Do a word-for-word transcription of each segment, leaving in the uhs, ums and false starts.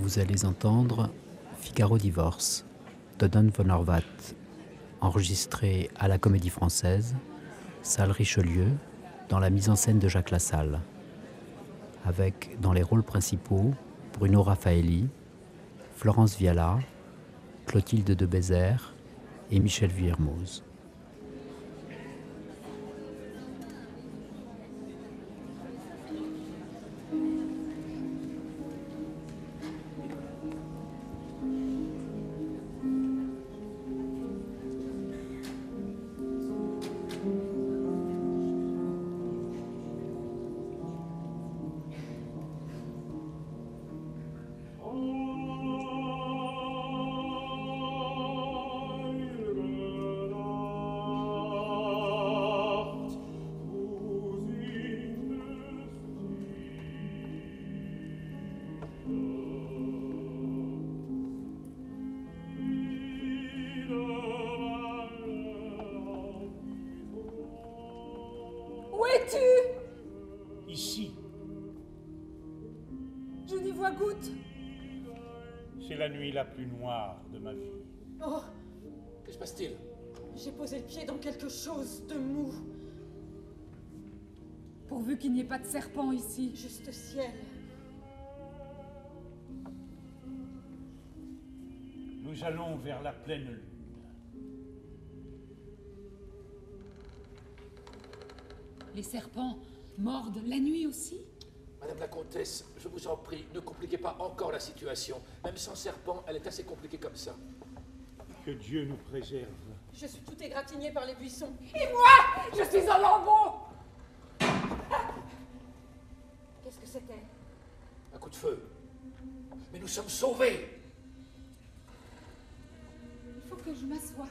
Vous allez entendre Figaro Divorce de Don von Horvath, enregistré à la Comédie Française, salle Richelieu, dans la mise en scène de Jacques Lassalle, avec dans les rôles principaux Bruno Raffaelli, Florence Viala, Clotilde de Bézère et Michel Vuillermoz. Ici. Je n'y vois goutte. C'est la nuit la plus noire de ma vie. Oh, Que se passe-t-il? j'ai posé le pied dans quelque chose de mou. Pourvu qu'il n'y ait pas de serpent ici. Juste ciel. Nous allons vers la pleine lune. Les serpents mordent la nuit aussi? Madame la comtesse, je vous en prie, ne compliquez pas encore la situation. Même sans serpent, elle est assez compliquée comme ça. Que Dieu nous préserve. Je suis tout égratignée par les buissons. Et moi, je suis un lambeau! Qu'est-ce que c'était? Un coup de feu. Mais nous sommes sauvés. Il faut que je m'assoie.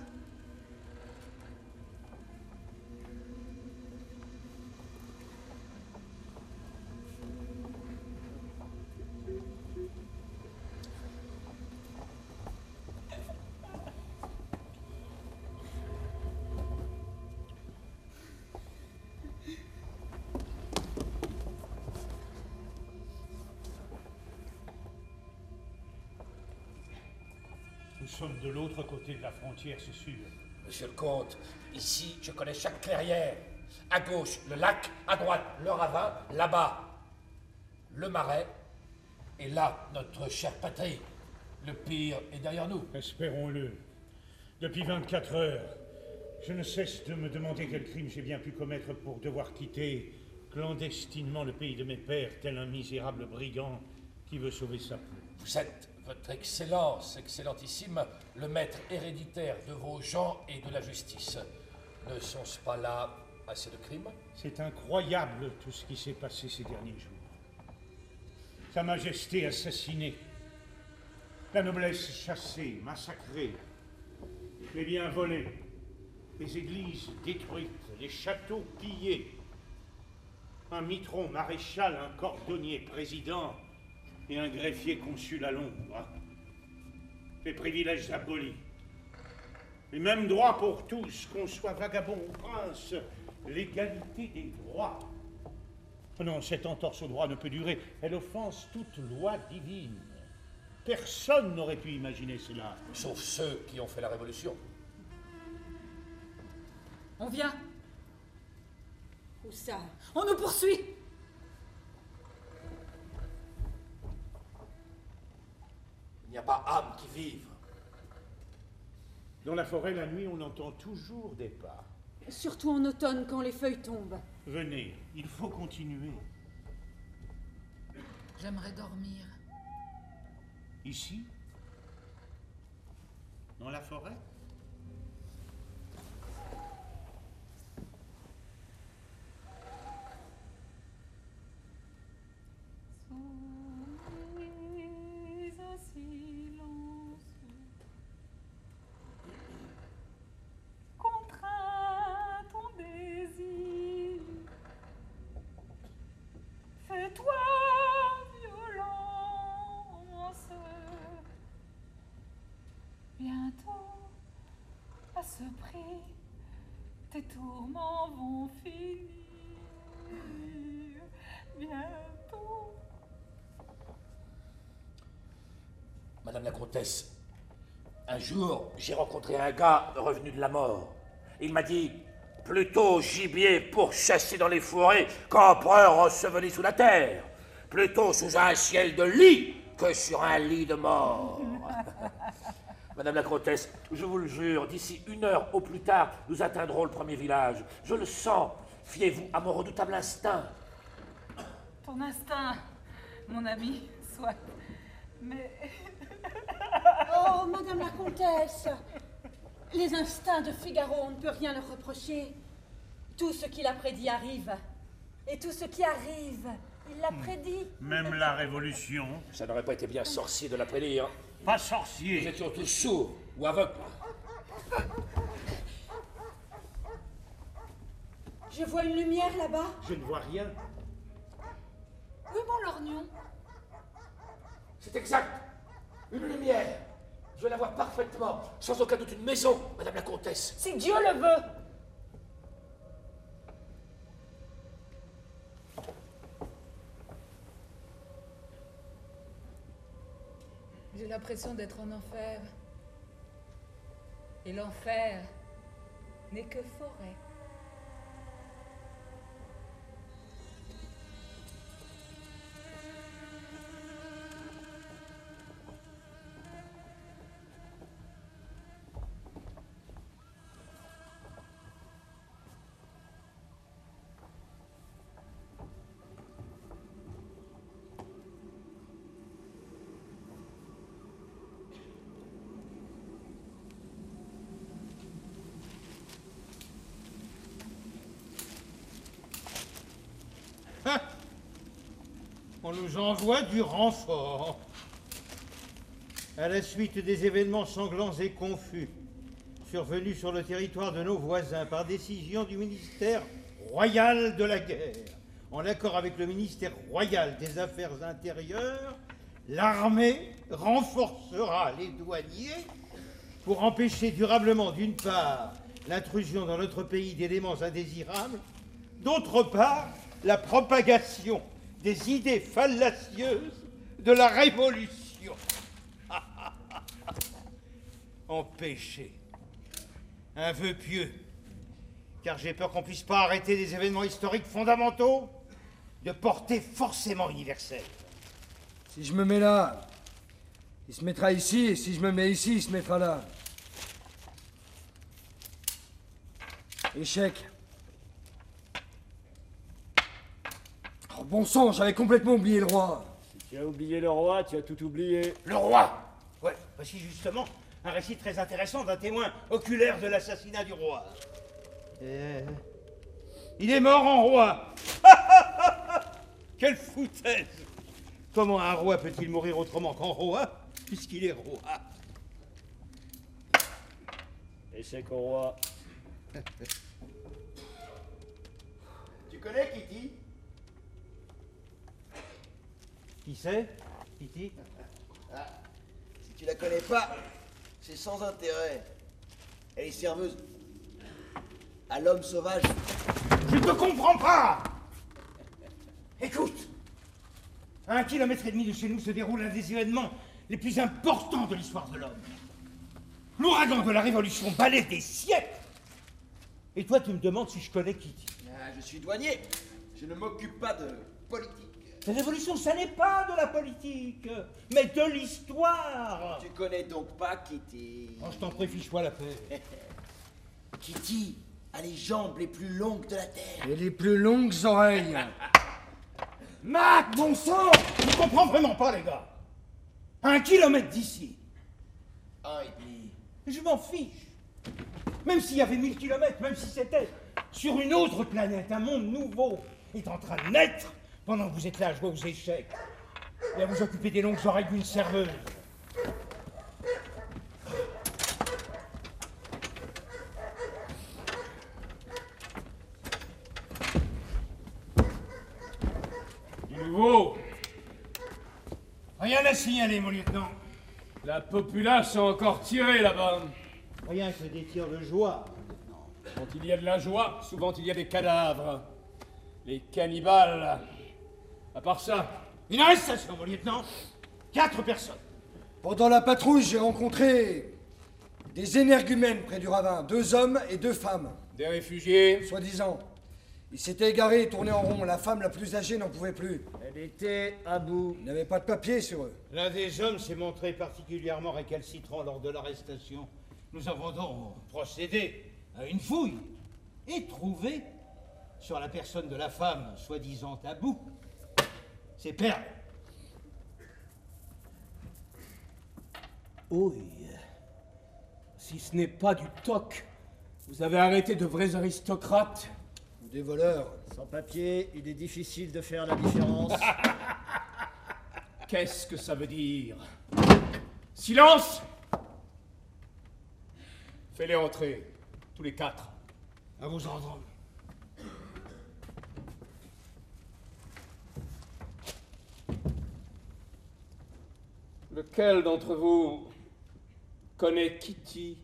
Nous sommes de l'autre côté de la frontière, c'est sûr. Monsieur le comte, ici, je connais chaque clairière. À gauche, le lac, à droite, le ravin, là-bas, le marais, et là, notre chère patrie. Le pire est derrière nous. Espérons-le. Depuis vingt-quatre heures, je ne cesse de me demander quel crime j'ai bien pu commettre pour devoir quitter clandestinement le pays de mes pères, tel un misérable brigand qui veut sauver sa peau. Vous êtes, votre excellence, excellentissime, le maître héréditaire de vos gens et de la justice. Ne sont-ce pas là assez de crimes? C'est incroyable tout ce qui s'est passé ces derniers jours. Sa Majesté assassinée, la noblesse chassée, massacrée, les biens volés, les églises détruites, les châteaux pillés, un mitron maréchal, un cordonnier président et un greffier consul à Londres. Les privilèges abolis, les mêmes droits pour tous, qu'on soit vagabond ou prince, l'égalité des droits. Non, cette entorse au droit ne peut durer, elle offense toute loi divine. Personne n'aurait pu imaginer cela. Sauf ceux qui ont fait la révolution. On vient. Où ça? On nous poursuit. Il n'y a pas âme qui vive. Dans la forêt, la nuit, on entend toujours des pas. Surtout en automne, quand les feuilles tombent. Venez, il faut continuer. J'aimerais dormir. Ici? Dans la forêt? Fais-toi violence. Bientôt, à ce prix, tes tourments vont finir. Bientôt. Madame la comtesse, un jour, j'ai rencontré un gars revenu de la mort. Il m'a dit, plutôt gibier pour chasser dans les forêts qu'empereur enseveli sous la terre. Plutôt sous un ciel de lit que sur un lit de mort. Madame la comtesse, je vous le jure, d'ici une heure au plus tard, nous atteindrons le premier village. Je le sens. Fiez-vous à mon redoutable instinct. Ton instinct, mon ami, soit. Mais... Oh, Madame la comtesse, les instincts de Figaro, on ne peut rien leur reprocher. Tout ce qu'il a prédit arrive. Et tout ce qui arrive, il l'a prédit. Même la révolution. Ça n'aurait pas été bien sorcier de la prédire. Pas Nous sorcier. étions tous sourds ou aveugles. Je vois une lumière là-bas. Je ne vois rien. Où est mon lorgnon? C'est exact. Une lumière. Je la vois parfaitement. Sans aucun doute une maison, Madame la comtesse. Si Dieu le veut. J'ai l'impression d'être en enfer. Et l'enfer n'est que forêt. On nous envoie du renfort. À la suite des événements sanglants et confus survenus sur le territoire de nos voisins par décision du ministère royal de la guerre, en accord avec le ministère royal des Affaires intérieures, l'armée renforcera les douaniers pour empêcher durablement, d'une part, l'intrusion dans notre pays d'éléments indésirables, d'autre part, la propagation des idées fallacieuses de la Révolution. Empêcher. Un vœu pieux. Car j'ai peur qu'on puisse pas arrêter des événements historiques fondamentaux de portée forcément universelle. Si je me mets là, il se mettra ici, et si je me mets ici, il se mettra là. Échec. Oh, bon sang, j'avais complètement oublié le roi. Si tu as oublié le roi, tu as tout oublié. Le roi. Ouais, voici justement un récit très intéressant d'un témoin oculaire de l'assassinat du roi. Euh, il est mort en roi. Quelle foutaise. Comment un roi peut-il mourir autrement qu'en roi, puisqu'il est roi? Échec au roi. Tu connais Kitty? Qui c'est, Kitty? Ah, si tu la connais pas, c'est sans intérêt. Elle est serveuse à l'homme sauvage. Je ne te comprends pas. Écoute, à un kilomètre et demi de chez nous se déroule un des événements les plus importants de l'histoire de l'homme. L'ouragan de la Révolution balaie des siècles. Et toi, tu me demandes si je connais Kitty. Ah, je suis douanier. Je ne m'occupe pas de politique. La Révolution, ça n'est pas de la politique, mais de l'histoire. Tu connais donc pas Kitty. Oh, je t'en prie, fiche-moi la paix. Kitty a les jambes les plus longues de la terre. Et les plus longues oreilles. Mac, bon sang, je comprends vraiment pas, les gars. À un kilomètre d'ici. Ah, et puis... Je m'en fiche. Même s'il y avait mille kilomètres, même si c'était sur une autre planète, un monde nouveau est en train de naître pendant que vous êtes là à jouer aux échecs et à vous occuper des longues oreilles d'une serveuse. Du nouveau, Rien à signaler, mon lieutenant. la populace a encore tiré là-bas. Rien que des tirs de joie. Quand il y a de la joie, souvent il y a des cadavres. Les cannibales. À part ça, Une arrestation, mon lieutenant. Quatre personnes. Pendant la patrouille, j'ai rencontré des énergumènes près du ravin. Deux hommes et deux femmes. Des réfugiés? Soi-disant. Ils s'étaient égarés et tournaient en rond. La femme la plus âgée n'en pouvait plus. Elle était à bout. Ils n'avaient pas de papier sur eux. L'un des hommes s'est montré particulièrement récalcitrant lors de l'arrestation. Nous avons donc procédé à une fouille et trouvé, sur la personne de la femme soi-disant à bout, ses perles. Oui. Si ce n'est pas du toc, vous avez arrêté de vrais aristocrates? Ou des voleurs. Sans papier, il est difficile de faire la différence. Qu'est-ce que ça veut dire? Silence! Fais-les entrer, tous les quatre. À vos ordres. Lequel d'entre vous connaît Kitty?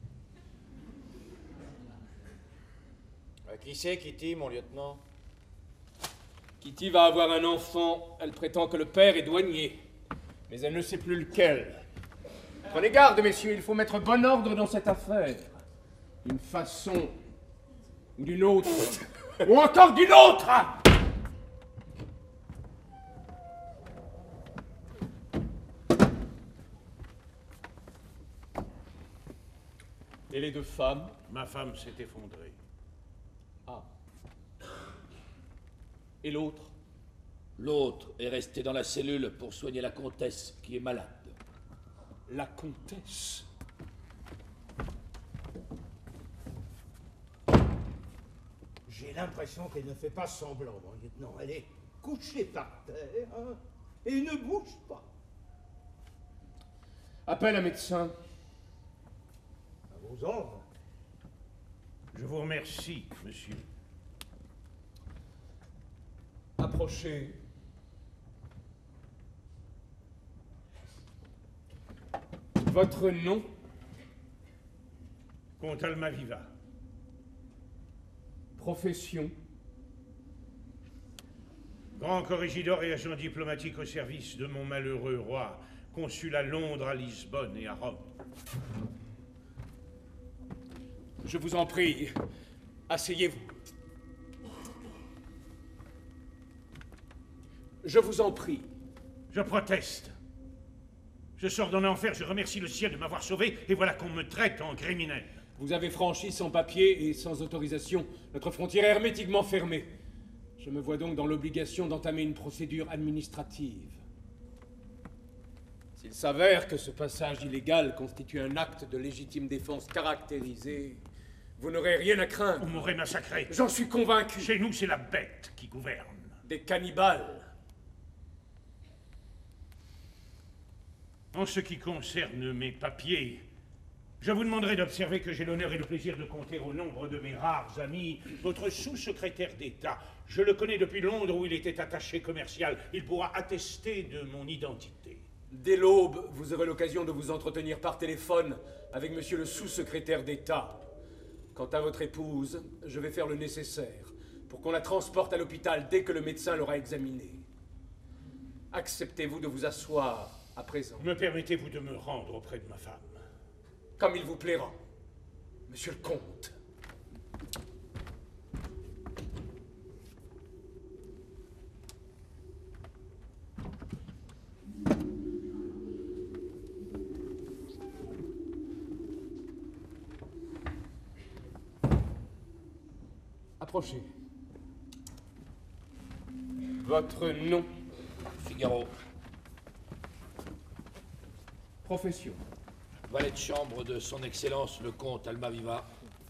Qui c'est, Kitty, mon lieutenant? Kitty va avoir un enfant. Elle prétend que le père est douanier, mais elle ne sait plus lequel. Prenez garde, messieurs, il faut mettre bon ordre dans cette affaire. D'une façon ou d'une autre, ou encore d'une autre! Et les deux femmes? Ma femme s'est effondrée. Ah. Et l'autre? L'autre est resté dans la cellule pour soigner la comtesse qui est malade. La comtesse? J'ai l'impression qu'elle ne fait pas semblant, mon lieutenant. Elle est couchée par terre hein, et ne bouge pas. Appelle un médecin. À vos ordres. Je vous remercie, monsieur. Approchez. Votre nom? Comte Almaviva. Profession? Grand corrégidor et agent diplomatique au service de mon malheureux roi, consul à Londres, à Lisbonne et à Rome. Je vous en prie, asseyez-vous. Je vous en prie. Je proteste. Je sors d'un enfer, je remercie le ciel de m'avoir sauvé, et voilà qu'on me traite en criminel. Vous avez franchi sans papier et sans autorisation notre frontière hermétiquement fermée. Je me vois donc dans l'obligation d'entamer une procédure administrative. S'il s'avère que ce passage illégal constitue un acte de légitime défense caractérisé, vous n'aurez rien à craindre. Vous m'aurez massacré. J'en suis convaincu. Chez nous, c'est la bête qui gouverne. Des cannibales. En ce qui concerne mes papiers, je vous demanderai d'observer que j'ai l'honneur et le plaisir de compter au nombre de mes rares amis votre sous-secrétaire d'État. Je le connais depuis Londres où il était attaché commercial. Il pourra attester de mon identité. Dès l'aube, vous aurez l'occasion de vous entretenir par téléphone avec monsieur le sous-secrétaire d'État. Quant à votre épouse, je vais faire le nécessaire pour qu'on la transporte à l'hôpital dès que le médecin l'aura examinée. Acceptez-vous de vous asseoir à présent? Me permettez-vous de me rendre auprès de ma femme? Comme il vous plaira, monsieur le comte. Approchez. Votre nom? Figaro. Profession? Valet de chambre de son Excellence le comte Almaviva.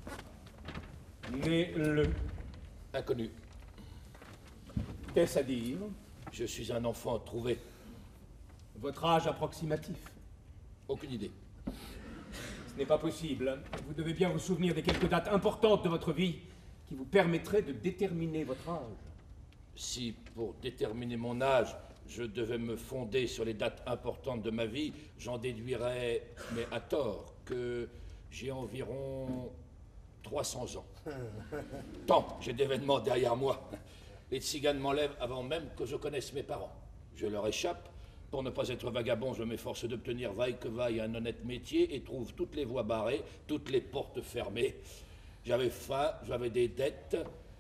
Né le? Inconnu. Qu'est-ce à dire? Je suis un enfant trouvé. Votre âge approximatif? Aucune idée. Ce n'est pas possible. Vous devez bien vous souvenir des quelques dates importantes de votre vie qui vous permettraient de déterminer votre âge. Si, pour déterminer mon âge, je devais me fonder sur les dates importantes de ma vie, j'en déduirais, mais à tort, que j'ai environ trois cents ans. Tant j'ai d'événements derrière moi. Les tziganes m'enlèvent avant même que je connaisse mes parents. Je leur échappe, Pour ne pas être vagabond, je m'efforce d'obtenir vaille que vaille un honnête métier et trouve toutes les voies barrées, toutes les portes fermées. J'avais faim, j'avais des dettes.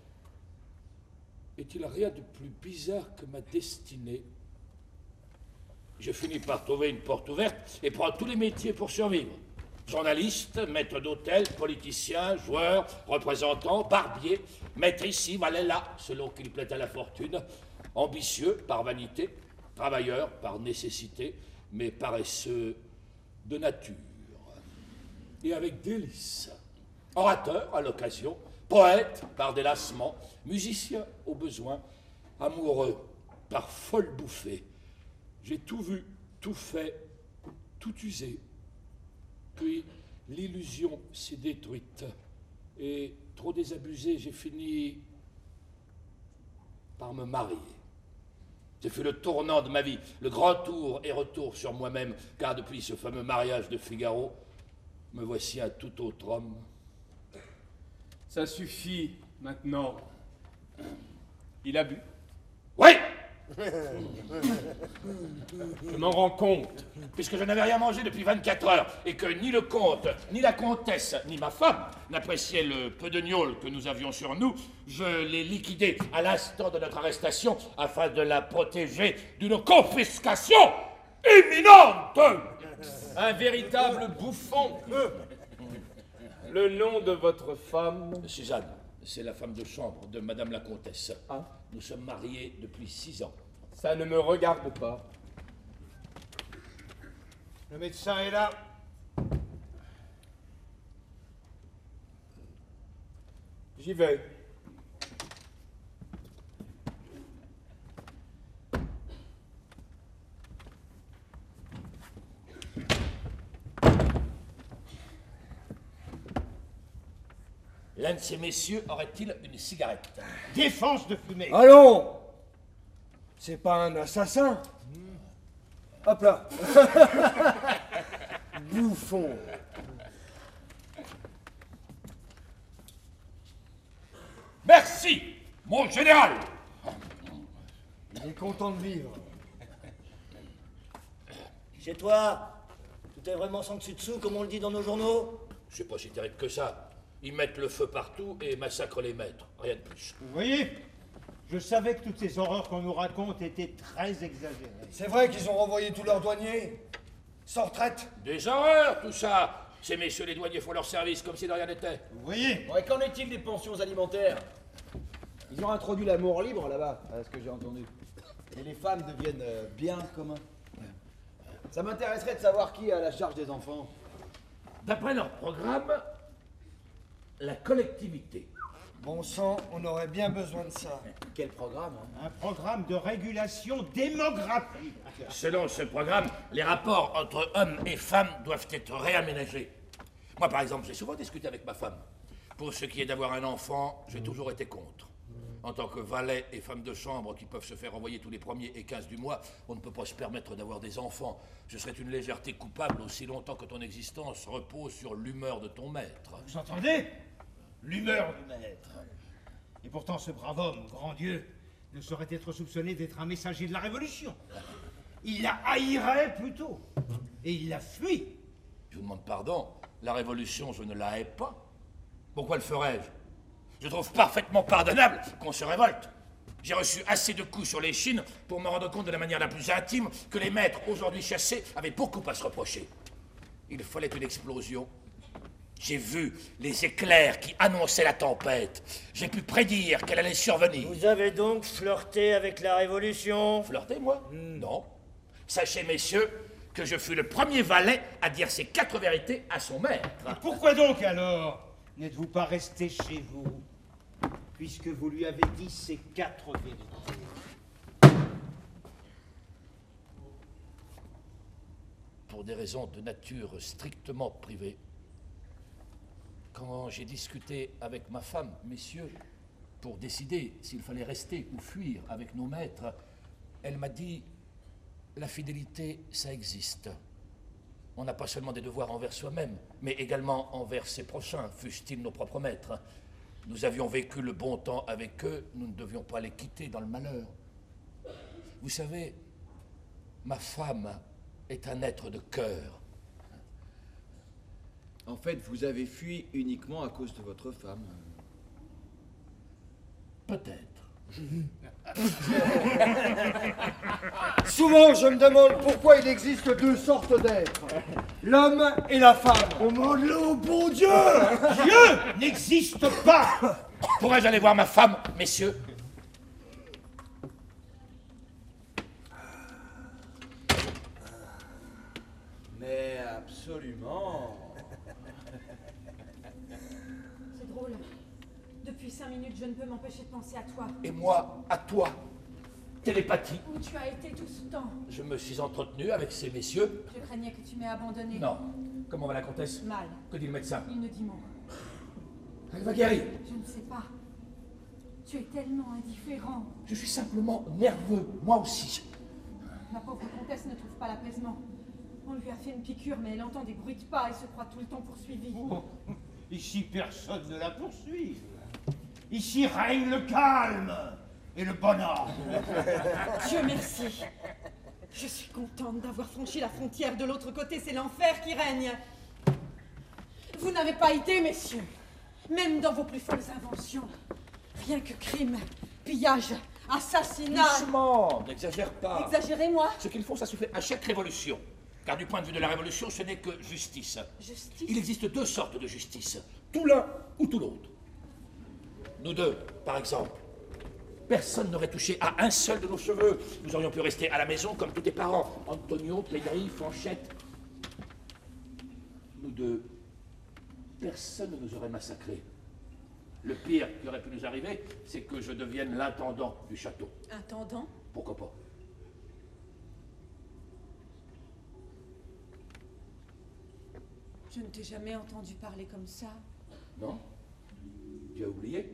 Est-il rien de plus bizarre que ma destinée? Je finis par trouver une porte ouverte et prends tous les métiers pour survivre. Journaliste, maître d'hôtel, politicien, joueur, représentant, barbier, maître ici, valet là, selon qu'il plaît à la fortune, ambitieux par vanité, travailleur par nécessité, mais paresseux de nature, et avec délice. Orateur à l'occasion, poète par délassement, musicien au besoin, amoureux par folle bouffée. J'ai tout vu, tout fait, tout usé. Puis l'illusion s'est détruite, et trop désabusé, j'ai fini par me marier. Ce fut le tournant de ma vie, le grand tour et retour sur moi-même, car depuis ce fameux mariage de Figaro, me voici un tout autre homme. Ça suffit, maintenant. Il a bu. Oui! Je m'en rends compte. Puisque je n'avais rien mangé depuis vingt-quatre heures, et que ni le comte, ni la comtesse, ni ma femme n'appréciaient le peu de gnôle que nous avions sur nous, je l'ai liquidé à l'instant de notre arrestation afin de la protéger d'une confiscation imminente. Un véritable bouffon. Le nom de votre femme? Suzanne, c'est la femme de chambre de Madame la Comtesse. Ah. Nous sommes mariés depuis six ans. Ça ne me regarde pas. Le médecin est là. J'y vais. L'un de ces messieurs aurait-il une cigarette? Défense de fumée. Allons! C'est pas un assassin? Hop là! Bouffon! Merci, mon général! Il est content de vivre. Chez toi, tout est vraiment sans dessus-dessous, comme on le dit dans nos journaux? C'est pas si terrible que ça. Ils mettent le feu partout et massacrent les maîtres. Rien de plus. Vous voyez, je savais que toutes ces horreurs qu'on nous raconte étaient très exagérées. C'est vrai qu'ils ont renvoyé tous leurs douaniers? Sans retraite? Des horreurs, tout ça! Ces messieurs les douaniers font leur service comme si de rien n'était. Vous voyez? Bon, et qu'en est-il des pensions alimentaires? Ils ont introduit l'amour libre là-bas, à ce que j'ai entendu. Et les femmes deviennent euh, bien communs. Ça m'intéresserait de savoir qui est à la charge des enfants. D'après leur programme, la collectivité. Bon sang, on aurait bien besoin de ça. Quel programme, hein? Un programme de régulation démographique. Selon ce programme, les rapports entre hommes et femmes doivent être réaménagés. Moi, par exemple, j'ai souvent discuté avec ma femme. Pour ce qui est d'avoir un enfant, j'ai toujours été contre. En tant que valet et femme de chambre qui peuvent se faire envoyer tous les premiers et quinze du mois, on ne peut pas se permettre d'avoir des enfants. Ce serait une légèreté coupable aussi longtemps que ton existence repose sur l'humeur de ton maître. Vous entendez? L'humeur du maître. Et pourtant, ce brave homme, grand Dieu, ne saurait être soupçonné d'être un messager de la Révolution. Il la haïrait plutôt. Et il la fuit. Je vous demande pardon, la Révolution, je ne la hais pas. Pourquoi le ferais-je? Je trouve parfaitement pardonnable qu'on se révolte. J'ai reçu assez de coups sur les chines pour me rendre compte de la manière la plus intime que les maîtres aujourd'hui chassés avaient beaucoup à se reprocher. Il fallait une explosion. J'ai vu les éclairs qui annonçaient la tempête. J'ai pu prédire qu'elle allait survenir. Vous avez donc flirté avec la Révolution? Flirté, moi? Non. Sachez, messieurs, que je fus le premier valet à dire ces quatre vérités à son maître. Et pourquoi donc alors n'êtes-vous pas resté chez vous, puisque vous lui avez dit ces quatre vérités? Pour des raisons de nature strictement privée, quand j'ai discuté avec ma femme, messieurs, pour décider s'il fallait rester ou fuir avec nos maîtres, elle m'a dit « La fidélité, ça existe. On n'a pas seulement des devoirs envers soi-même, mais également envers ses prochains, fussent-ils nos propres maîtres. Nous avions vécu le bon temps avec eux, nous ne devions pas les quitter dans le malheur. Vous savez, Ma femme est un être de cœur. En fait, vous avez fui uniquement à cause de votre femme. Peut-être. Souvent, je me demande pourquoi il existe deux sortes d'êtres. L'homme et la femme. Demande-le au bon Dieu. Dieu n'existe pas. Pourrais-je aller voir ma femme, messieurs? Mais absolument. C'est drôle. Depuis cinq minutes, je ne peux m'empêcher de penser à toi. Et moi, à toi. Télépathie. Où tu as été tout ce temps? Je me suis entretenu avec ces messieurs. Je craignais que tu m'aies abandonné. Non. Comment va la comtesse? Mal. Que dit le médecin? Il ne dit mot. Elle va guérir. Je ne sais pas. Tu es tellement indifférent. Je suis simplement nerveux, moi aussi. La pauvre comtesse ne trouve pas l'apaisement. On lui a fait une piqûre, mais elle entend des bruits de pas et se croit tout le temps poursuivie. Oh, ici, personne ne la poursuit. Ici règne le calme et le bonheur. Dieu merci. Je suis contente d'avoir franchi la frontière de l'autre côté. C'est l'enfer qui règne. Vous n'avez pas idée, messieurs. Même dans vos plus folles inventions. Rien que crime, pillage, assassinat. Doucement, n'exagère pas. Exagérez-moi. Ce qu'ils font, ça se fait à chaque révolution. Car du point de vue de la révolution, ce n'est que justice. Justice? Il existe deux sortes de justice. Tout l'un ou tout l'autre. Nous deux, par exemple. Personne n'aurait touché à un seul de nos cheveux. Nous aurions pu rester à la maison comme tous tes parents. Antonio, Pedri, Fanchette. Nous deux, personne ne nous aurait massacrés. Le pire qui aurait pu nous arriver, c'est que je devienne l'intendant du château. Intendant? Pourquoi pas? Je ne t'ai jamais entendu parler comme ça. Non? Tu as oublié?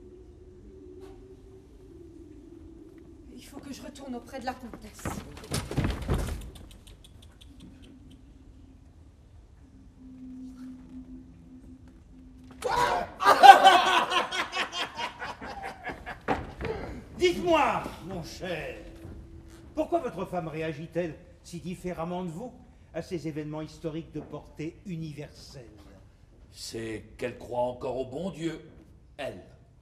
Il faut que je retourne auprès de la comtesse. Dites-moi, mon cher, pourquoi votre femme réagit-elle si différemment de vous à ces événements historiques de portée universelle? C'est qu'elle croit encore au bon Dieu, elle.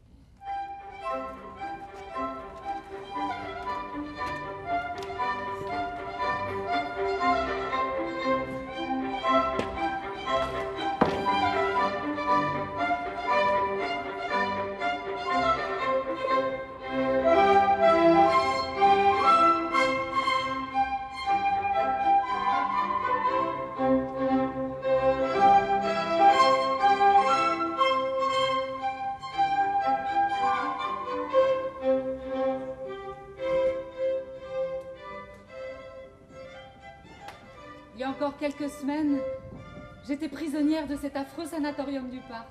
Il y a encore quelques semaines, j'étais prisonnière de cet affreux sanatorium du parc.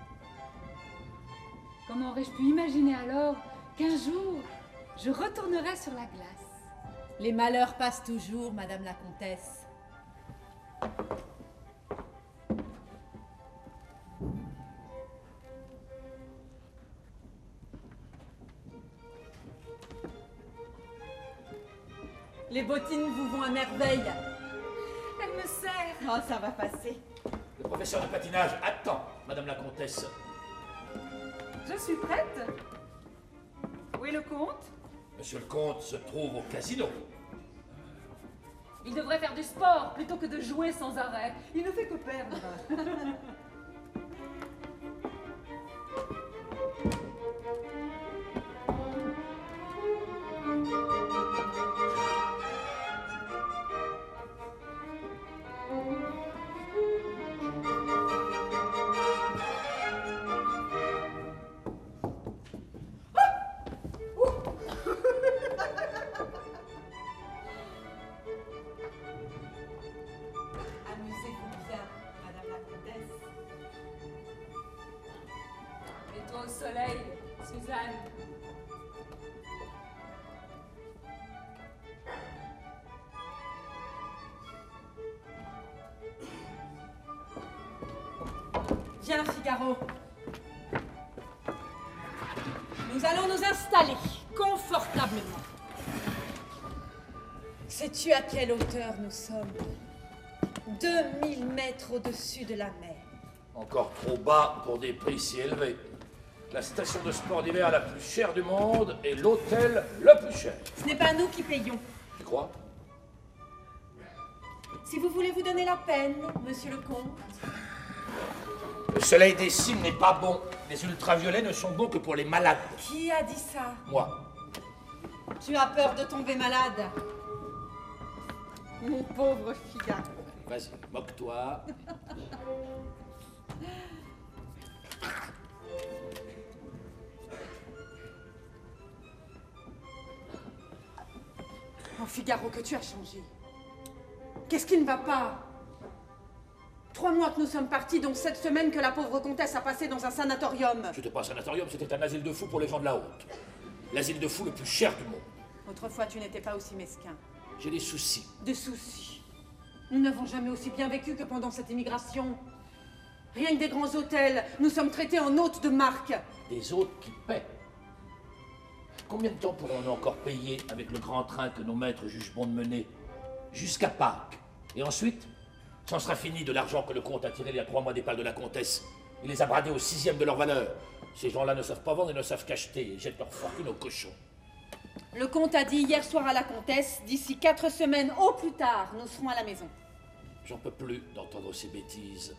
Comment aurais-je pu imaginer alors qu'un jour, je retournerais sur la glace? Les malheurs passent toujours, Madame la Comtesse. Les bottines vous vont à merveille. Elle me serre. Oh, ça va passer. Le professeur de patinage attend, Madame la Comtesse. Je suis prête. Où est le comte? Monsieur le comte se trouve au casino. Il devrait faire du sport plutôt que de jouer sans arrêt. Il ne fait que perdre. Amusez-vous bien, Madame la Comtesse. Et toi au soleil, Suzanne. Viens, Figaro. Nous allons nous installer confortablement. Sais-tu à quelle hauteur nous sommes? deux mille mètres au-dessus de la mer. Encore trop bas pour des prix si élevés. La station de sport d'hiver la plus chère du monde et l'hôtel le plus cher. Ce n'est pas nous qui payons. Tu crois? Si vous voulez vous donner la peine, monsieur le comte. Le soleil des cimes n'est pas bon. Les ultraviolets ne sont bons que pour les malades. Qui a dit ça? Moi. Tu as peur de tomber malade. Mon pauvre Figaro. Vas-y, moque-toi. Oh Figaro, que tu as changé. Qu'est-ce qui ne va pas? Trois mois que nous sommes partis, donc sept semaines que la pauvre comtesse a passé dans un sanatorium. C'était pas un sanatorium, c'était un asile de fous pour les gens de la haute. L'asile de fous le plus cher du monde. Autrefois, tu n'étais pas aussi mesquin. J'ai des soucis. Des soucis. Nous n'avons jamais aussi bien vécu que pendant cette émigration. Rien que des grands hôtels, nous sommes traités en hôtes de marque. Des hôtes qui paient. Combien de temps pourrons-nous encore payer avec le grand train que nos maîtres jugent bon de mener? Jusqu'à Pâques. Et ensuite, c'en sera fini de l'argent que le comte a tiré il y a trois mois des pales de la comtesse. Il les a bradés au sixième de leur valeur. Ces gens-là ne savent pas vendre et ne savent qu'acheter et jettent leur fortune aux cochons. Le comte a dit hier soir à la comtesse, d'ici quatre semaines au plus tard, nous serons à la maison. J'en peux plus d'entendre ces bêtises.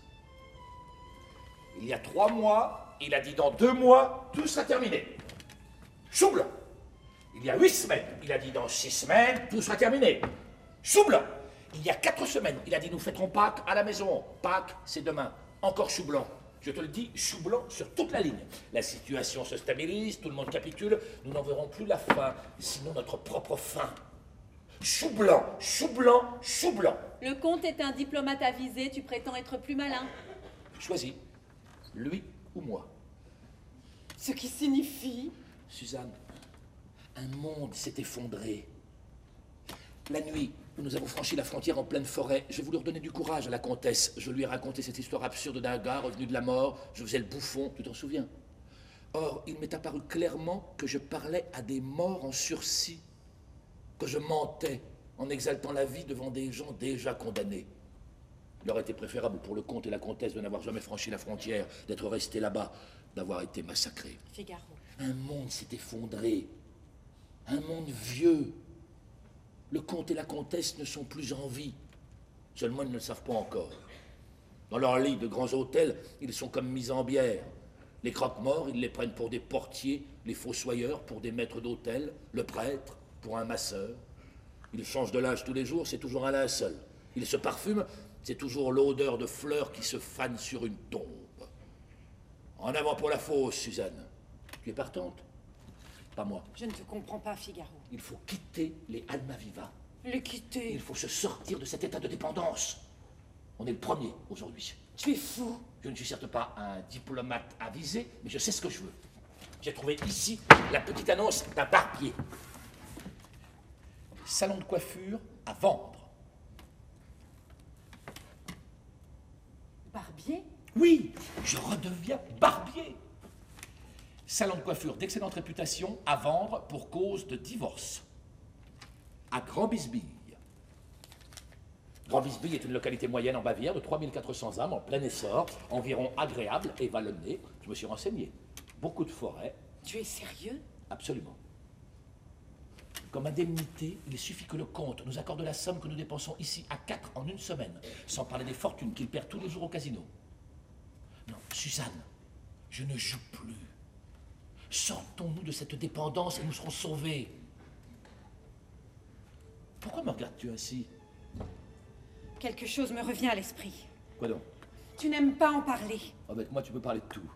Il y a trois mois, il a dit dans deux mois, tout sera terminé. Chou blanc. Il y a huit semaines, il a dit dans six semaines, tout sera terminé. Chou blanc. Il y a quatre semaines, il a dit nous fêterons Pâques à la maison. Pâques, c'est demain. Encore chou blanc. Je te le dis, chou blanc sur toute la ligne. La situation se stabilise, tout le monde capitule, nous n'en verrons plus la fin, sinon notre propre fin. Chou blanc, chou blanc, chou blanc. Le comte est un diplomate avisé, tu prétends être plus malin. Choisis, lui ou moi. Ce qui signifie... Suzanne, un monde s'est effondré. La nuit, nous avons franchi la frontière en pleine forêt. J'ai voulu redonner du courage à la comtesse. Je lui ai raconté cette histoire absurde d'un gars revenu de la mort. Je faisais le bouffon, tu t'en souviens? Or, il m'est apparu clairement que je parlais à des morts en sursis, que je mentais en exaltant la vie devant des gens déjà condamnés. Il aurait été préférable pour le comte et la comtesse de n'avoir jamais franchi la frontière, d'être restés là-bas, d'avoir été massacrés. Figaro. Un monde s'est effondré. Un monde vieux. Le comte et la comtesse ne sont plus en vie. Seulement, ils ne le savent pas encore. Dans leur lit de grands hôtels, ils sont comme mis en bière. Les croque-morts, ils les prennent pour des portiers, les fossoyeurs pour des maîtres d'hôtel, le prêtre pour un masseur. Ils changent de linge tous les jours, c'est toujours un linceul. Ils se parfument, c'est toujours l'odeur de fleurs qui se fanent sur une tombe. En avant pour la fosse, Suzanne. Tu es partante? Pas moi. Je ne te comprends pas, Figaro. Il faut quitter les Almaviva. Les quitter? Il faut se sortir de cet état de dépendance. On est le premier aujourd'hui. Tu es fou. Je ne suis certes pas un diplomate avisé, mais je sais ce que je veux. J'ai trouvé ici la petite annonce d'un barbier. Salon de coiffure à vendre. Barbier? Oui, je redeviens barbier. Salon de coiffure d'excellente réputation à vendre pour cause de divorce. À Grand-Bisbille. Grand-Bisbille est une localité moyenne en Bavière de trois mille quatre cents âmes en plein essor, environ agréable et vallonnée. Je me suis renseigné. Beaucoup de forêts. Tu es sérieux? Absolument. Comme indemnité, il suffit que le comte nous accorde la somme que nous dépensons ici à quatre en une semaine, sans parler des fortunes qu'il perd tous les jours au casino. Non, Suzanne, je ne joue plus. Sortons-nous de cette dépendance et nous serons sauvés. Pourquoi me regardes-tu ainsi? Quelque chose me revient à l'esprit. Quoi donc? Tu n'aimes pas en parler. Avec moi, tu peux parler de tout.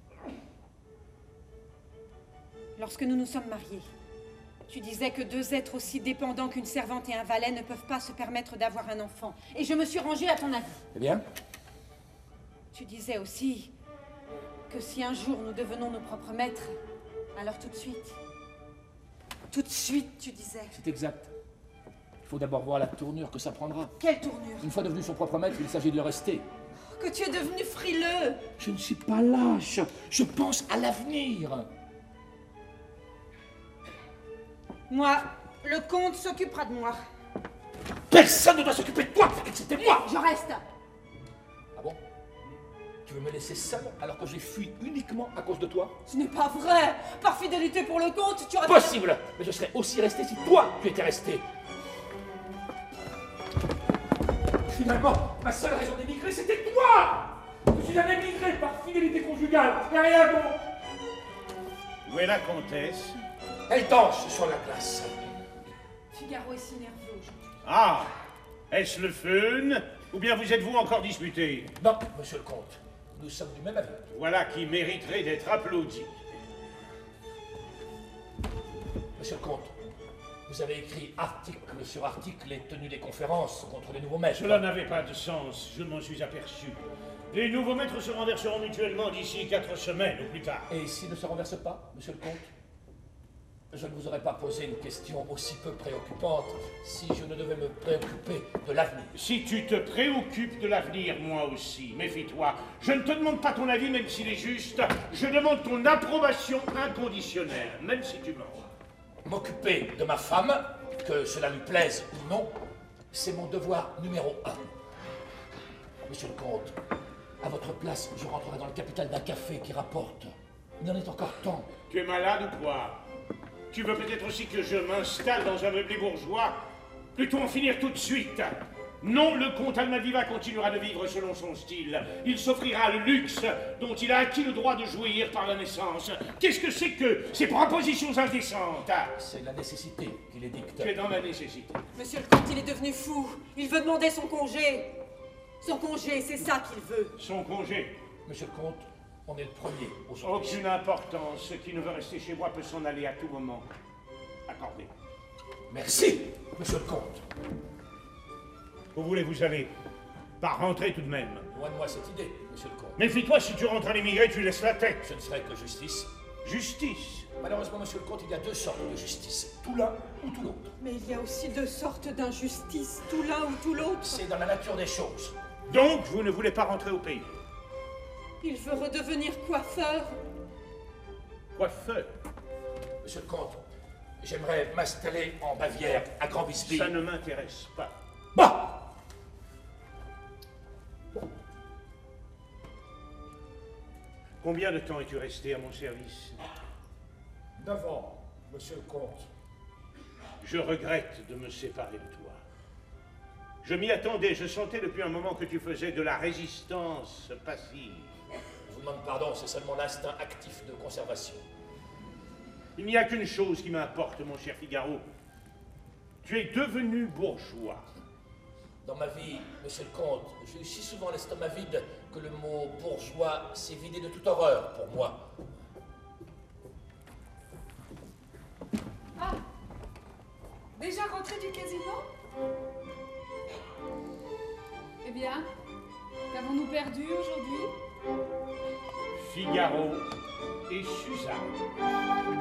Lorsque nous nous sommes mariés, tu disais que deux êtres aussi dépendants qu'une servante et un valet ne peuvent pas se permettre d'avoir un enfant. Et je me suis rangée à ton avis. Eh bien? Tu disais aussi que si un jour nous devenons nos propres maîtres, alors tout de suite. Tout de suite, tu disais. C'est exact. Il faut d'abord voir la tournure que ça prendra. Quelle tournure? Une fois devenu son propre maître, il s'agit de le rester. Que tu es devenu frileux. Je ne suis pas lâche. Je pense à l'avenir. Moi, le comte s'occupera de moi. Personne ne doit s'occuper de toi, c'était moi. Je reste. Ah bon? Tu veux me laisser seul alors que j'ai fui uniquement à cause de toi? Ce n'est pas vrai. Par fidélité pour le comte, tu aurais... Possible. Mais je serais aussi resté si toi, tu étais resté. Finalement, ma seule raison d'émigrer, c'était toi. Je suis un émigré par fidélité conjugale, et rien d'autre. Où est la comtesse? Elle danse sur la glace. Figaro est si nerveux aujourd'hui. Ah! Est-ce le fun? Ou bien vous êtes-vous encore disputé? Non, monsieur le comte. Nous sommes du même avis. Voilà qui mériterait d'être applaudi. Monsieur le comte, vous avez écrit article sur article et tenu des conférences contre les nouveaux maîtres. Cela n'avait pas de sens, je m'en suis aperçu. Les nouveaux maîtres se renverseront mutuellement d'ici quatre semaines ou plus tard. Et s'ils ne se renversent pas, monsieur le comte? Je ne vous aurais pas posé une question aussi peu préoccupante si je ne devais me préoccuper de l'avenir. Si tu te préoccupes de l'avenir, moi aussi, méfie-toi. Je ne te demande pas ton avis, même s'il est juste. Je demande ton approbation inconditionnelle, même si tu mens. M'occuper de ma femme, que cela lui plaise ou non, c'est mon devoir numéro un. Monsieur le comte, à votre place, je rentrerai dans le capital d'un café qui rapporte. Il en est encore temps. Tu es malade ou quoi? Tu veux peut-être aussi que je m'installe dans un meublé bourgeois? Plutôt en finir tout de suite. Non, le comte Almaviva continuera de vivre selon son style. Il s'offrira le luxe dont il a acquis le droit de jouir par la naissance. Qu'est-ce que c'est que ces propositions indécentes? C'est la nécessité qui les dicte. Tu es dans la nécessité. Monsieur le comte, il est devenu fou. Il veut demander son congé. Son congé, c'est ça qu'il veut. Son congé? Monsieur le comte, on est le premier aujourd'hui. Aucune importance. Qui ne veut rester chez moi peut s'en aller à tout moment. Accordé. Merci, monsieur le comte. Où voulez-vous aller? Par rentrer tout de même. Loin de moi cette idée, monsieur le comte. Méfie-toi, si tu rentres à l'émigré, tu laisses la tête. Ce ne serait que justice. Justice? Malheureusement, monsieur le comte, il y a deux sortes de justice. Tout l'un ou tout l'autre. Mais il y a aussi deux sortes d'injustice, tout l'un ou tout l'autre. C'est dans la nature des choses. Donc, vous ne voulez pas rentrer au pays? Il veut redevenir coiffeur. Coiffeur? Monsieur le comte, j'aimerais m'installer en Bavière, à Grand Bisbee. Ça ne m'intéresse pas. Bah! Combien de temps es-tu resté à mon service? Neuf ans, monsieur le comte. Je regrette de me séparer de toi. Je m'y attendais, je sentais depuis un moment que tu faisais de la résistance passive. Je vous demande pardon, c'est seulement l'instinct actif de conservation. Il n'y a qu'une chose qui m'importe, mon cher Figaro. Tu es devenu bourgeois. Dans ma vie, monsieur le comte, j'ai eu si souvent l'estomac vide que le mot bourgeois s'est vidé de toute horreur pour moi. Ah! Déjà rentré du casino? Eh bien, qu'avons-nous perdu aujourd'hui? Figaro et Suzanne.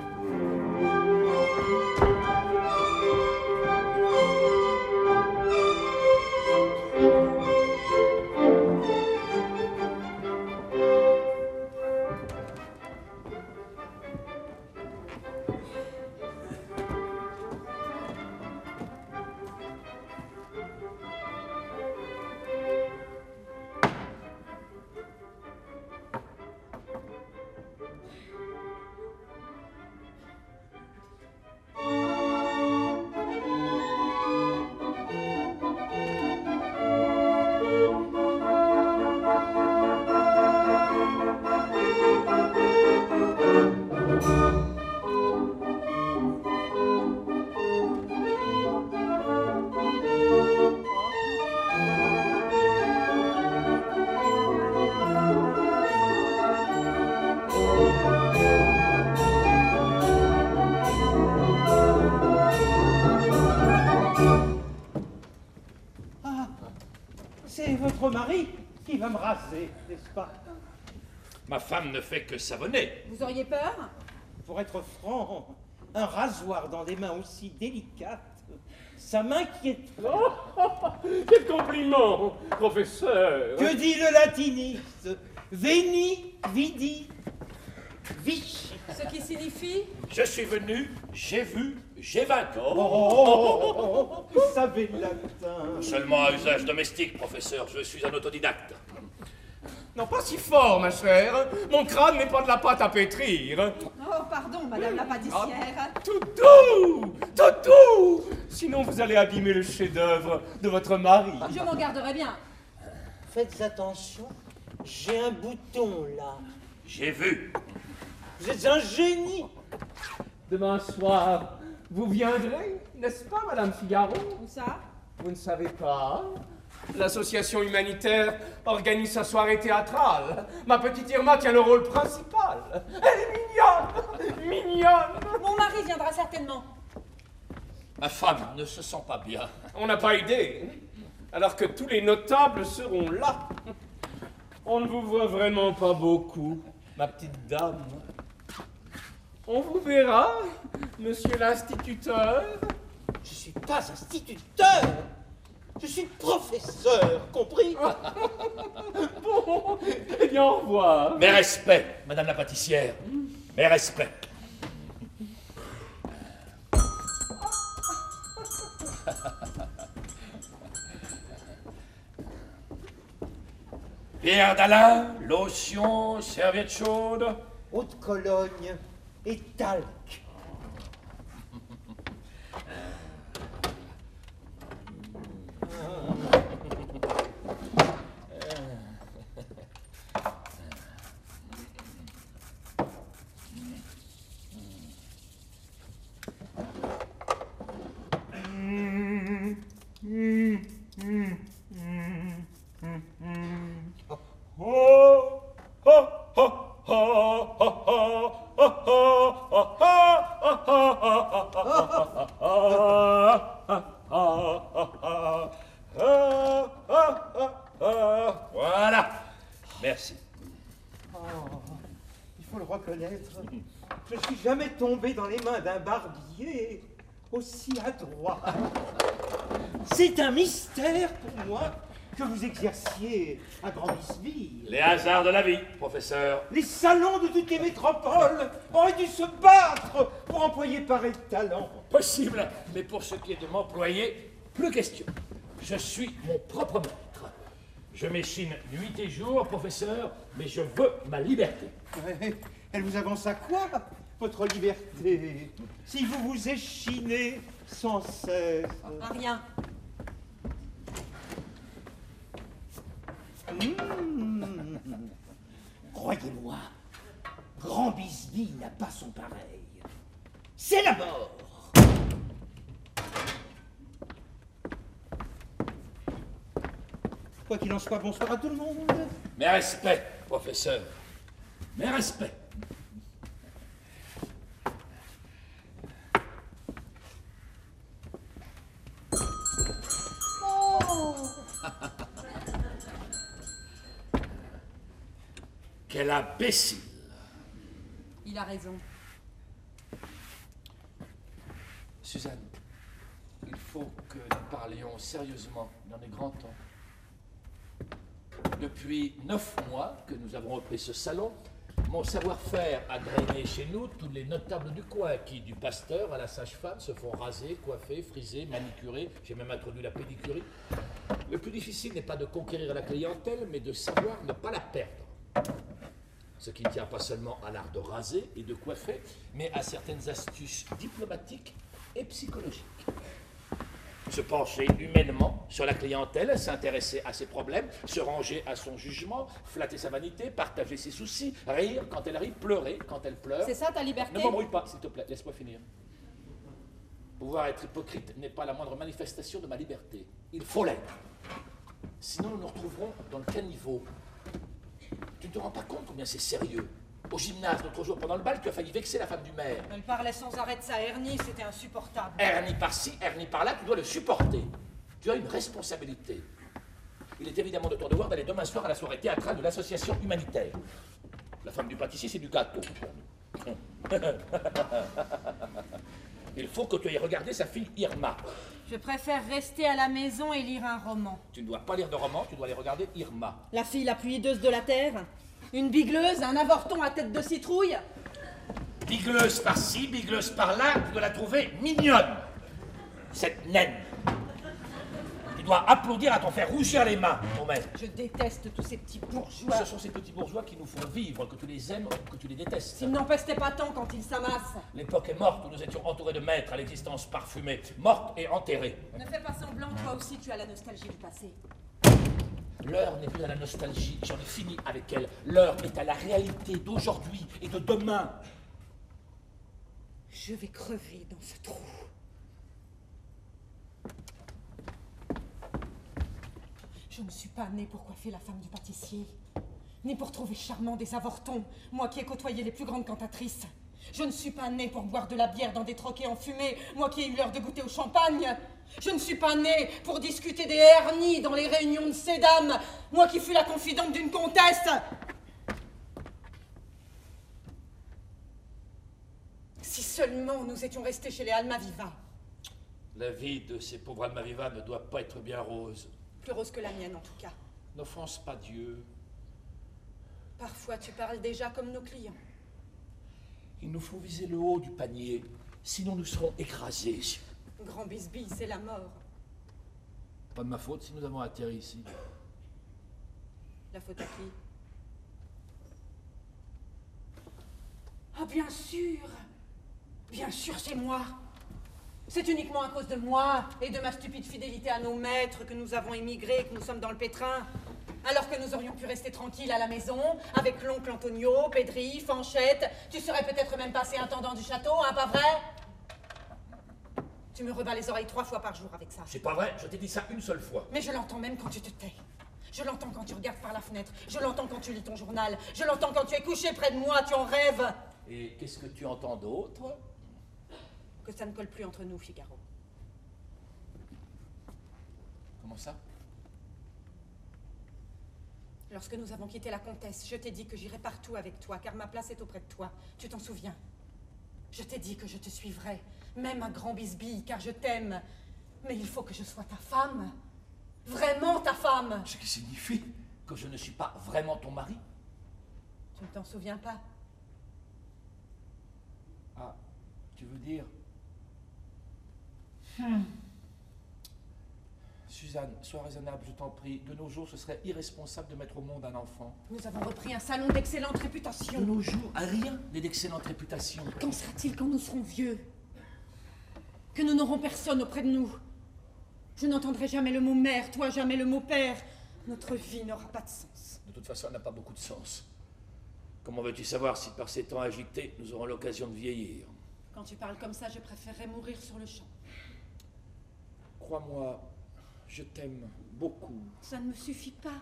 Votre mari qui va me raser, n'est-ce pas? Ma femme ne fait que savonner. Vous auriez peur? Pour être franc, un rasoir dans des mains aussi délicates, ça m'inquiéterait. Oh, oh, oh, quel compliment, professeur! Que dit le latiniste? Veni, vidi, vici. Ce qui signifie? Je suis venu, j'ai vu, J'ai vingt ans. Oh, vous savez le latin. Seulement à usage domestique, professeur. Je suis un autodidacte. Non, pas si fort, ma chère. Mon crâne n'est pas de la pâte à pétrir. Oh, pardon, madame la pâtissière. Tout doux, tout doux. Sinon, vous allez abîmer le chef-d'œuvre de votre mari. Je m'en garderai bien. Faites attention, j'ai un bouton là. J'ai vu. Vous êtes un génie. Demain soir, vous viendrez, n'est-ce pas, Madame Figaro? Où ça? Vous ne savez pas? L'association humanitaire organise sa soirée théâtrale. Ma petite Irma tient le rôle principal. Elle est mignonne, mignonne. Mon mari viendra certainement. Ma femme ne se sent pas bien. On n'a pas idée. Alors que tous les notables seront là. On ne vous voit vraiment pas beaucoup, ma petite dame. On vous verra, monsieur l'instituteur. Je ne suis pas instituteur. Je suis professeur, compris? Bon, eh bien, au revoir. Mes respects, madame la pâtissière. Mes respects. Pierre d'Alain, lotion, serviette chaude. Eau de Cologne et talc. Voilà. Merci. Oh, il faut le reconnaître. Je ne suis jamais tombé dans les mains d'un barbier aussi adroit. C'est un mystère pour moi que vous exerciez à Grand-Bisbille. Les hasards de la vie, professeur. Les salons de toutes les métropoles auraient dû se battre pour employer pareil talent. Possible, mais pour ce qui est de m'employer, plus question. Je suis mon propre maître. Je m'échine nuit et jour, professeur, mais je veux ma liberté. Ouais, elle vous avance à quoi, votre liberté, si vous vous échinez sans cesse? À rien. Mmh. Croyez-moi, Grand-Bisbille n'a pas son pareil. C'est la mort. Quoi qu'il en soit, bonsoir à tout le monde. Mes respects, professeur. Mes respects. Oh. Quel imbécile. Il a raison. Suzanne, il faut que nous parlions sérieusement dans les grands temps. Depuis neuf mois que nous avons repris ce salon, mon savoir-faire a drainé chez nous tous les notables du coin qui, du pasteur à la sage-femme, se font raser, coiffer, friser, manicurer. J'ai même introduit la pédicurie. Le plus difficile n'est pas de conquérir la clientèle, mais de savoir ne pas la perdre. Ce qui ne tient pas seulement à l'art de raser et de coiffer, mais à certaines astuces diplomatiques et psychologiques. Se pencher humainement sur la clientèle, s'intéresser à ses problèmes, se ranger à son jugement, flatter sa vanité, partager ses soucis, rire quand elle rit, pleurer quand elle pleure. C'est ça ta liberté? Ne m'embrouille pas, s'il te plaît, laisse-moi finir. Pouvoir être hypocrite n'est pas la moindre manifestation de ma liberté. Il faut l'être. Sinon, nous nous retrouverons dans le caniveau. Tu ne te rends pas compte combien c'est sérieux? Au gymnase, l'autre jour, pendant le bal, tu as failli vexer la femme du maire. Elle parlait sans arrêt de sa hernie, c'était insupportable. Hernie par-ci, hernie par-là, tu dois le supporter. Tu as une responsabilité. Il est évidemment de ton devoir d'aller demain soir à la soirée théâtrale de l'association humanitaire. La femme du pâtissier, c'est du gâteau. Il faut que tu ailles regarder sa fille Irma. Je préfère rester à la maison et lire un roman. Tu ne dois pas lire de roman, tu dois aller regarder Irma. La fille la plus hideuse de la terre? Une bigleuse, un avorton à tête de citrouille? Bigleuse par-ci, bigleuse par-là, tu dois la trouver mignonne. Cette naine. Tu dois applaudir à t'en faire rougir les mains, ton maître. Je déteste tous ces petits bourgeois. Ce sont ces petits bourgeois qui nous font vivre, que tu les aimes ou que tu les détestes. S'ils n'en pestaient pas tant quand ils s'amassent. L'époque est morte où nous étions entourés de maîtres à l'existence parfumée, morte et enterrée. Ne fais pas semblant, toi aussi tu as la nostalgie du passé. L'heure n'est plus à la nostalgie, j'en ai fini avec elle. L'heure est à la réalité d'aujourd'hui et de demain. Je vais crever dans ce trou. Je ne suis pas née pour coiffer la femme du pâtissier, ni pour trouver charmant des avortons, moi qui ai côtoyé les plus grandes cantatrices. Je ne suis pas née pour boire de la bière dans des troquets enfumés, moi qui ai eu l'heure de goûter au champagne. Je ne suis pas née pour discuter des hernies dans les réunions de ces dames, moi qui fus la confidente d'une comtesse. Si seulement nous étions restés chez les Almaviva. La vie de ces pauvres Almaviva ne doit pas être bien rose. Plus rose que la mienne, en tout cas. N'offense pas Dieu. Parfois, tu parles déjà comme nos clients. Il nous faut viser le haut du panier, sinon nous serons écrasés. Grand bisbille, c'est la mort. Pas de ma faute si nous avons atterri ici. La faute à qui? Ah, bien sûr. Bien sûr, c'est moi. C'est uniquement à cause de moi et de ma stupide fidélité à nos maîtres que nous avons émigré, que nous sommes dans le pétrin. Alors que nous aurions pu rester tranquilles à la maison, avec l'oncle Antonio, Pédri, Fanchette. Tu serais peut-être même passé intendant du château, hein, pas vrai? Tu me rebats les oreilles trois fois par jour avec ça. C'est pas vrai, je t'ai dit ça une seule fois. Mais je l'entends même quand tu te tais. Je l'entends quand tu regardes par la fenêtre. Je l'entends quand tu lis ton journal. Je l'entends quand tu es couché près de moi, tu en rêves. Et qu'est-ce que tu entends d'autre? Que ça ne colle plus entre nous, Figaro. Comment ça? Lorsque nous avons quitté la comtesse, je t'ai dit que j'irais partout avec toi, car ma place est auprès de toi. Tu t'en souviens? Je t'ai dit que je te suivrais, même à Grand Bisbille, car je t'aime. Mais il faut que je sois ta femme. Vraiment ta femme. Ce qui signifie que je ne suis pas vraiment ton mari? Tu ne t'en souviens pas? Ah, tu veux dire? Hmm. Suzanne, sois raisonnable, je t'en prie. De nos jours, ce serait irresponsable de mettre au monde un enfant. Nous avons repris un salon d'excellente réputation. De nos jours, rien n'est d'excellente réputation. Qu'en sera-t-il quand nous serons vieux? Que nous n'aurons personne auprès de nous? Je n'entendrai jamais le mot mère, toi jamais le mot père. Notre vie n'aura pas de sens. De toute façon, elle n'a pas beaucoup de sens. Comment veux-tu savoir si par ces temps agités, nous aurons l'occasion de vieillir? Quand tu parles comme ça, je préférerais mourir sur le champ. Crois-moi, je t'aime beaucoup. Ça ne me suffit pas.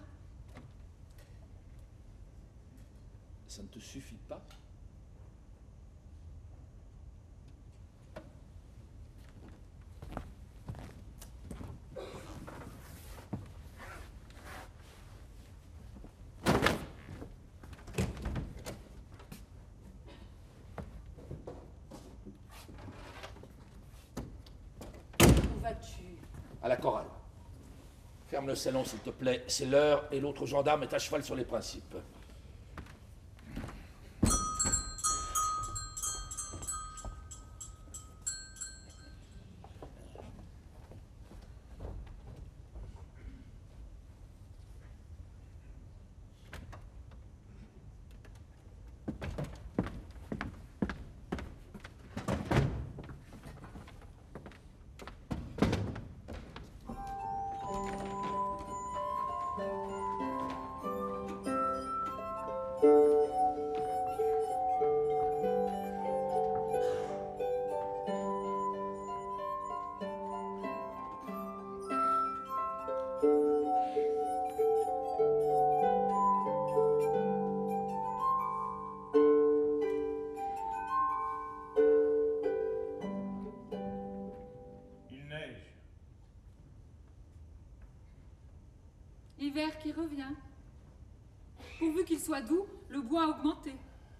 Ça ne te suffit pas? Où vas-tu? À la chorale. Ferme le salon, s'il te plaît. C'est l'heure et l'autre gendarme est à cheval sur les principes. L'hiver qui revient. Pourvu qu'il soit doux, le bois a augmenté.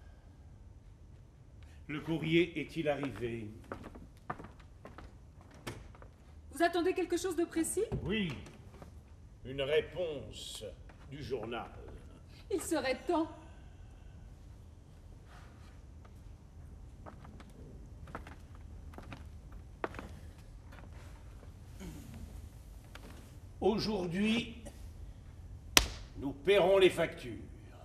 Le courrier est-il arrivé? Vous attendez quelque chose de précis? Oui, une réponse du journal. Il serait temps. aujourd'hui, nous paierons les factures.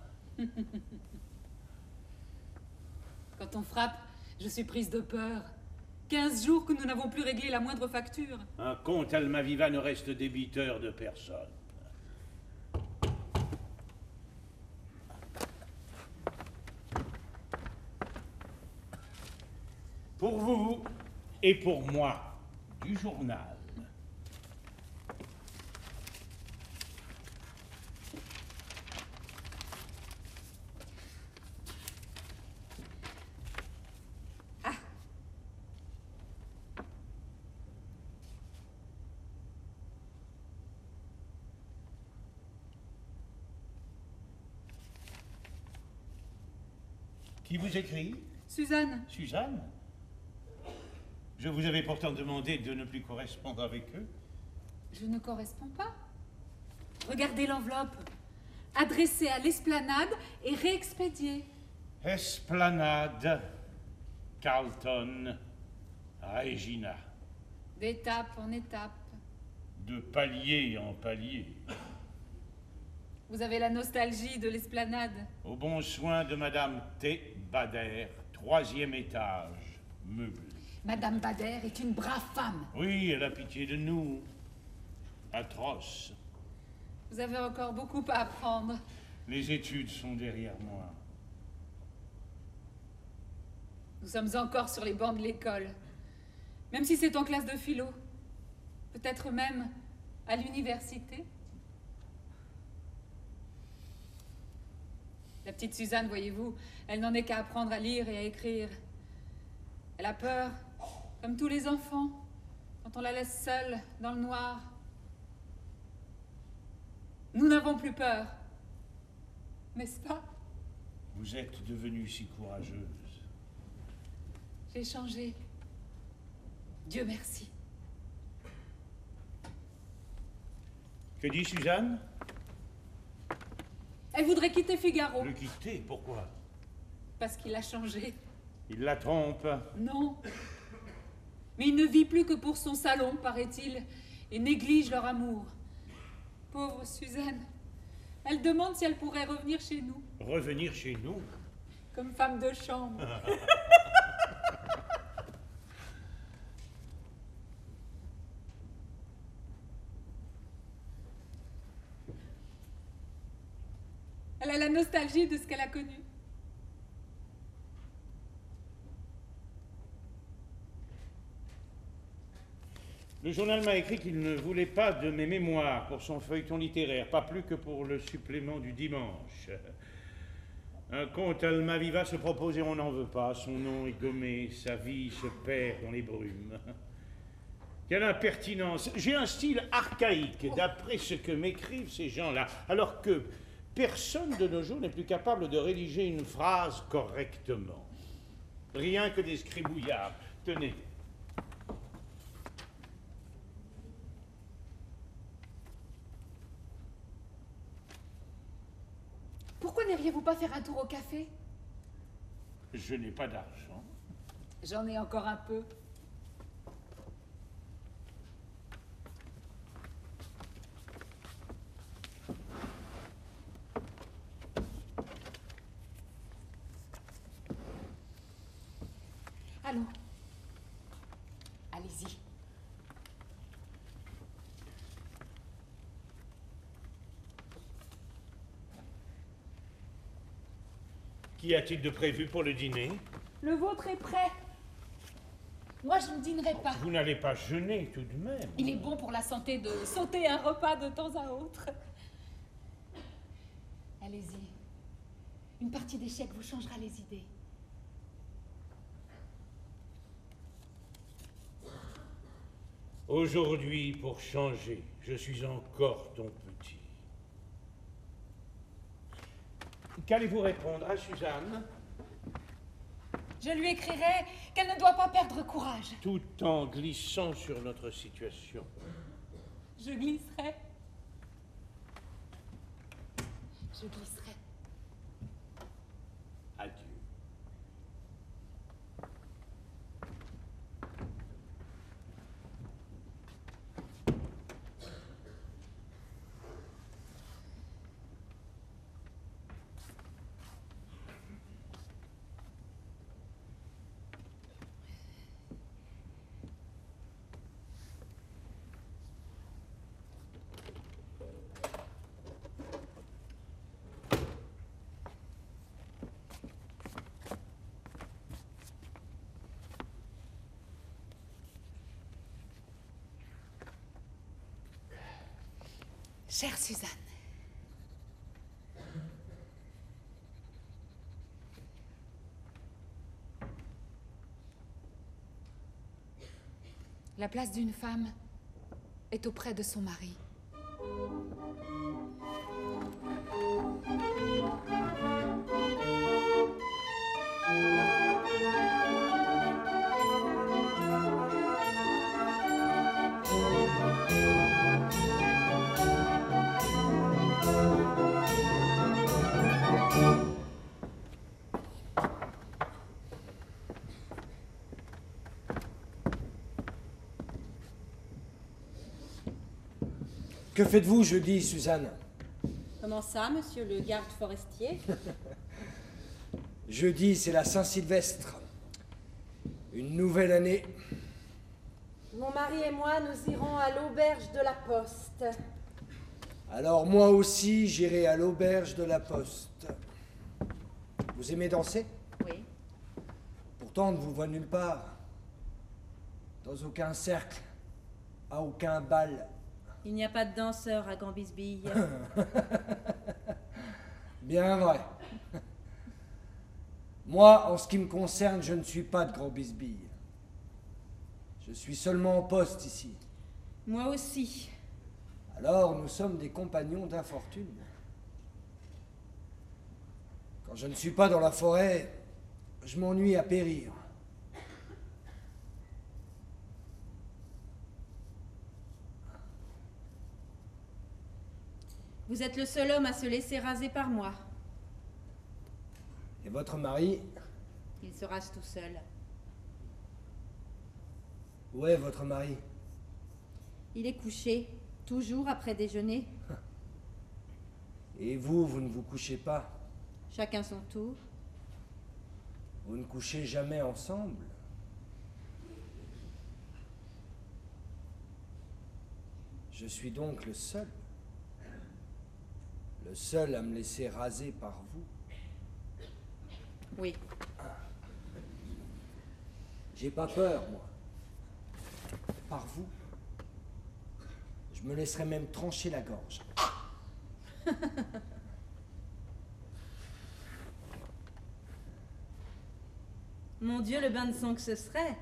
Quand on frappe, je suis prise de peur. Quinze jours que nous n'avons plus réglé la moindre facture. Un comte Almaviva ne reste débiteur de personne. Pour vous et pour moi, du journal. Qui vous écrit? Suzanne. Suzanne? Je vous avais pourtant demandé de ne plus correspondre avec eux. Je ne corresponds pas. Regardez l'enveloppe. Adressée à l'Esplanade et réexpédiée. Esplanade, Carlton, Regina. D'étape en étape. De palier en palier. Vous avez la nostalgie de l'Esplanade. Au bon soin de Madame T. Bader, troisième étage, meublé. Madame Bader est une brave femme. Oui, elle a pitié de nous. Atroce. Vous avez encore beaucoup à apprendre. Les études sont derrière moi. Nous sommes encore sur les bancs de l'école. Même si c'est en classe de philo. Peut-être même à l'université. La petite Suzanne, voyez-vous, elle n'en est qu'à apprendre à lire et à écrire. Elle a peur, comme tous les enfants, quand on la laisse seule, dans le noir. Nous n'avons plus peur, n'est-ce pas? Vous êtes devenue si courageuse. J'ai changé. Dieu merci. Que dit Suzanne? Elle voudrait quitter Figaro. Le quitter? Pourquoi? Parce qu'il a changé. Il la trompe. Non. Mais il ne vit plus que pour son salon, paraît-il, et néglige leur amour. Pauvre Suzanne. Elle demande si elle pourrait revenir chez nous. Revenir chez nous? Comme femme de chambre. Elle a la nostalgie de ce qu'elle a connu. Le journal m'a écrit qu'il ne voulait pas de mes mémoires pour son feuilleton littéraire, pas plus que pour le supplément du dimanche. Un comte Almaviva se propose et on n'en veut pas. Son nom est gommé, sa vie se perd dans les brumes. Quelle impertinence! J'ai un style archaïque, d'après ce que m'écrivent ces gens-là, alors que personne de nos jours n'est plus capable de rédiger une phrase correctement. Rien que des scribouillards. Tenez. Pourquoi n'iriez-vous pas faire un tour au café? Je n'ai pas d'argent. J'en ai encore un peu. Allons. Allez-y. Qu'y a-t-il de prévu pour le dîner? Le vôtre est prêt. Moi, je ne dînerai pas. Vous n'allez pas jeûner tout de même. Il est bon pour la santé de sauter un repas de temps à autre. Allez-y. Une partie d'échecs vous changera les idées. Aujourd'hui, pour changer, je suis encore ton petit. Qu'allez-vous répondre à Suzanne? Je lui écrirai qu'elle ne doit pas perdre courage. Tout en glissant sur notre situation. Je glisserai. Je glisserai. Adieu. Chère Suzanne, la place d'une femme est auprès de son mari. Que faites-vous jeudi, Suzanne? Comment ça, monsieur le garde forestier? Jeudi, c'est la Saint-Sylvestre. Une nouvelle année. Mon mari et moi, nous irons à l'auberge de la Poste. Alors moi aussi, j'irai à l'auberge de la Poste. Vous aimez danser? Oui. Pourtant, on ne vous voit nulle part. Dans aucun cercle, à aucun bal. Il n'y a pas de danseur à Gambisbille. Bien vrai. Moi, en ce qui me concerne, je ne suis pas de Grand-Bisbille. Je suis seulement en poste ici. Moi aussi. Alors, nous sommes des compagnons d'infortune. Quand je ne suis pas dans la forêt, je m'ennuie à périr. Vous êtes le seul homme à se laisser raser par moi. Et votre mari? Il se rase tout seul. Où est votre mari? Il est couché, toujours après déjeuner. Et vous, vous ne vous couchez pas? Chacun son tour. Vous ne couchez jamais ensemble? Je suis donc le seul. Le seul à me laisser raser par vous. Oui. J'ai pas peur, moi. Par vous. Je me laisserai même trancher la gorge. Mon Dieu, le bain de sang que ce serait.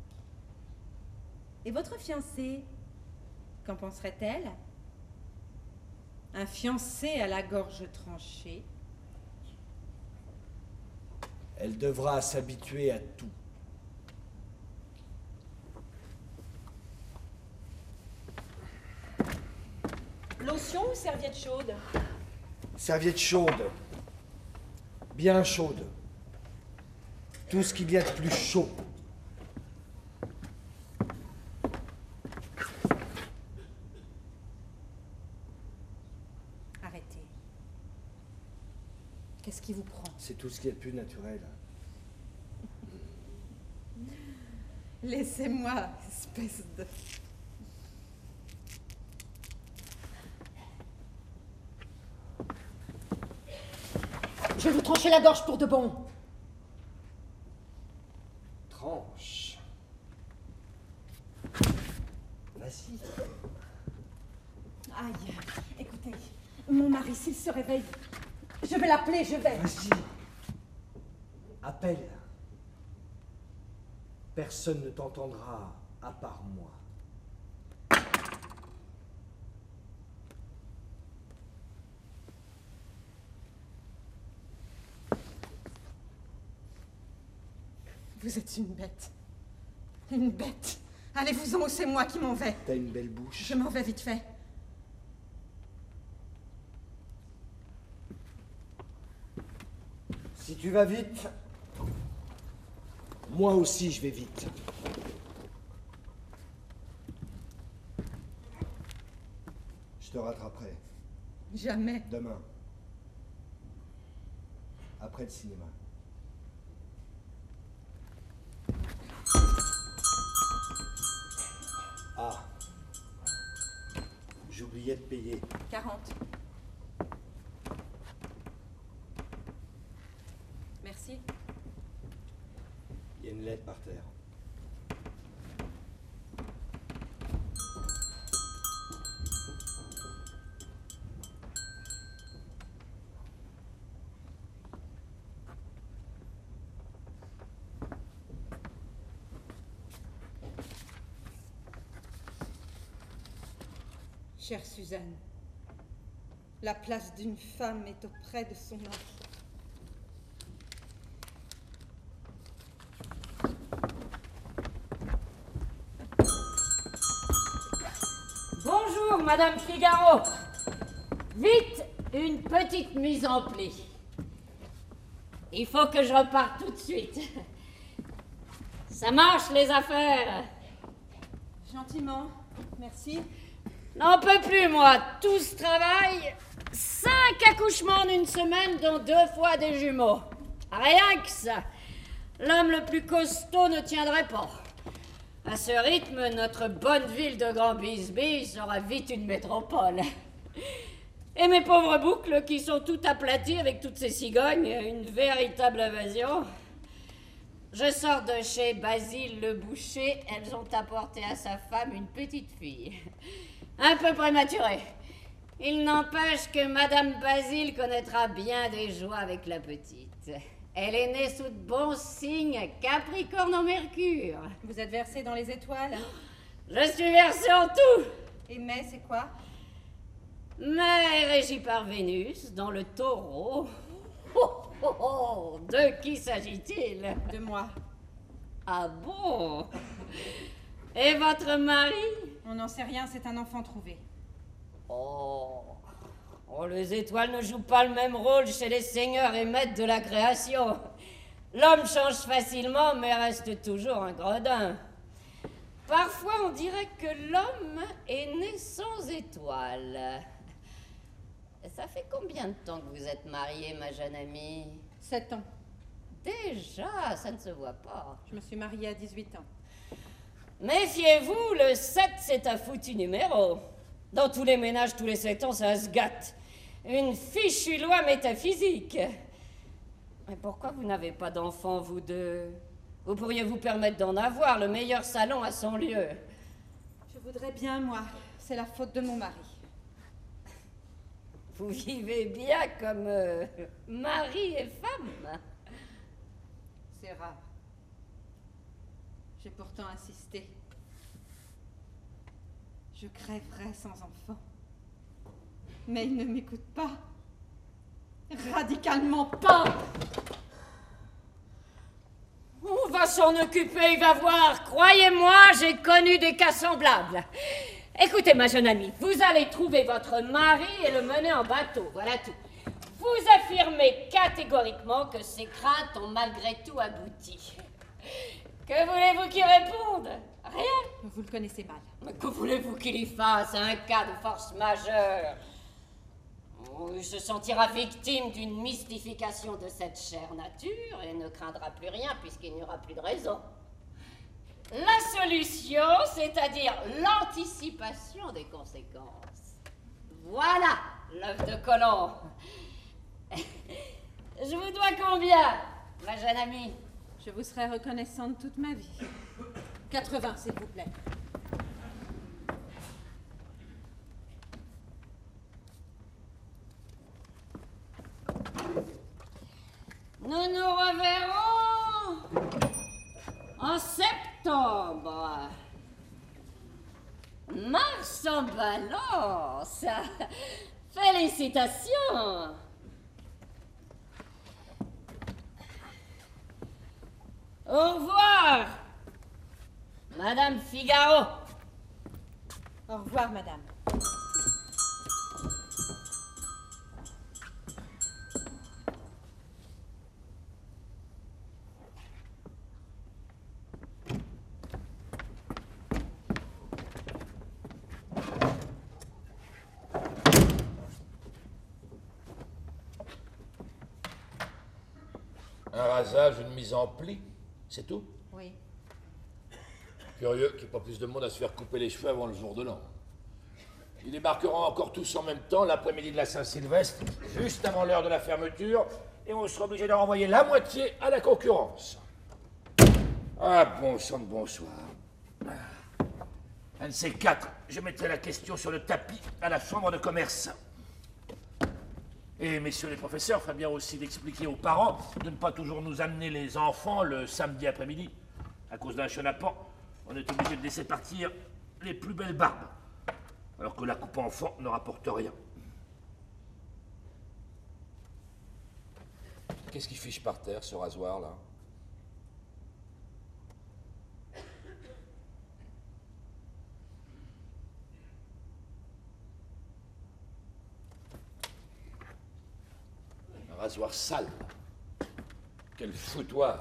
Et votre fiancée, qu'en penserait-elle? Un fiancé à la gorge tranchée. Elle devra s'habituer à tout. Lotion ou serviette chaude? Serviette chaude. Bien chaude. Tout ce qu'il y a de plus chaud. Arrêtez. Qu'est-ce qui vous prend? C'est tout ce qui est de plus naturel. Laissez-moi, espèce de... Je vais vous trancher la gorge pour de bon. Tranche. Vas-y. Aïe, écoutez, mon mari, s'il se réveille, je vais l'appeler, je vais. Vas-y. Appelle. Personne ne t'entendra à part moi. Vous êtes une bête. Une bête. Allez-vous-en ou c'est moi qui m'en vais. T'as une belle bouche. Je m'en vais vite fait. Si tu vas vite, moi aussi je vais vite. Je te rattraperai. Jamais. Demain. Après le cinéma. Ah. J'oubliais de payer. quarante. Merci. Il y a une lettre par terre. Chère Suzanne, la place d'une femme est auprès de son mari. Bonjour, Madame Figaro. Vite, une petite mise en pli. Il faut que je reparte tout de suite. Ça marche, les affaires. Gentiment, merci. N'en peux plus, moi. Tout ce travail, cinq accouchements en une semaine, dont deux fois des jumeaux. Rien que ça. L'homme le plus costaud ne tiendrait pas. À ce rythme, notre bonne ville de Grand Bisbee sera vite une métropole. Et mes pauvres boucles qui sont toutes aplaties avec toutes ces cigognes, une véritable invasion. Je sors de chez Basile le boucher, elles ont apporté à sa femme une petite fille. Un peu prématurée. Il n'empêche que Madame Basile connaîtra bien des joies avec la petite. Elle est née sous de bons signes, Capricorne en Mercure. Vous êtes versé dans les étoiles? Je suis versé en tout. Et mai, c'est quoi? Mais régie par Vénus, dans le taureau. Oh, oh, oh, de qui s'agit-il? De moi. Ah bon? Et votre mari? On n'en sait rien, c'est un enfant trouvé. Oh. Oh, les étoiles ne jouent pas le même rôle chez les seigneurs et maîtres de la création. L'homme change facilement, mais reste toujours un gredin. Parfois, on dirait que l'homme est né sans étoiles. Ça fait combien de temps que vous êtes mariée, ma jeune amie? Sept ans. Déjà, ça ne se voit pas. Je me suis mariée à dix-huit ans. Méfiez-vous, le sept, c'est un foutu numéro. Dans tous les ménages, tous les sept ans, ça se gâte. Une fichue loi métaphysique. Mais pourquoi vous n'avez pas d'enfants, vous deux? Vous pourriez vous permettre d'en avoir, le meilleur salon à son lieu. Je voudrais bien, moi. C'est la faute de mon mari. Vous vivez bien comme euh, mari et femme. C'est rare. J'ai pourtant insisté. Je crèverais sans enfant. Mais il ne m'écoute pas. Radicalement pas. On va s'en occuper, il va voir. Croyez-moi, j'ai connu des cas semblables. Écoutez, ma jeune amie, vous allez trouver votre mari et le mener en bateau, voilà tout. Vous affirmez catégoriquement que ces craintes ont malgré tout abouti. Que voulez-vous qu'il réponde? Rien. Vous le connaissez mal. Mais que voulez-vous qu'il y fasse? Un cas de force majeure. Oh, il se sentira victime d'une mystification de cette chère nature et ne craindra plus rien puisqu'il n'y aura plus de raison. La solution, c'est-à-dire l'anticipation des conséquences. Voilà l'œuf de Colomb. Je vous dois combien, ma jeune amie? Je vous serai reconnaissante toute ma vie. quatre-vingts, s'il vous plaît. Nous nous reverrons en septembre. Mars en balance. Félicitations. Au revoir, Madame Figaro. Au revoir, madame. Un rasage, une mise en pli, c'est tout? Oui. Curieux qu'il n'y ait pas plus de monde à se faire couper les cheveux avant le jour de l'an. Ils débarqueront encore tous en même temps l'après-midi de la Saint-Sylvestre, juste avant l'heure de la fermeture, et on sera obligé de renvoyer la moitié à la concurrence. Ah, bon sang de bonsoir. Un de ces quatre, je mettrai la question sur le tapis à la chambre de commerce. Et messieurs les professeurs, fera bien aussi d'expliquer aux parents de ne pas toujours nous amener les enfants le samedi après-midi. À cause d'un chenapan, on est obligé de laisser partir les plus belles barbes. alors que la coupe enfant ne rapporte rien. Qu'est-ce qui fiche par terre, ce rasoir, là? Un rasoir sale. Quel foutoir.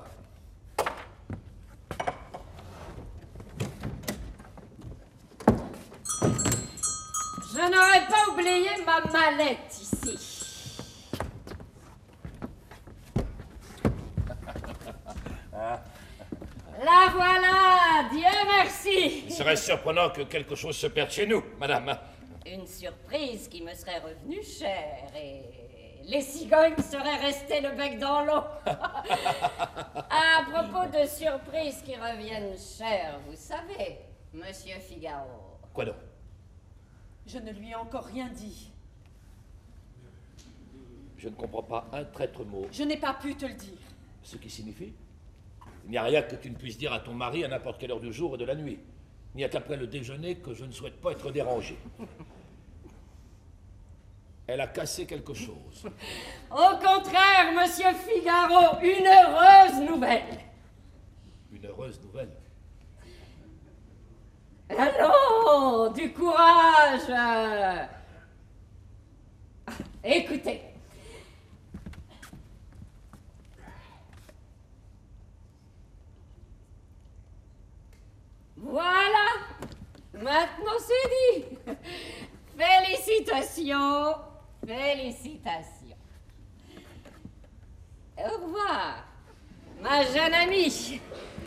Je n'aurais pas oublié ma mallette ici. La voilà, Dieu merci. Il serait surprenant que quelque chose se perde chez nous, madame. Une surprise qui me serait revenue chère et les cigognes seraient restées le bec dans l'eau. À propos de surprises qui reviennent chères, vous savez, Monsieur Figaro. Quoi donc? Je ne lui ai encore rien dit. Je ne comprends pas un traître mot. Je n'ai pas pu te le dire. Ce qui signifie? Il n'y a rien que tu ne puisses dire à ton mari à n'importe quelle heure du jour et de la nuit. Il n'y a qu'après le déjeuner que je ne souhaite pas être dérangé. Elle a cassé quelque chose. Au contraire, Monsieur Figaro, une heureuse nouvelle. Une heureuse nouvelle? Allons, du courage. Écoutez. Voilà. Maintenant c'est dit. Félicitations. Félicitations. Au revoir, ma jeune amie.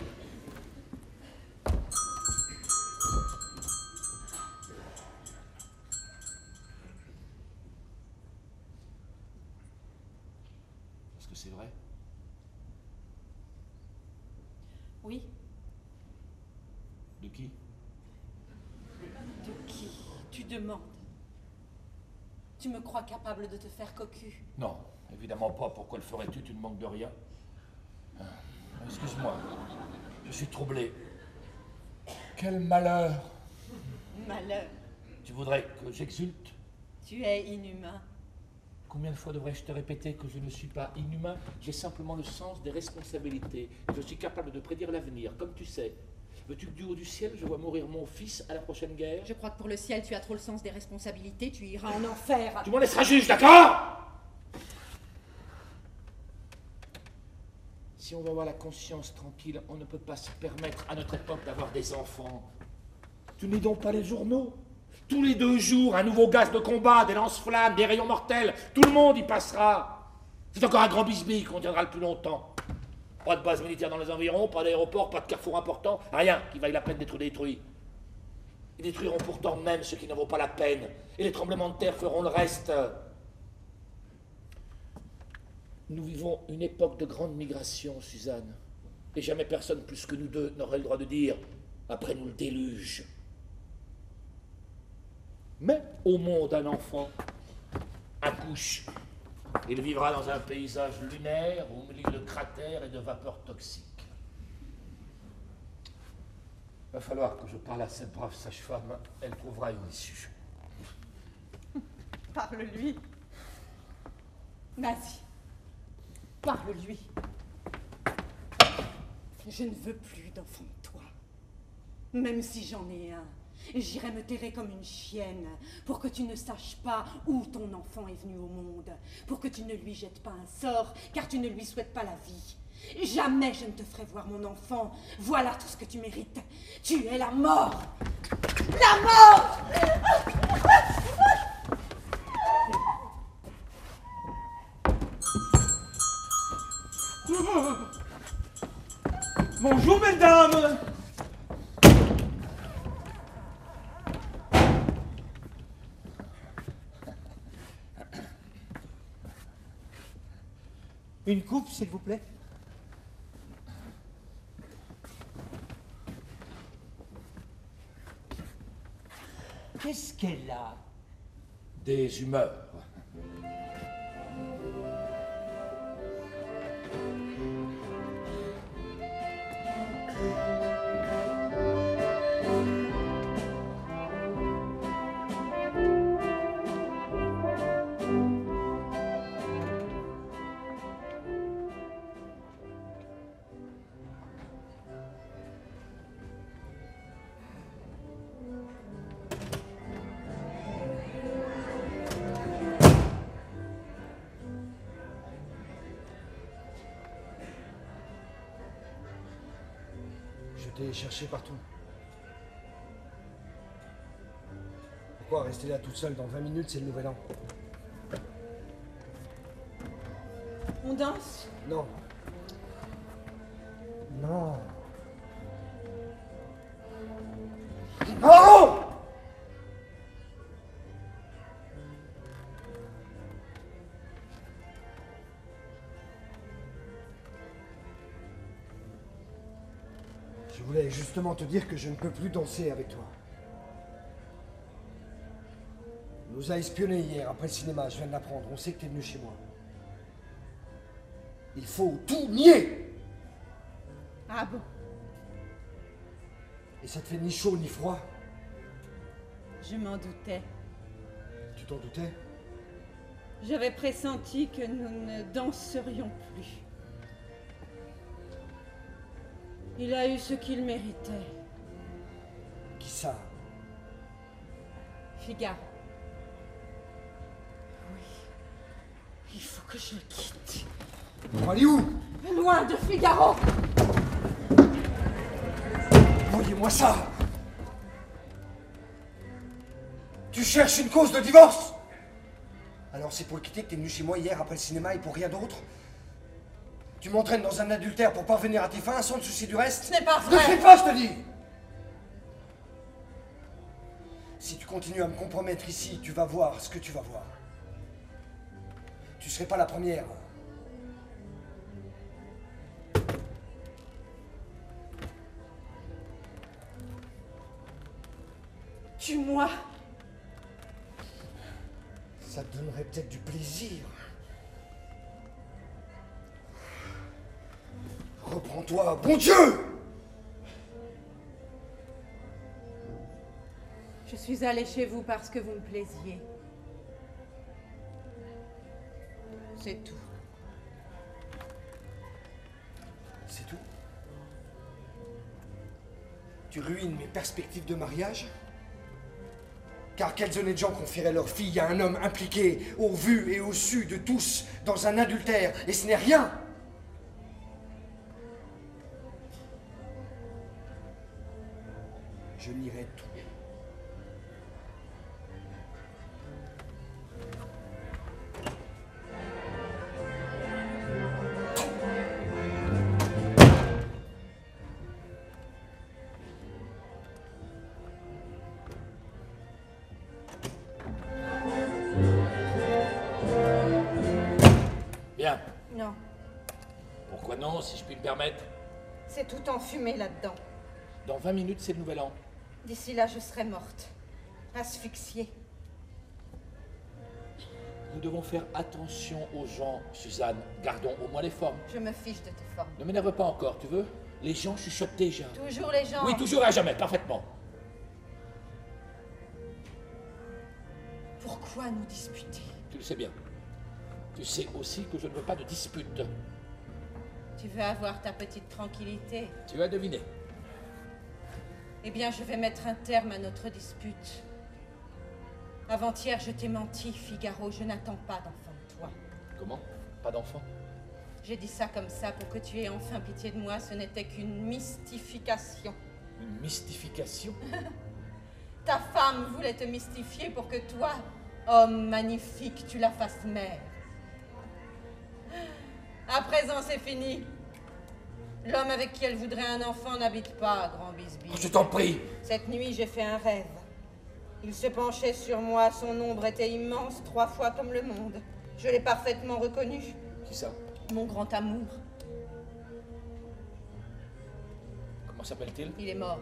Est-ce que c'est vrai? Oui. De qui? De qui tu demandes? Tu me crois capable de te faire cocu? Non, évidemment pas. Pourquoi le ferais-tu? Tu ne manques de rien. Ah, excuse-moi. Je suis troublé. Quel malheur! Malheur. Tu voudrais que j'exulte? Tu es inhumain. Combien de fois devrais-je te répéter que je ne suis pas inhumain? J'ai simplement le sens des responsabilités. Je suis capable de prédire l'avenir, comme tu sais. Veux-tu que du haut du ciel, je vois mourir mon fils à la prochaine guerre? Je crois que pour le ciel, tu as trop le sens des responsabilités. Tu iras en enfer. Tu m'en laisseras juge, d'accord? Si on veut avoir la conscience tranquille, on ne peut pas se permettre à notre époque d'avoir des enfants. Tu n'es donc pas les journaux? Tous les deux jours, un nouveau gaz de combat, des lance-flammes, des rayons mortels. Tout le monde y passera. C'est encore un grand bisbille qu'on tiendra le plus longtemps. Pas de base militaire dans les environs, pas d'aéroport, pas de carrefour important, rien qui vaille la peine d'être détruit. Ils détruiront pourtant même ce qui ne vaut pas la peine, et les tremblements de terre feront le reste. Nous vivons une époque de grande migration, Suzanne, et jamais personne plus que nous deux n'aurait le droit de dire « après nous le déluge ». Mais au monde, un enfant accouche. Il vivra dans un paysage lunaire, au milieu de cratères et de vapeurs toxiques. Il va falloir que je parle à cette brave sage-femme, elle trouvera une issue. Parle-lui. Vas-y. Parle-lui. Je ne veux plus d'enfant de toi. Même si j'en ai un. J'irai me terrer comme une chienne pour que tu ne saches pas où ton enfant est venu au monde, pour que tu ne lui jettes pas un sort, car tu ne lui souhaites pas la vie. Jamais je ne te ferai voir mon enfant. Voilà tout ce que tu mérites. Tu es la mort. La mort. Bonjour, mesdames. Une coupe, s'il vous plaît. Qu'est-ce qu'elle a? Des humeurs. Je t'ai cherché partout. Pourquoi rester là toute seule dans vingt minutes, c'est le nouvel an? On danse? Non. Non. Non! Je voulais justement te dire que je ne peux plus danser avec toi. On nous a espionnés hier après le cinéma, je viens de l'apprendre. On sait que t'es venu chez moi. Il faut tout nier! Ah bon? Et ça te fait ni chaud ni froid? Je m'en doutais. Tu t'en doutais? J'avais pressenti que nous ne danserions plus. Il a eu ce qu'il méritait. Qui ça? Figaro. Oui. Il faut que je le quitte. Pour aller où? Loin de Figaro! Envoyez-moi ça! Tu cherches une cause de divorce? Alors c'est pour le quitter que t'es venu chez moi hier après le cinéma et pour rien d'autre? Tu m'entraînes dans un adultère pour parvenir à tes fins sans te soucier du reste? Ce n'est pas vrai! Ne crie pas, je te dis! Si tu continues à me compromettre ici, tu vas voir ce que tu vas voir. Tu serais pas la première. Tue-moi! Ça te donnerait peut-être du plaisir. Reprends-toi, bon Dieu! Je suis allée chez vous parce que vous me plaisiez. C'est tout. C'est tout? Tu ruines mes perspectives de mariage? Car quels honnêtes gens confieraient leur fille à un homme impliqué, au vu et au su de tous, dans un adultère, et ce n'est rien! Je nierai tout. Bien. Non, Pourquoi non, si je puis me permettre? c'est tout enfumé là-dedans. Dans vingt minutes, c'est le nouvel an. D'ici là, je serai morte. Asphyxiée. Nous devons faire attention aux gens, Suzanne. Gardons au moins les formes. Je me fiche de tes formes. Ne m'énerve pas encore, tu veux? Les gens chuchotent déjà. Toujours les gens. Oui, toujours et à jamais, parfaitement. Pourquoi nous disputer? Tu le sais bien. Tu sais aussi que je ne veux pas de dispute. Tu veux avoir ta petite tranquillité? Tu as deviné. Eh bien, je vais mettre un terme à notre dispute. Avant-hier, je t'ai menti, Figaro. Je n'attends pas d'enfant de toi. Comment? Pas d'enfant? J'ai dit ça comme ça pour que tu aies enfin pitié de moi. Ce n'était qu'une mystification. Une mystification? Ta femme voulait te mystifier pour que toi, homme magnifique, tu la fasses mère. À présent, c'est fini. L'homme avec qui elle voudrait un enfant n'habite pas à Grand Bisbee. Je t'en prie. Cette nuit, j'ai fait un rêve. Il se penchait sur moi, son ombre était immense, trois fois comme le monde. Je l'ai parfaitement reconnu. Qui ça? Mon grand amour. Comment s'appelle-t-il? Il est mort.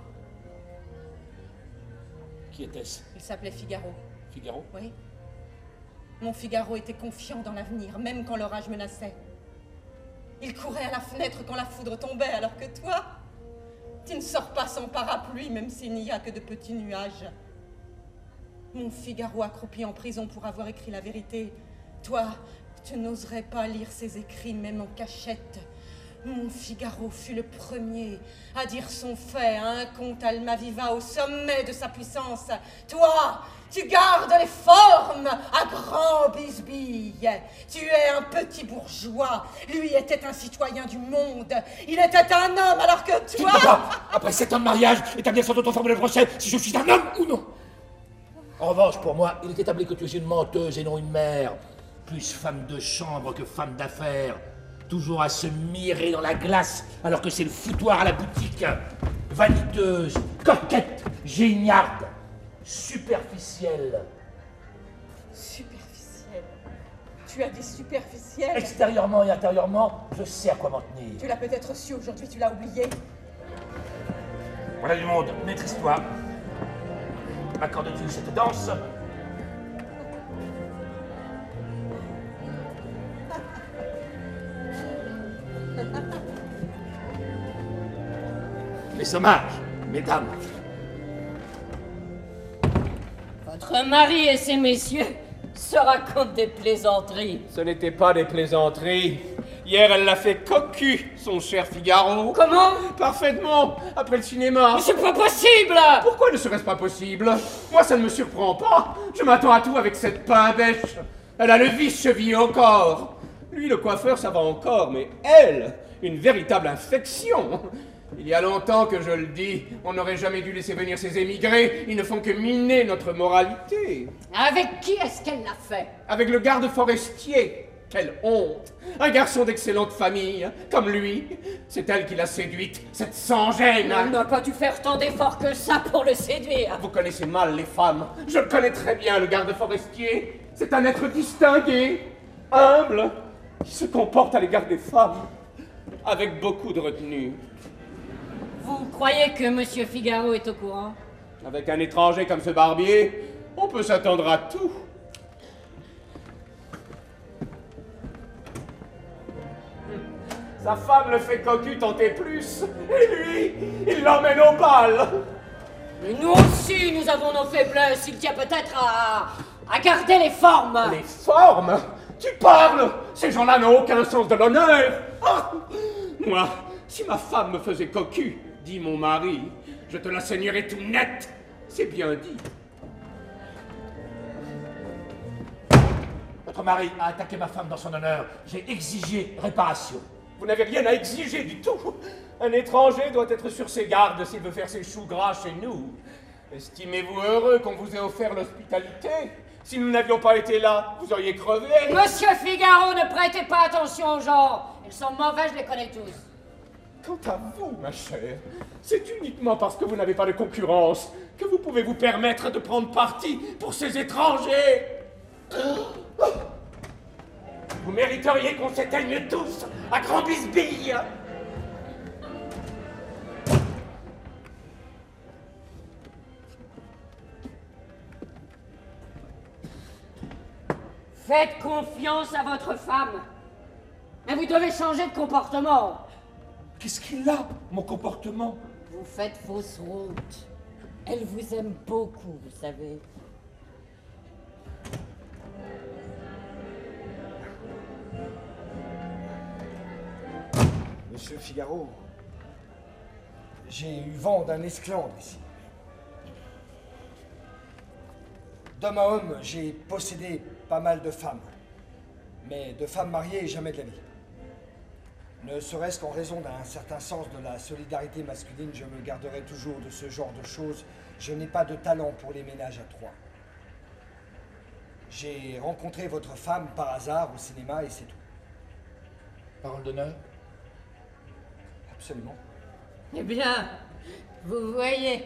Qui était-ce? Il s'appelait Figaro. Figaro? Oui. Mon Figaro était confiant dans l'avenir, même quand l'orage menaçait. Il courait à la fenêtre quand la foudre tombait, alors que toi, tu ne sors pas sans parapluie, même s'il n'y a que de petits nuages. Mon Figaro accroupi en prison pour avoir écrit la vérité. Toi, tu n'oserais pas lire ses écrits, même en cachette. Mon Figaro fut le premier à dire son fait à un comte Almaviva au sommet de sa puissance. Toi, tu gardes les formes à grand bisbille. Tu es un petit bourgeois. Lui était un citoyen du monde. Il était un homme alors que Tu toi... ne peux pas, après sept ans de mariage, établir sans autre forme de procès si je suis un homme ou non. En revanche, pour moi, il est établi que tu es une menteuse et non une mère. Plus femme de chambre que femme d'affaires. Toujours à se mirer dans la glace alors que c'est le foutoir à la boutique. Vaniteuse, coquette, géniarde, superficielle. Superficielle. Tu as dit superficielle. Extérieurement et intérieurement, je sais à quoi m'en tenir. Tu l'as peut-être su aujourd'hui, tu l'as oublié. Voilà du monde, maîtrise-toi. M'accordes-tu cette danse? Les hommages, mesdames. Votre mari et ces messieurs se racontent des plaisanteries. Ce n'était pas des plaisanteries. Hier, elle l'a fait cocu, son cher Figaro. Comment? Parfaitement, après le cinéma. Mais c'est pas possible! Pourquoi ne serait-ce pas possible? Moi, ça ne me surprend pas. Je m'attends à tout avec cette pain bêche. Elle a le vice chevillé au corps. Lui, le coiffeur, ça va encore, mais elle, une véritable infection. Il y a longtemps que je le dis, on n'aurait jamais dû laisser venir ces émigrés. Ils ne font que miner notre moralité. Avec qui est-ce qu'elle l'a fait? Avec le garde forestier. Quelle honte! Un garçon d'excellente famille, comme lui. C'est elle qui l'a séduite, cette sans-gêne. Elle n'a pas dû faire tant d'efforts que ça pour le séduire. Vous connaissez mal les femmes. Je le connais très bien, le garde forestier. C'est un être distingué, humble, qui se comporte à l'égard des femmes avec beaucoup de retenue. Vous croyez que Monsieur Figaro est au courant? Avec un étranger comme ce barbier, on peut s'attendre à tout. Sa femme le fait cocu tenter plus, et lui, il l'emmène au bal. Mais nous aussi, nous avons nos faiblesses. Il tient peut-être à, à garder les formes. Les formes? Tu parles? Ces gens-là n'ont aucun sens de l'honneur. Ah! Moi, si ma femme me faisait cocu, dit mon mari, je te la saignerais tout net. C'est bien dit. Votre mari a attaqué ma femme dans son honneur. J'ai exigé réparation. Vous n'avez rien à exiger du tout. Un étranger doit être sur ses gardes s'il veut faire ses choux gras chez nous. Estimez-vous heureux qu'on vous ait offert l'hospitalité? Si nous n'avions pas été là, vous auriez crevé. Monsieur Figaro, ne prêtez pas attention aux gens. Ils sont mauvais, je les connais tous. Quant à vous, ma chère, c'est uniquement parce que vous n'avez pas de concurrence que vous pouvez vous permettre de prendre parti pour ces étrangers. Vous mériteriez qu'on s'éteigne tous à grand bisbille. Faites confiance à votre femme. Mais vous devez changer de comportement. Qu'est-ce qu'il a, mon comportement? Vous faites fausse route. Elle vous aime beaucoup, vous savez. Monsieur Figaro, j'ai eu vent d'un esclandre ici. D'homme à homme, j'ai possédé pas mal de femmes. Mais de femmes mariées, jamais de la vie. Ne serait-ce qu'en raison d'un certain sens de la solidarité masculine, je me garderai toujours de ce genre de choses. Je n'ai pas de talent pour les ménages à trois. J'ai rencontré votre femme par hasard au cinéma et c'est tout. Parole d'honneur? Absolument. Eh bien, vous voyez.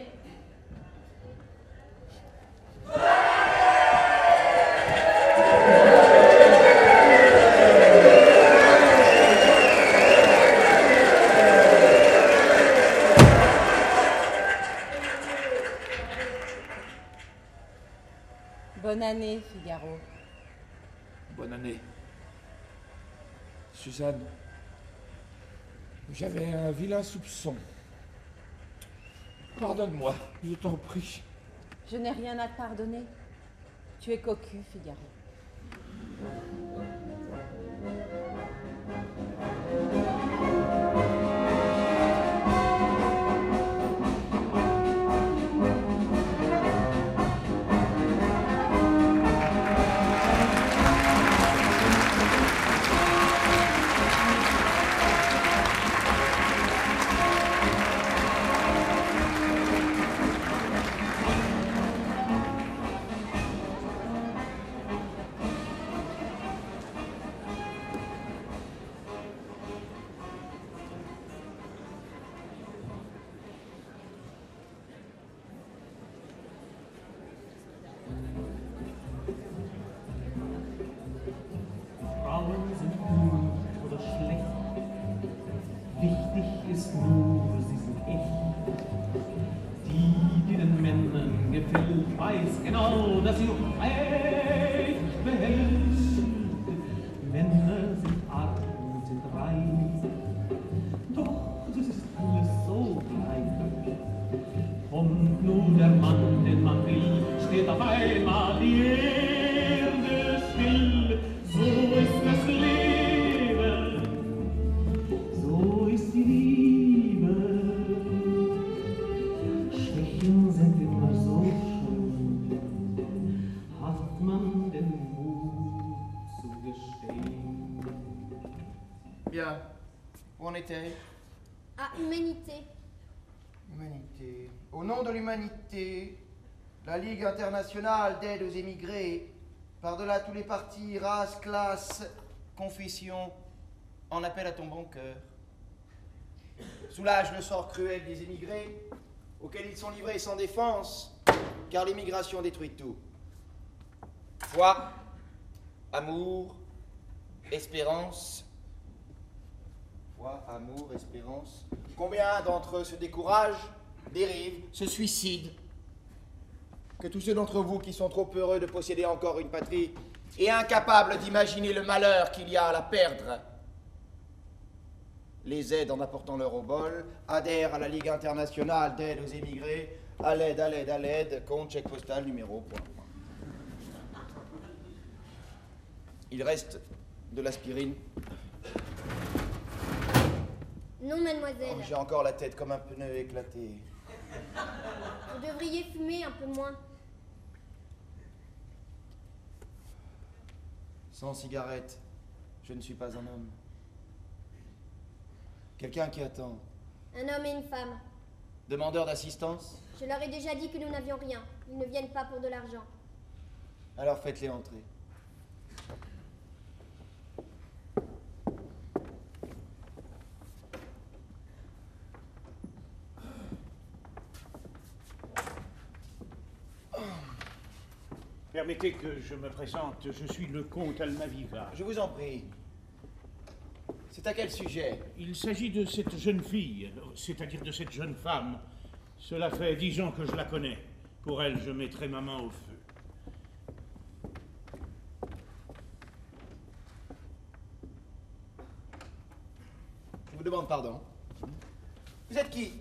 Bonne année, Figaro. Bonne année. Suzanne, j'avais un vilain soupçon. Pardonne-moi, je t'en prie. Je n'ai rien à te pardonner. Tu es cocu, Figaro. ist nur, sie sind echt. Die, die den Männern gefällt, weiß genau, dass sie recht behält. Männer sind arm und sind rein, doch das ist alles so klein. Kommt nun der Mann, den man will, steht auf einmal die Erde still. So ist das Leben, so ist die Liebe. Schwächen sind immer so schön, hat man den Mut zu gestehen. Bien, où en était-je? À humanité. Humanité. Au nom de l'humanité, la Ligue internationale d'aide aux émigrés, par-delà tous les partis, races, classes, confessions, en appelle à ton bon cœur. Soulage le sort cruel des émigrés, auxquels ils sont livrés sans défense, car l'immigration détruit tout. Foi, amour, espérance. Foi, amour, espérance. Combien d'entre eux se découragent, dérivent, se suicident? Que tous ceux d'entre vous qui sont trop heureux de posséder encore une patrie et incapables d'imaginer le malheur qu'il y a à la perdre, les aident en apportant leur obol, adhèrent à la Ligue internationale d'aide aux émigrés, à l'aide, à l'aide, à l'aide, compte, chèque postal, numéro, point. Il reste de l'aspirine. Non, mademoiselle. Oh, j'ai encore la tête comme un pneu éclaté. Vous devriez fumer un peu moins. Sans cigarette, je ne suis pas un homme. Quelqu'un qui attend. Un homme et une femme. Demandeur d'assistance? Je leur ai déjà dit que nous n'avions rien. Ils ne viennent pas pour de l'argent. Alors faites-les entrer. Permettez que je me présente, je suis le comte Almaviva. Je vous en prie. C'est à quel sujet? Il s'agit de cette jeune fille, c'est-à-dire de cette jeune femme. Cela fait dix ans que je la connais. Pour elle, je mettrai ma main au feu. Je vous demande pardon. Vous êtes qui?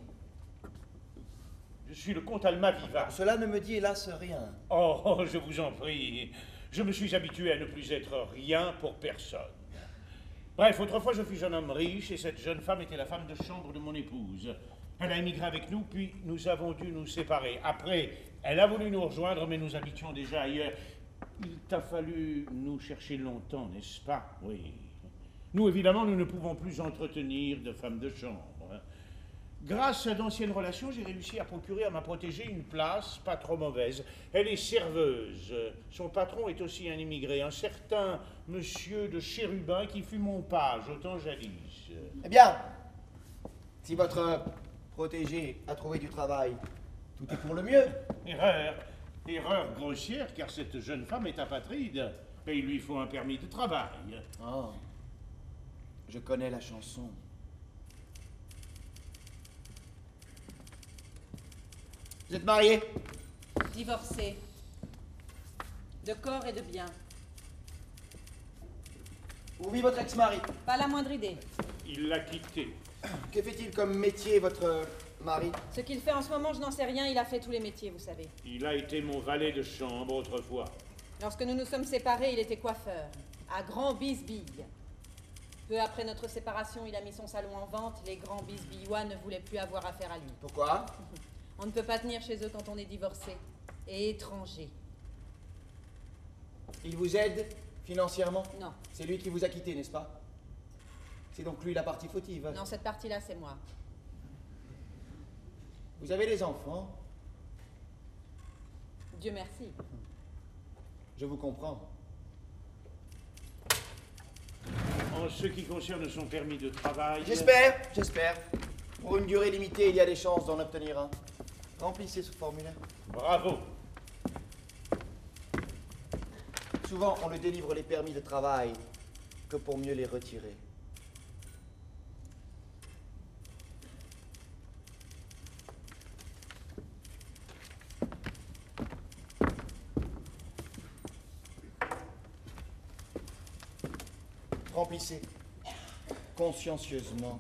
Je suis le comte Almaviva. Cela ne me dit hélas rien. Oh, oh, je vous en prie. Je me suis habitué à ne plus être rien pour personne. Bref, autrefois je fus un homme riche et cette jeune femme était la femme de chambre de mon épouse. Elle a émigré avec nous, puis nous avons dû nous séparer. Après, elle a voulu nous rejoindre, mais nous habitions déjà ailleurs. Il t'a fallu nous chercher longtemps, n'est-ce pas? Oui. Nous, évidemment, nous ne pouvons plus entretenir de femme de chambre. Grâce à d'anciennes relations, j'ai réussi à procurer à ma protégée une place pas trop mauvaise. Elle est serveuse. Son patron est aussi un immigré, un certain monsieur de Chérubin qui fut mon page au temps jadis. Eh bien, si votre protégé a trouvé du travail, tout est pour le mieux. Erreur. Erreur grossière, car cette jeune femme est apatride. Et il lui faut un permis de travail. Oh, je connais la chanson. Vous êtes marié? Divorcé. De corps et de biens. Où vit votre ex-mari? Pas la moindre idée. Il l'a quitté. Que fait-il comme métier, votre mari? Ce qu'il fait en ce moment, je n'en sais rien. Il a fait tous les métiers, vous savez. Il a été mon valet de chambre autrefois. Lorsque nous nous sommes séparés, il était coiffeur. À Grand Bisbille. Peu après notre séparation, il a mis son salon en vente. Les grands Bisbillois ne voulaient plus avoir affaire à lui. Pourquoi? On ne peut pas tenir chez eux quand on est divorcé. Et étranger. Il vous aide financièrement? Non. C'est lui qui vous a quitté, n'est-ce pas? C'est donc lui la partie fautive? Non, cette partie-là, c'est moi. Vous avez des enfants? Dieu merci. Je vous comprends. En ce qui concerne son permis de travail... J'espère, j'espère. Pour une durée limitée, il y a des chances d'en obtenir un. Remplissez ce formulaire. Bravo. Souvent, on ne délivre les permis de travail que pour mieux les retirer. Remplissez. Consciencieusement.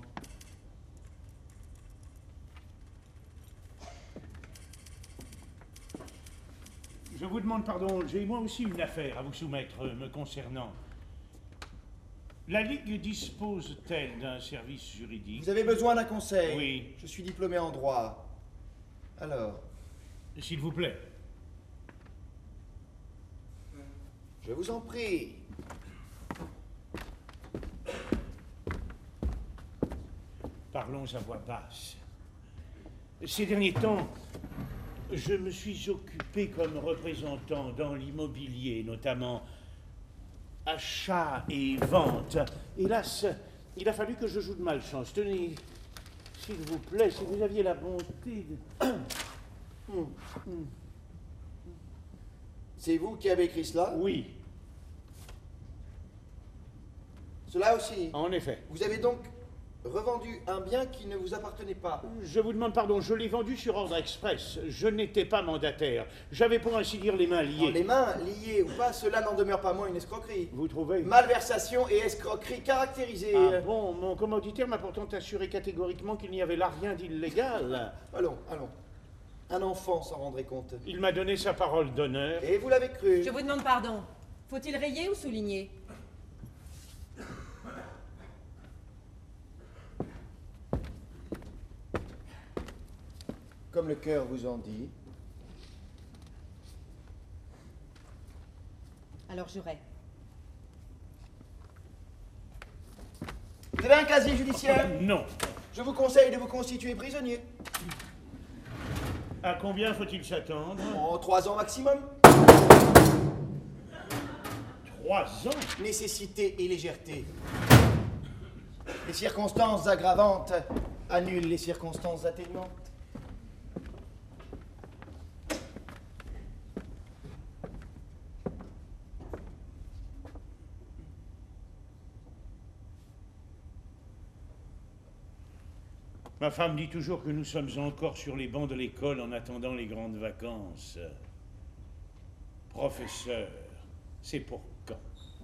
Je vous demande pardon, j'ai moi aussi une affaire à vous soumettre euh, me concernant. La Ligue dispose-t-elle d'un service juridique? Vous avez besoin d'un conseil? Oui. Je suis diplômé en droit. Alors? S'il vous plaît. Je vous en prie. Parlons à voix basse. Ces derniers temps, je me suis occupé comme représentant dans l'immobilier, notamment achat et vente. Hélas, il a fallu que je joue de malchance. Tenez, s'il vous plaît, si vous aviez la bonté de... C'est vous qui avez écrit cela? Oui. Cela aussi? En effet. Vous avez donc revendu un bien qui ne vous appartenait pas? Je vous demande pardon, je l'ai vendu sur ordre express. Je n'étais pas mandataire. J'avais pour ainsi dire les mains liées. Non, les mains liées ou pas, cela n'en demeure pas moins une escroquerie. Vous trouvez? Malversation et escroquerie caractérisées. Ah bon, mon commanditaire m'a pourtant assuré catégoriquement qu'il n'y avait là rien d'illégal. Allons, allons. Un enfant s'en rendrait compte. Il m'a donné sa parole d'honneur. Et vous l'avez cru? Je vous demande pardon. Faut-il rayer ou souligner? Comme le cœur vous en dit. Alors jurez. Vous avez un casier judiciaire? Non. Je vous conseille de vous constituer prisonnier. À combien faut-il s'attendre? En trois ans maximum. Trois ans? Nécessité et légèreté. Les circonstances aggravantes annulent les circonstances atténuantes. Ma femme dit toujours que nous sommes encore sur les bancs de l'école en attendant les grandes vacances. Professeur, c'est pour quand?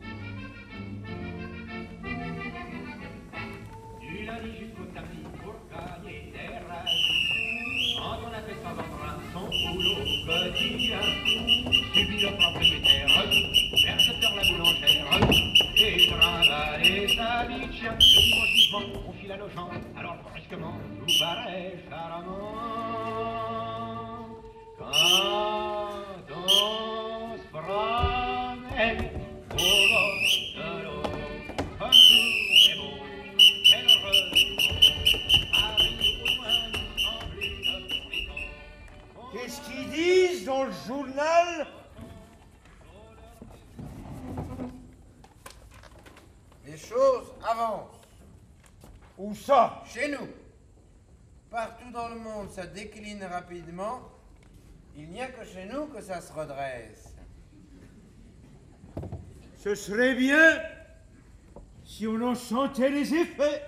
Du lundi jusqu'au samedi pour gagner des rêves. Quand on a fait sans emprunt son boulot quotidien, subit le propriétaire, percepteur la boulangère, et travailler sa vie de chien. Le dimanche vivement, on file à nos gens, alors brusquement, tout paraît charmant. Quand on se promène au bord de l'eau, comme tout est beau, quel renouveau, Paris au loin semble une prison. Qu'est-ce qu'ils disent dans le journal? Les choses avancent. Où ça? Chez nous. Partout dans le monde, ça décline rapidement. Il n'y a que chez nous que ça se redresse. Ce serait bien si on en sentait les effets.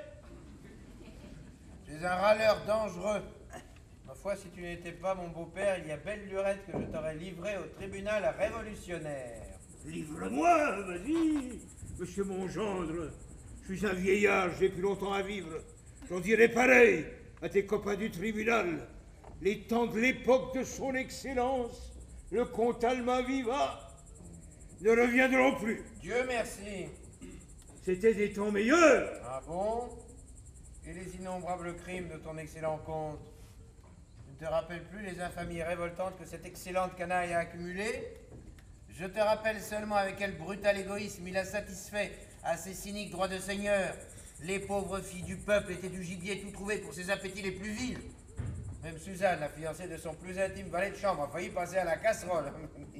Tu es un râleur dangereux. Ma foi, si tu n'étais pas mon beau-père, il y a belle lurette que je t'aurais livré au tribunal révolutionnaire. Livre-moi, vas-y, monsieur mon gendre. Je suis un vieillard, j'ai plus longtemps à vivre. J'en dirai pareil à tes copains du tribunal. Les temps de l'époque de son excellence, le comte Alma Viva, ne reviendront plus. Dieu merci. C'était des temps meilleurs. Ah bon? Et les innombrables crimes de ton excellent comte? Tu ne te rappelles plus les infamies révoltantes que cette excellente canaille a accumulées? Je te rappelle seulement avec quel brutal égoïsme il a satisfait à ses cyniques droits de seigneur. Les pauvres filles du peuple étaient du gibier tout trouvé pour ses appétits les plus vils. Même Suzanne, la fiancée de son plus intime valet de chambre, a failli passer à la casserole.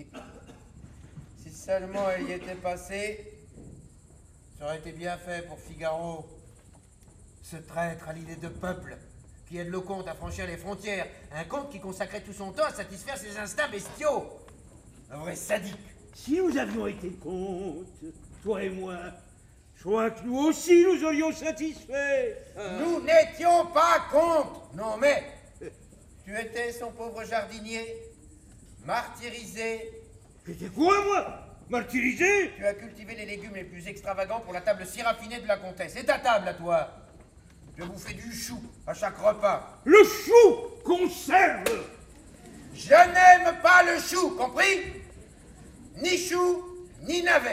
Si seulement elle y était passée, ça aurait été bien fait pour Figaro. Ce traître à l'idée de peuple qui aide le comte à franchir les frontières. Un comte qui consacrait tout son temps à satisfaire ses instincts bestiaux. Un vrai sadique. Si nous avions été comtes, toi et moi, je crois que nous aussi nous aurions satisfait. Nous n'étions pas comtes. Non mais, tu étais son pauvre jardinier, martyrisé. J'étais quoi, moi? Martyrisé? Tu as cultivé les légumes les plus extravagants pour la table si raffinée de la comtesse. Et ta table à toi? Je vous fais du chou à chaque repas. Le chou conserve! Je n'aime pas le chou, compris? Ni chou, ni navet.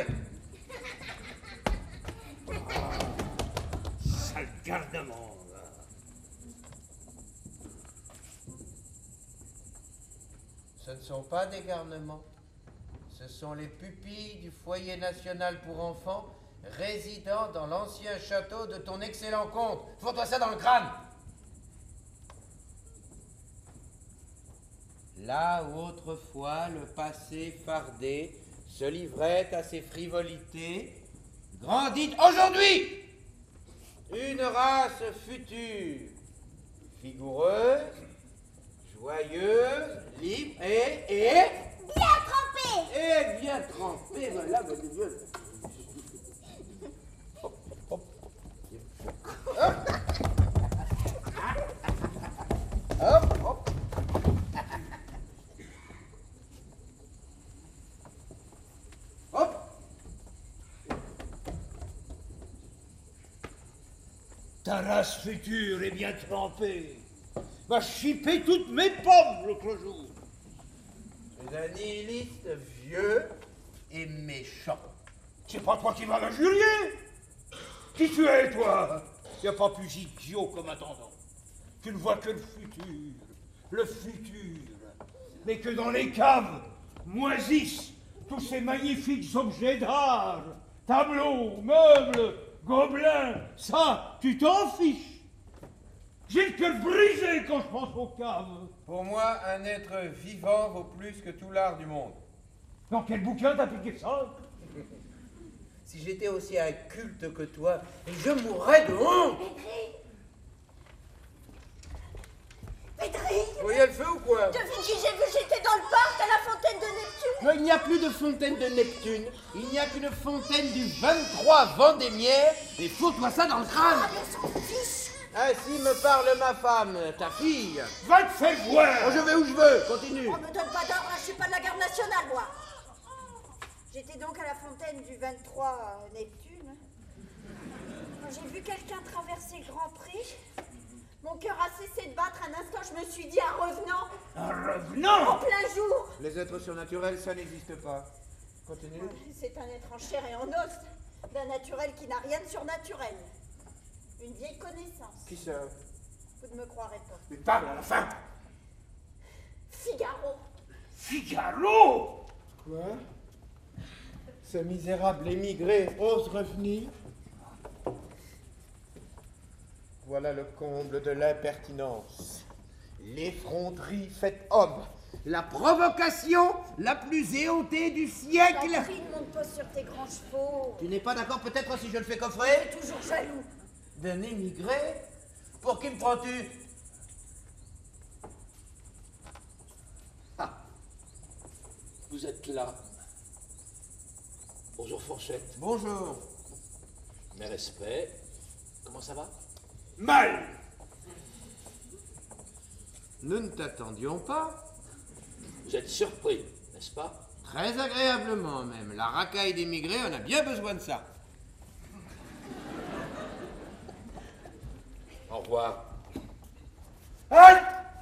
Sale garnement. Ce ne sont pas des garnements. Ce sont les pupilles du foyer national pour enfants résidant dans l'ancien château de ton excellent comte. Fous-toi ça dans le crâne. Là où autrefois le passé fardé se livrait à ses frivolités, grandit aujourd'hui une race future, vigoureuse, joyeuse, libre et... et... Bien trempé! Et bien trempé, voilà, mon Dieu. Hop, hop. Hop, hop. Hop. Ta race future est bien trempée. Va chipper toutes mes pommes l'autre jour. Tu es un nihiliste vieux et méchant. C'est pas toi qui vas l'injurier. Qui tu es, toi? Y a pas plus idiot comme attendant. Tu ne vois que le futur, le futur. Mais que dans les caves moisissent tous ces magnifiques objets d'art. Tableaux, meubles, gobelins, ça, tu t'en fiches. J'ai le cœur brisé quand je pense aux caves. Pour moi, un être vivant vaut plus que tout l'art du monde. Dans quel bouquin t'as piqué ça? Si j'étais aussi inculte que toi, je mourrais de honte. Pédri! Vous voyez le feu ou quoi? Devine qui j'ai vu, j'étais dans le parc à la fontaine de Neptune. Non, il n'y a plus de fontaine de Neptune. Il n'y a qu'une fontaine du vingt-trois Vendémiaire. Et fous-toi ça dans le crâne. Ah, mais s'en fiche. Ainsi me parle ma femme, ta fille. Va te faire voir. Oh, je vais où je veux, continue. On me donne pas d'ordre, je suis pas de la garde nationale, moi. J'étais donc à la fontaine du vingt-trois Neptune. Quand j'ai vu quelqu'un traverser le Grand Prix, mon cœur a cessé de battre un instant, je me suis dit, un revenant. Un revenant? En plein jour. Les êtres surnaturels, ça n'existe pas. Continue. C'est un être en chair et en os, d'un naturel qui n'a rien de surnaturel. Une vieille connaissance. Qui ça? Vous ne me croirez pas. Mais parle à la fin. Figaro. Figaro? Quoi? Ce misérable émigré ose revenir? Voilà le comble de l'impertinence. L'effronterie faite homme. La provocation la plus éhontée du siècle. T'en prie, ne monte pas sur tes grands chevaux. Tu n'es pas d'accord peut-être si je le fais coffrer? T'es toujours jaloux. D'un émigré? Pour qui me prends-tu? Ah, vous êtes là. Bonjour Fourchette. Bonjour. Mes respects. Comment ça va? Mal. Nous ne t'attendions pas. Vous êtes surpris, n'est-ce pas? Très agréablement même. La racaille d'émigrés, on a bien besoin de ça. Au revoir. Halt!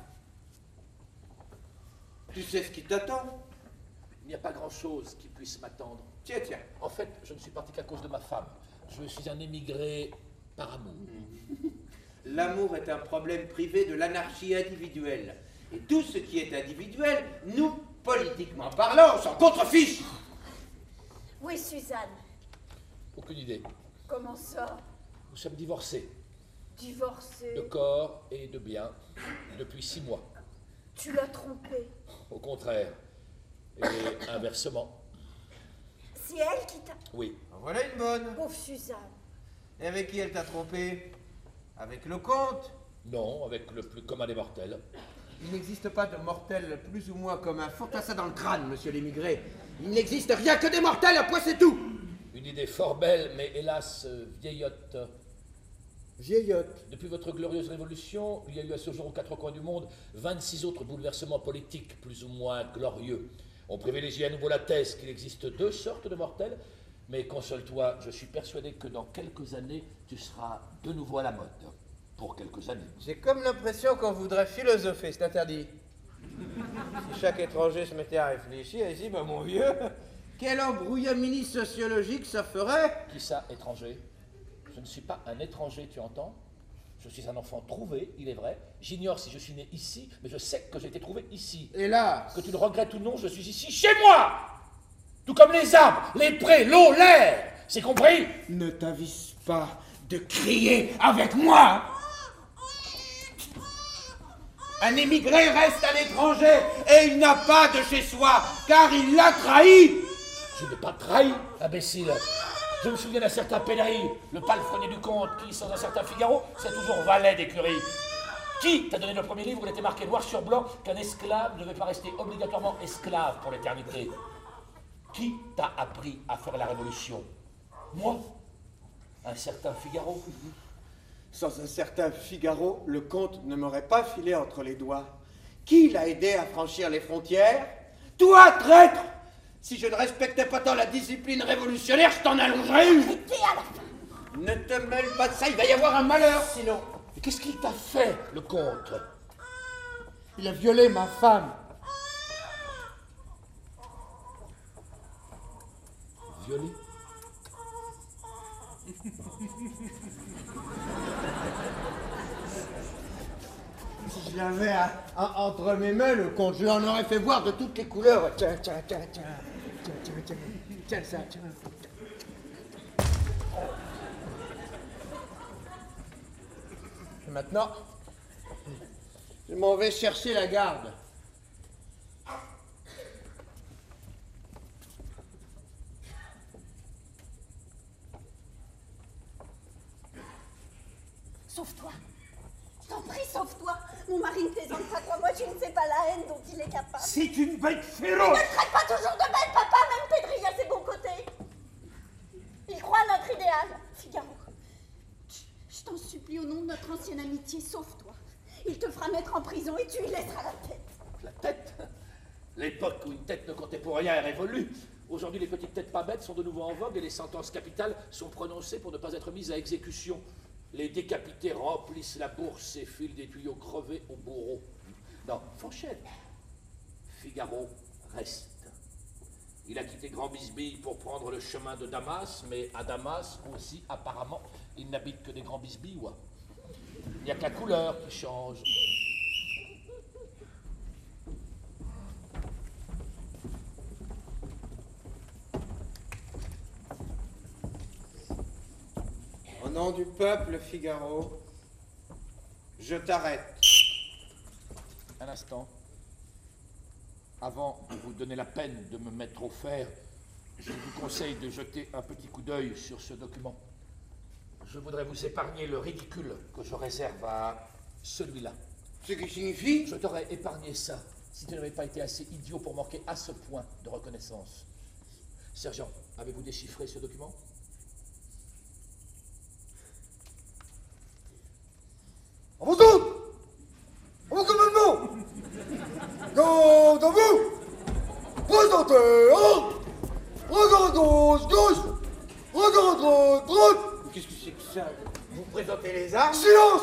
Tu sais ce qui t'attend? Il n'y a pas grand-chose qui puisse m'attendre. Tiens, tiens. En fait, je ne suis parti qu'à cause de ma femme. Je suis un émigré par amour. L'amour est un problème privé de l'anarchie individuelle. Et tout ce qui est individuel, nous, politiquement parlant, on s'en contrefiche. Oui, Suzanne. Aucune idée. Comment ça? Nous sommes divorcés. Divorcée. De corps et de biens. Depuis six mois. Tu l'as trompée. Au contraire. Et inversement. C'est elle qui t'a... Oui. En voilà une bonne. Pauvre Suzanne. Et avec qui elle t'a trompé? Avec le comte? Non, avec le plus commun des mortels. Il n'existe pas de mortel plus ou moins commun. Faut-toi ça dans le crâne, monsieur l'émigré. Il n'existe rien que des mortels, à point c'est tout. Une idée fort belle, mais hélas, euh, vieillotte. Vieillotte. Depuis votre glorieuse révolution, il y a eu à ce jour aux quatre coins du monde vingt-six autres bouleversements politiques plus ou moins glorieux. On privilégie à nouveau la thèse qu'il existe deux sortes de mortels, mais console-toi, je suis persuadé que dans quelques années, tu seras de nouveau à la mode. Pour quelques années. J'ai comme l'impression qu'on voudrait philosopher, c'est interdit. Si chaque étranger se mettait à réfléchir ici, ben mon vieux, quel embrouillamini sociologique ça ferait? Qui ça, étranger? Je ne suis pas un étranger, tu entends? Je suis un enfant trouvé, il est vrai. J'ignore si je suis né ici, mais je sais que j'ai été trouvé ici. Et là? Que tu le regrettes ou non, je suis ici chez moi! Tout comme les arbres, les prés, l'eau, l'air! C'est compris? Ne t'avise pas de crier avec moi! Un émigré reste à l'étranger et il n'a pas de chez soi, car il l'a trahi! Je n'ai pas trahi, imbécile. Je me souviens d'un certain Pénary, le palefrenier du comte, qui, sans un certain Figaro, c'est toujours valet d'écurie. Qui t'a donné le premier livre où il était marqué noir sur blanc qu'un esclave ne devait pas rester obligatoirement esclave pour l'éternité? Qui t'a appris à faire la révolution? Moi? Un certain Figaro? Sans un certain Figaro, le comte ne m'aurait pas filé entre les doigts. Qui l'a aidé à franchir les frontières? Toi, traître! Si je ne respectais pas tant la discipline révolutionnaire, je t'en allongerais une! à la fin! Ne te mêle pas de ça, il va y avoir un malheur sinon! Mais qu'est-ce qu'il t'a fait, le comte? Il a violé ma femme. Violé? Si je l'avais à- à- entre mes mains, le comte, je l'en aurais fait voir de toutes les couleurs. Tiens, tiens, tiens, tiens, tiens, tiens, tiens, tiens, ça, tiens. Maintenant, je m'en vais chercher la garde. Sauve-toi. Je t'en prie, sauve-toi. Mon mari ne plaisante pas, crois-moi, tu ne sais pas la haine dont il est capable. C'est une bête Il féroce! ne traite pas toujours de bête, papa, même Pédri a ses bons côtés. Il croit à notre idéal. Figaro, je t'en supplie, au nom de notre ancienne amitié, sauve-toi. Il te fera mettre en prison et tu y laisseras la tête. La tête? L'époque où une tête ne comptait pour rien est révolue. Aujourd'hui, les petites têtes pas bêtes sont de nouveau en vogue et les sentences capitales sont prononcées pour ne pas être mises à exécution. Les décapités remplissent la bourse et filent des tuyaux crevés au bourreau. Non, Fanchette. Figaro reste. Il a quitté Grand Bisbille pour prendre le chemin de Damas, mais à Damas aussi, apparemment, il n'habite que des Grands Bisbillois. Il n'y a que la couleur qui change. Au nom du peuple, Figaro, je t'arrête. Un instant. Avant de vous donner la peine de me mettre au fer, je vous conseille de jeter un petit coup d'œil sur ce document. Je voudrais vous épargner le ridicule que je réserve à celui-là. Ce qui signifie? Je t'aurais épargné ça si tu n'avais pas été assez idiot pour manquer à ce point de reconnaissance. Sergent, avez-vous déchiffré ce document? À vous tous! À vos commandements! Garde à vous! Présentez, hein! Regard à gauche, gauche! Regard à droite, droite! Qu'est-ce que c'est que ça? Vous présentez les armes? Silence!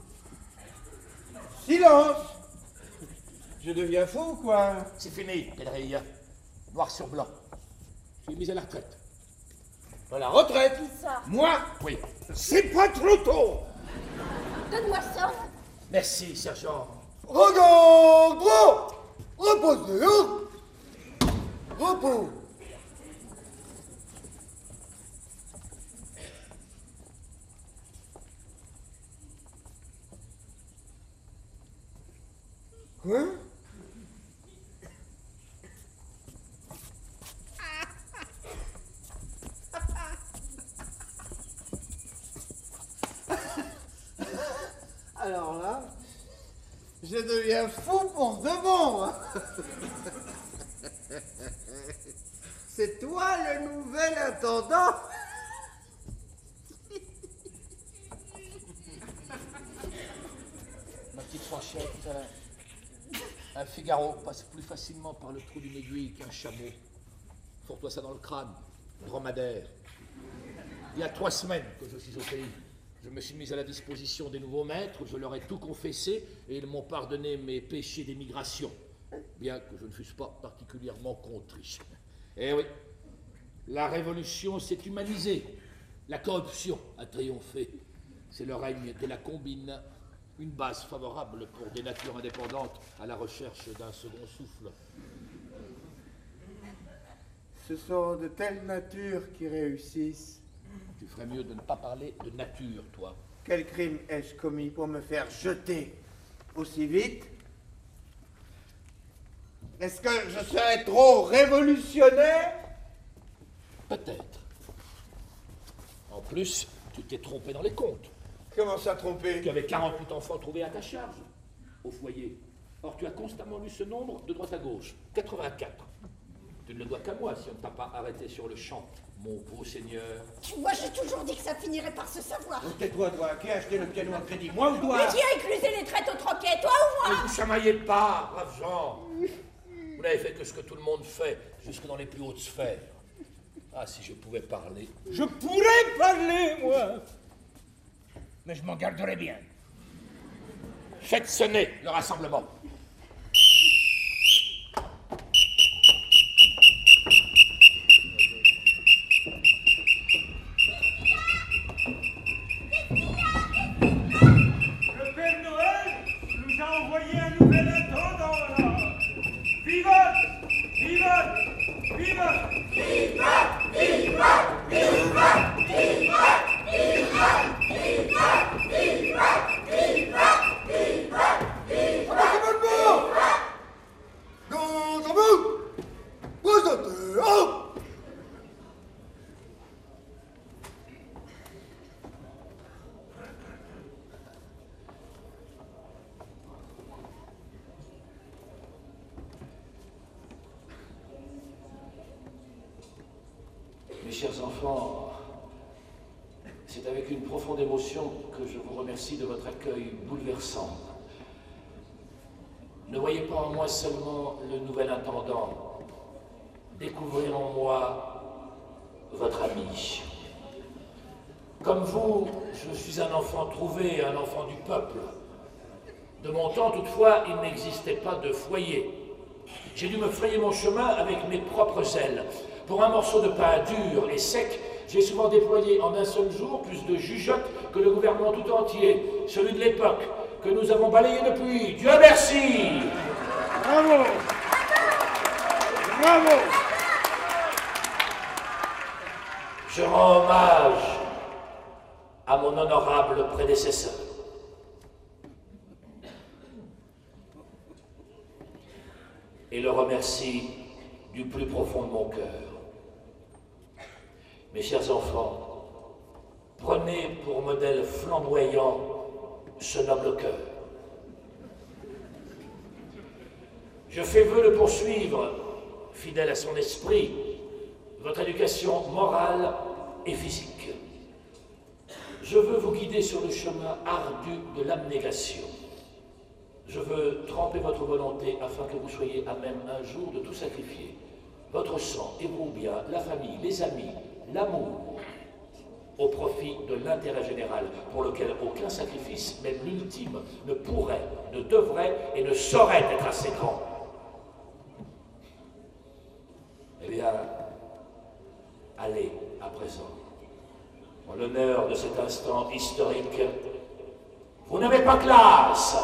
Silence! Je deviens fou ou quoi? C'est fini, Pédrille. Noir sur blanc. Je suis mis à la retraite. À la retraite? Qui ça? Moi? Oui. C'est pas trop tôt! Donne-moi ça. Merci, sergent. Regard droit! Reposez, hein! Repos! Quoi? Alors là, je deviens fou pour de bon. C'est toi le nouvel intendant? Ma petite Fanchette, euh, Un Figaro passe plus facilement par le trou d'une aiguille qu'un chameau. Fourre-toi ça dans le crâne, dromadaire. Il y a trois semaines que je suis au pays. Je me suis mis à la disposition des nouveaux maîtres, je leur ai tout confessé et ils m'ont pardonné mes péchés d'émigration, bien que je ne fusse pas particulièrement contrit. Eh oui, la révolution s'est humanisée, la corruption a triomphé. C'est le règne de la combine, une base favorable pour des natures indépendantes à la recherche d'un second souffle. Ce sont de telles natures qui réussissent. Tu ferais mieux de ne pas parler de nature, toi. Quel crime ai-je commis pour me faire jeter aussi vite? Est-ce que je serais trop révolutionnaire? Peut-être. En plus, tu t'es trompé dans les comptes. Comment ça trompé? Tu avais quarante-huit enfants trouvés à ta charge, au foyer. Or, tu as constamment lu ce nombre de droite à gauche. quatre-vingt-quatre. Tu ne le dois qu'à moi si on ne t'a pas arrêté sur le champ, mon beau seigneur. Tu vois, j'ai toujours dit que ça finirait par se savoir. Tais-toi, toi. Qui a acheté le piano à crédit? Moi ou toi? Mais qui a éclusé les traites au troquet, toi ou moi? Ne vous chamaillez pas, braves gens. Vous n'avez fait que ce que tout le monde fait, jusque dans les plus hautes sphères. Ah, si je pouvais parler. Je pourrais parler, moi. Mais je m'en garderais bien. Faites sonner le rassemblement. Le Père Noël nous a envoyé un nouvel intendant, là. Vivote! Vivote! Vivote! Vivote! Vivote! Vivote! Vivote! Vivote! Vivote! Vivote! Vivote! Vivote! Dans un bout, présentez, hop! Mes chers enfants, c'est avec une profonde émotion que je vous remercie de votre accueil bouleversant. Ne voyez pas en moi seulement le nouvel intendant, découvrez en moi votre ami. Comme vous, je suis un enfant trouvé, un enfant du peuple. De mon temps, toutefois, il n'existait pas de foyer. J'ai dû me frayer mon chemin avec mes propres ailes. Pour un morceau de pain dur et sec, j'ai souvent déployé en un seul jour plus de jugeotes que le gouvernement tout entier, celui de l'époque, que nous avons balayé depuis. Dieu merci! Bravo! Bravo! Je rends hommage à mon honorable prédécesseur. Et le remercie du plus profond de mon cœur. Mes chers enfants, prenez pour modèle flamboyant ce noble cœur. Je fais vœu de poursuivre, fidèle à son esprit, votre éducation morale et physique. Je veux vous guider sur le chemin ardu de l'abnégation. Je veux tremper votre volonté afin que vous soyez à même un jour de tout sacrifier. Votre sang et vos biens, la famille, les amis, l'amour, au profit de l'intérêt général, pour lequel aucun sacrifice, même l'ultime, ne pourrait, ne devrait et ne saurait être assez grand. Eh bien, allez à présent, en l'honneur de cet instant historique, vous n'avez pas classe.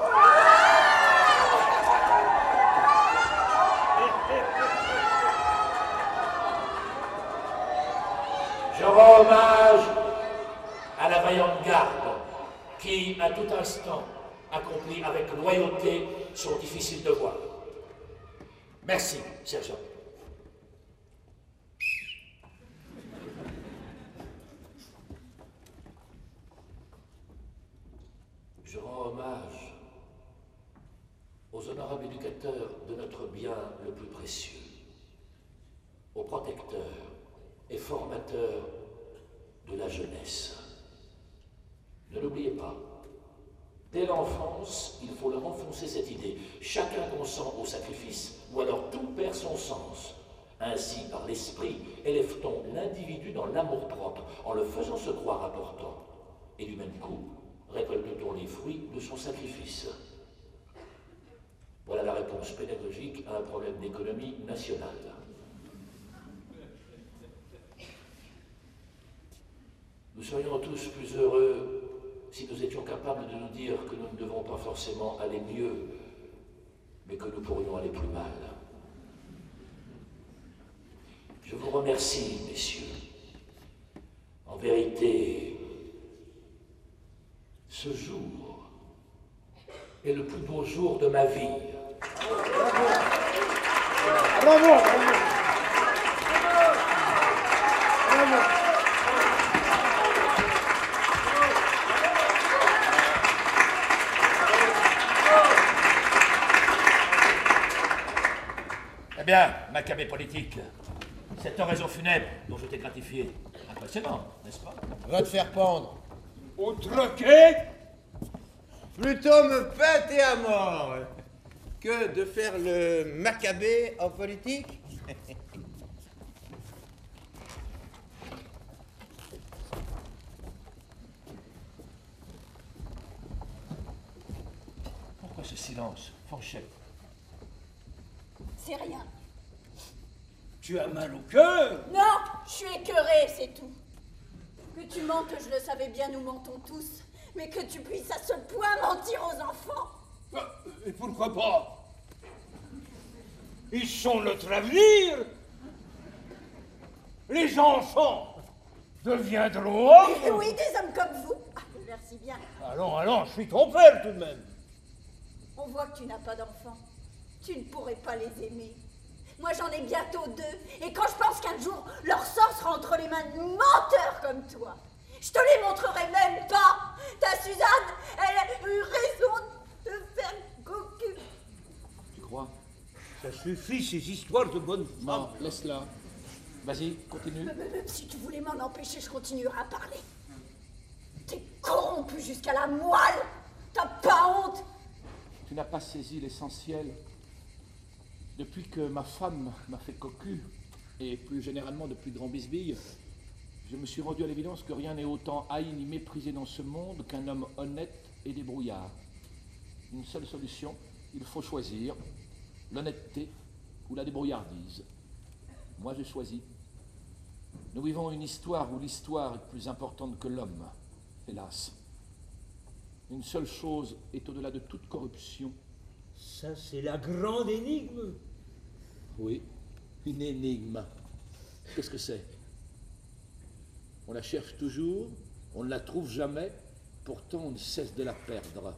Je rends hommage à la vaillante garde qui, à tout instant, accomplit avec loyauté son difficile devoir. Merci, sergent. Je rends hommage aux honorables éducateurs de notre bien le plus précieux, aux protecteurs et formateur de la jeunesse. Ne l'oubliez pas, Dès l'enfance, il faut leur enfoncer cette idée. Chacun consent au sacrifice, ou alors tout perd son sens. Ainsi, par l'esprit, élève-t-on l'individu dans l'amour-propre, en le faisant se croire important. Et du même coup, récolte-t-on les fruits de son sacrifice. Voilà la réponse pédagogique à un problème d'économie nationale. Nous serions tous plus heureux si nous étions capables de nous dire que nous ne devons pas forcément aller mieux, mais que nous pourrions aller plus mal. Je vous remercie, messieurs. En vérité, ce jour est le plus beau jour de ma vie. Bravo, bravo. Bravo. Eh bien, Maccabée politique, cette oraison funèbre dont je t'ai gratifié, impressionnant, n'est-ce pas? Va te faire pendre. Au troquet? Plutôt me pâter à mort que de faire le Maccabée en politique. Pourquoi ce silence, Fanchette? C'est rien. Tu as mal au cœur? Non, je suis écœurée, c'est tout. Que tu mentes, je le savais bien, nous mentons tous. Mais que tu puisses à ce point mentir aux enfants. Et pourquoi pas? Ils sont notre avenir. Les enfants deviendront hommes. Et oui, des hommes comme vous. Ah, merci bien. Allons, allons, je suis ton père tout de même. On voit que tu n'as pas d'enfants. Tu ne pourrais pas les aimer. Moi, j'en ai bientôt deux. Et quand je pense qu'un jour, leur sort sera entre les mains de menteurs comme toi, je te les montrerai même pas. Ta Suzanne, elle a eu raison de faire cocu. Tu crois? Ça suffit, ces histoires de bonne femme. Non, laisse-la. Vas-y, continue. Même si tu voulais m'en empêcher, je continuerai à parler. T'es corrompu jusqu'à la moelle. T'as pas honte? Tu n'as pas saisi l'essentiel. Depuis que ma femme m'a fait cocu, et plus généralement depuis Grand Bisbille, je me suis rendu à l'évidence que rien n'est autant haï ni méprisé dans ce monde qu'un homme honnête et débrouillard. Une seule solution, il faut choisir l'honnêteté ou la débrouillardise. Moi, je choisis. Nous vivons une histoire où l'histoire est plus importante que l'homme, hélas. Une seule chose est au-delà de toute corruption. Ça, c'est la grande énigme. Oui, une énigme. Qu'est-ce que c'est? On la cherche toujours, on ne la trouve jamais, pourtant on ne cesse de la perdre.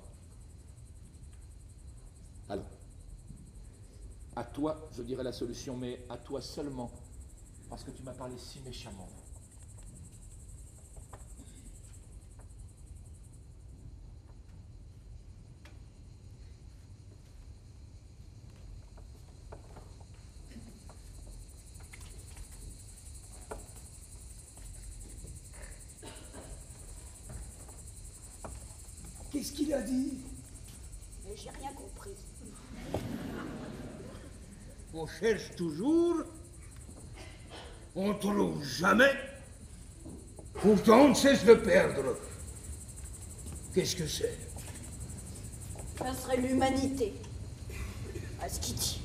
Alors, à toi, je dirais la solution, mais à toi seulement, parce que tu m'as parlé si méchamment. Qu'est-ce qu'il a dit? Mais j'ai rien compris. On cherche toujours, on trouve jamais, pourtant on ne cesse de perdre. Qu'est-ce que c'est? Ça serait l'humanité. À ce qu'il dit.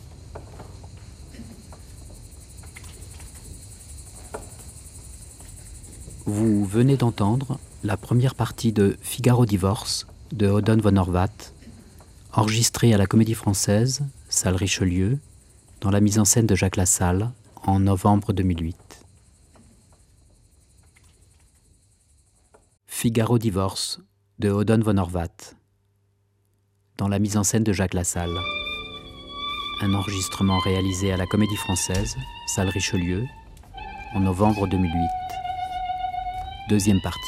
Vous venez d'entendre la première partie de Figaro Divorce de Oden von Horvath, enregistrée à la Comédie Française, salle Richelieu, dans la mise en scène de Jacques Lassalle, en novembre deux mille huit. Figaro Divorce de Oden von Horvath, dans la mise en scène de Jacques Lassalle. Un enregistrement réalisé à la Comédie Française, salle Richelieu, en novembre deux mille huit. Deuxième partie.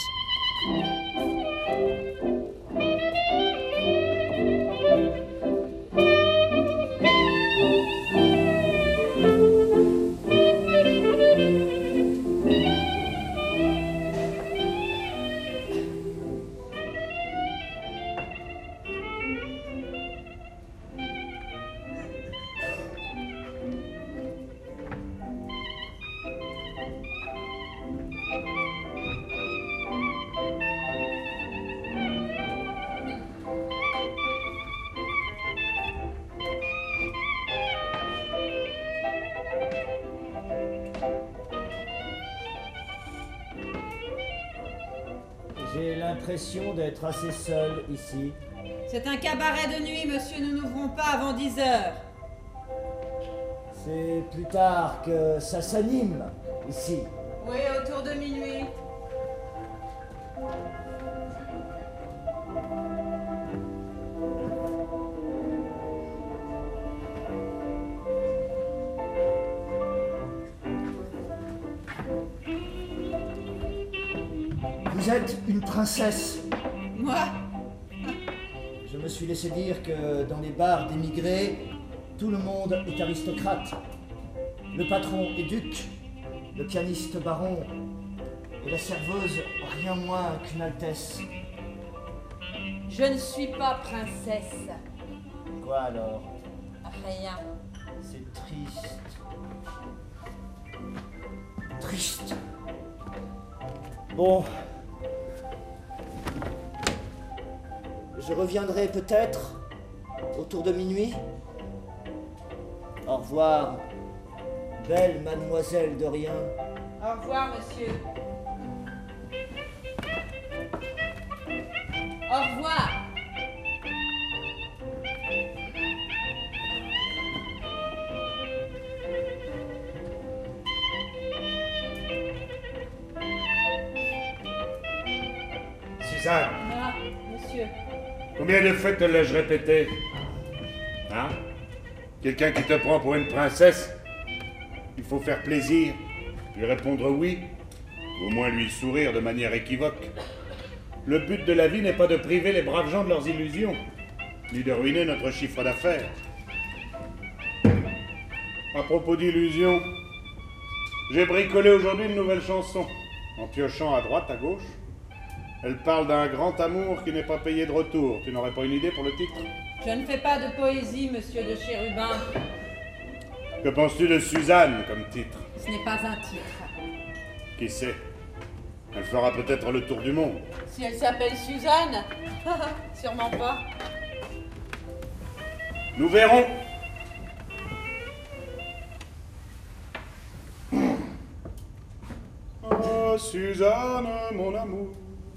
J'ai l'impression d'être assez seul ici. C'est un cabaret de nuit, monsieur. Nous n'ouvrons pas avant dix heures. C'est plus tard que ça s'anime ici. Oui, autour de minuit. Vous êtes une princesse. Moi? Je me suis laissé dire que dans les bars d'émigrés, tout le monde est aristocrate. Le patron est duc, le pianiste baron, et la serveuse rien moins qu'une altesse. Je ne suis pas princesse. Quoi alors? Rien. C'est triste. Triste. Bon. Je reviendrai peut-être autour de minuit. Au revoir, belle mademoiselle de rien. Au revoir, monsieur. Au revoir. Suzanne, Ah, monsieur. combien de fois te l'ai-je répété? Hein? Quelqu'un qui te prend pour une princesse, il faut faire plaisir, lui répondre oui, ou au moins lui sourire de manière équivoque. Le but de la vie n'est pas de priver les braves gens de leurs illusions, ni de ruiner notre chiffre d'affaires. À propos d'illusions, j'ai bricolé aujourd'hui une nouvelle chanson, en piochant à droite, à gauche. Elle parle d'un grand amour qui n'est pas payé de retour. Tu n'aurais pas une idée pour le titre? Je ne fais pas de poésie, monsieur de Chérubin. Que penses-tu de Suzanne comme titre? Ce n'est pas un titre. Qui sait? Elle fera peut-être le tour du monde. Si elle s'appelle Suzanne? Sûrement pas. Nous verrons. Oh, Suzanne, mon amour.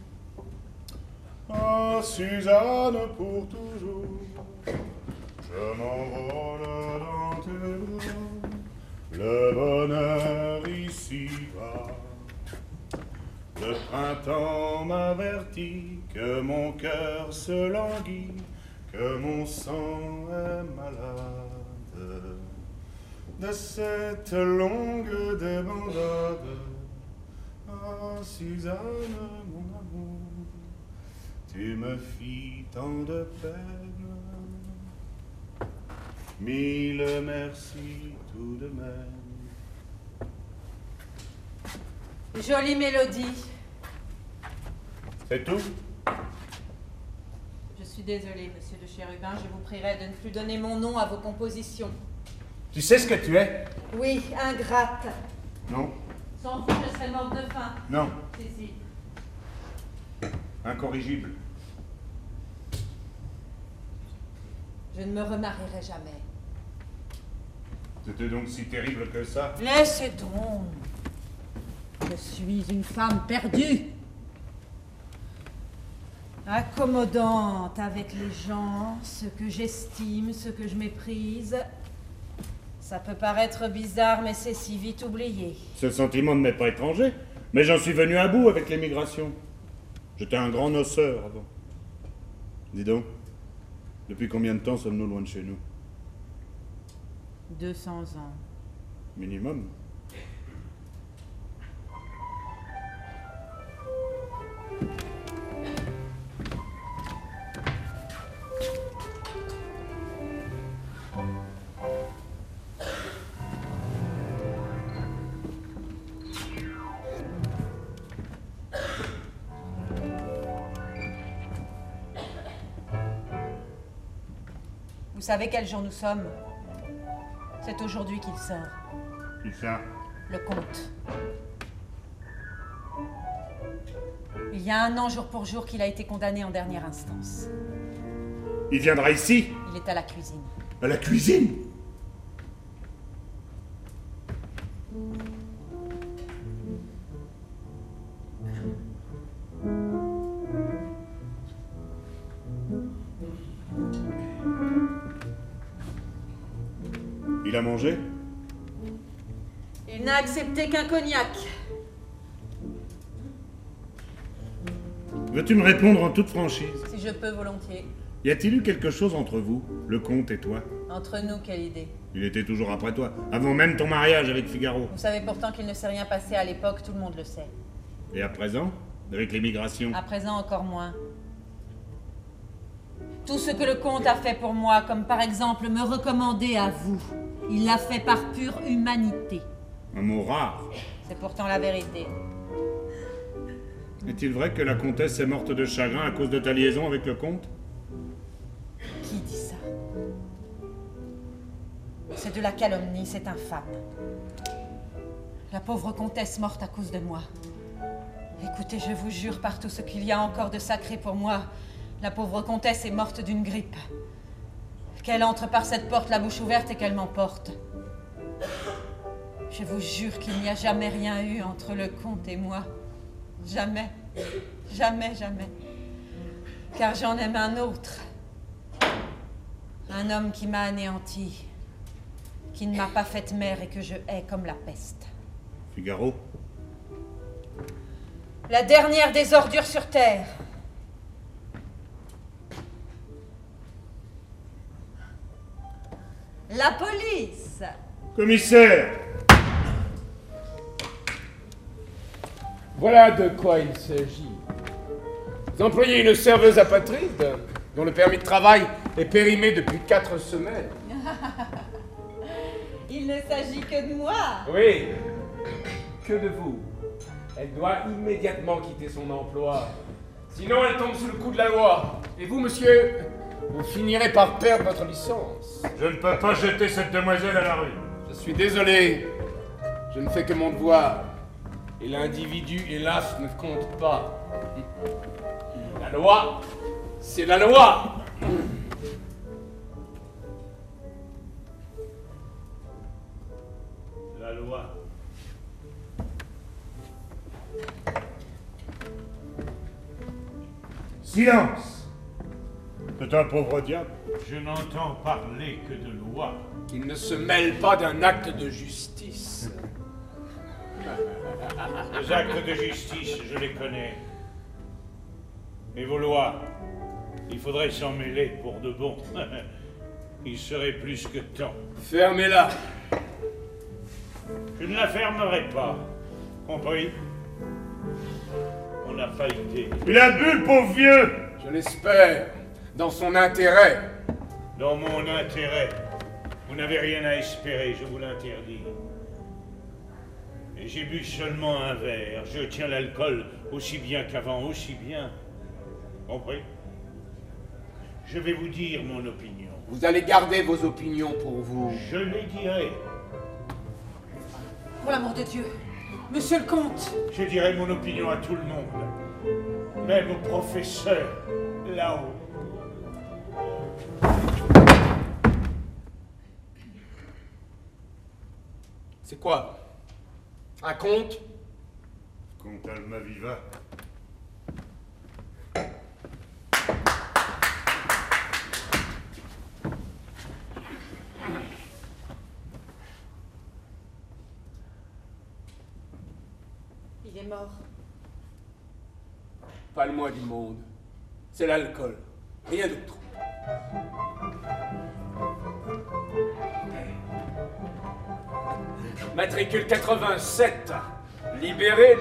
Oh, Suzanne, pour toujours. Je m'envole dans tes bras. Le bonheur ici va. Le printemps m'avertit que mon cœur se languit, que mon sang est malade. De cette longue débandade, ah, Suzanne, mon amour, tu me fis tant de peine. Mille merci tout de même. Jolie mélodie. C'est tout? Je suis désolée, monsieur de Chérubin. Je vous prierai de ne plus donner mon nom à vos compositions. Tu sais ce que tu es? Oui, ingrate. Non. Sans vous, je serais morte de faim. Non. Si, si. Incorrigible. Je ne me remarierai jamais. C'était donc si terrible que ça? Laissez donc. Je suis une femme perdue. Accommodante avec les gens, ce que j'estime, ce que je méprise. Ça peut paraître bizarre, mais c'est si vite oublié. Ce sentiment ne m'est pas étranger, mais j'en suis venu à bout avec l'émigration. J'étais un grand noceur avant. Dis donc, depuis combien de temps sommes-nous loin de chez nous? deux cents ans. Minimum. Vous savez quel jour nous sommes? C'est aujourd'hui qu'il sort. Qui ça? Le comte. Il y a un an, jour pour jour, qu'il a été condamné en dernière instance. Il viendra ici? Il est à la cuisine. À la cuisine? Il a mangé? Il n'a accepté qu'un cognac. Veux-tu me répondre en toute franchise? Si je peux, volontiers. Y a-t-il eu quelque chose entre vous, le comte et toi? Entre nous, quelle idée? Il était toujours après toi, avant même ton mariage avec Figaro. Vous savez pourtant qu'il ne s'est rien passé à l'époque, tout le monde le sait. Et à présent? Avec l'émigration? À présent, encore moins. Tout ce que le comte a fait pour moi, comme par exemple me recommander à vous, il l'a fait par pure humanité. Un mot rare. C'est pourtant la vérité. Est-il vrai que la comtesse est morte de chagrin à cause de ta liaison avec le comte? Qui dit ça? C'est de la calomnie, c'est infâme. La pauvre comtesse morte à cause de moi. Écoutez, je vous jure par tout ce qu'il y a encore de sacré pour moi, la pauvre comtesse est morte d'une grippe. Qu'elle entre par cette porte la bouche ouverte et qu'elle m'emporte. Je vous jure qu'il n'y a jamais rien eu entre le comte et moi. Jamais. Jamais, jamais. Car j'en aime un autre. Un homme qui m'a anéanti. Qui ne m'a pas faite mère et que je hais comme la peste. Figaro? La dernière des ordures sur terre. La police. Commissaire! Voilà de quoi il s'agit. Vous employez une serveuse apatride, dont le permis de travail est périmé depuis quatre semaines. Il ne s'agit que de moi. Oui, que de vous. Elle doit immédiatement quitter son emploi. Sinon, elle tombe sous le coup de la loi. Et vous, monsieur, vous finirez par perdre votre licence. Je ne peux pas jeter cette demoiselle à la rue. Je suis désolé. Je ne fais que mon devoir. Et l'individu, hélas, ne compte pas. La loi, c'est la loi. La loi. Silence! C'est un pauvre diable. Je n'entends parler que de loi. Qu'il ne se mêle pas d'un acte de justice. Les actes de justice, je les connais. Et vos lois, il faudrait s'en mêler pour de bon. Il serait plus que temps. Fermez-la. Je ne la fermerai pas. Compris? On n'a pas idée. Il a bu, le pauvre vieux! Je l'espère. Dans son intérêt. Dans mon intérêt. Vous n'avez rien à espérer, je vous l'interdis. Et j'ai bu seulement un verre. Je tiens l'alcool aussi bien qu'avant, aussi bien. Compris? Je vais vous dire mon opinion. Vous allez garder vos opinions pour vous. Je les dirai. Pour l'amour de Dieu, monsieur le comte. Je dirai mon opinion à tout le monde. Même au professeur, là-haut. C'est quoi? Un conte? Comte Almaviva. Il est mort. Pas le moins du monde. C'est l'alcool. Rien d'autre. Matricule quatre-vingt-sept. Libéré.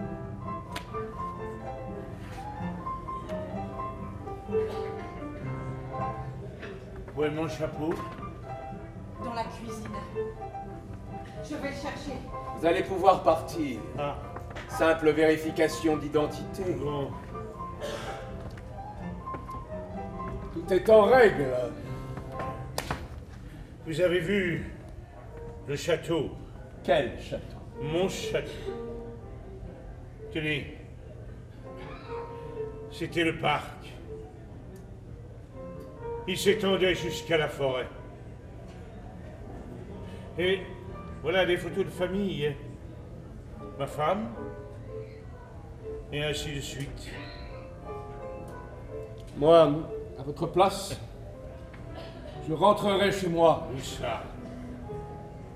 Où est mon chapeau? Dans la cuisine. Je vais le chercher. Vous allez pouvoir partir. Ah. Simple vérification d'identité. Bon. Tout est en règle. Vous avez vu le château? Quel château? Mon château. Tenez. C'était le parc. Il s'étendait jusqu'à la forêt. Et voilà des photos de famille. Ma femme. Et ainsi de suite. Moi, à votre place, je rentrerai chez moi. Où ça?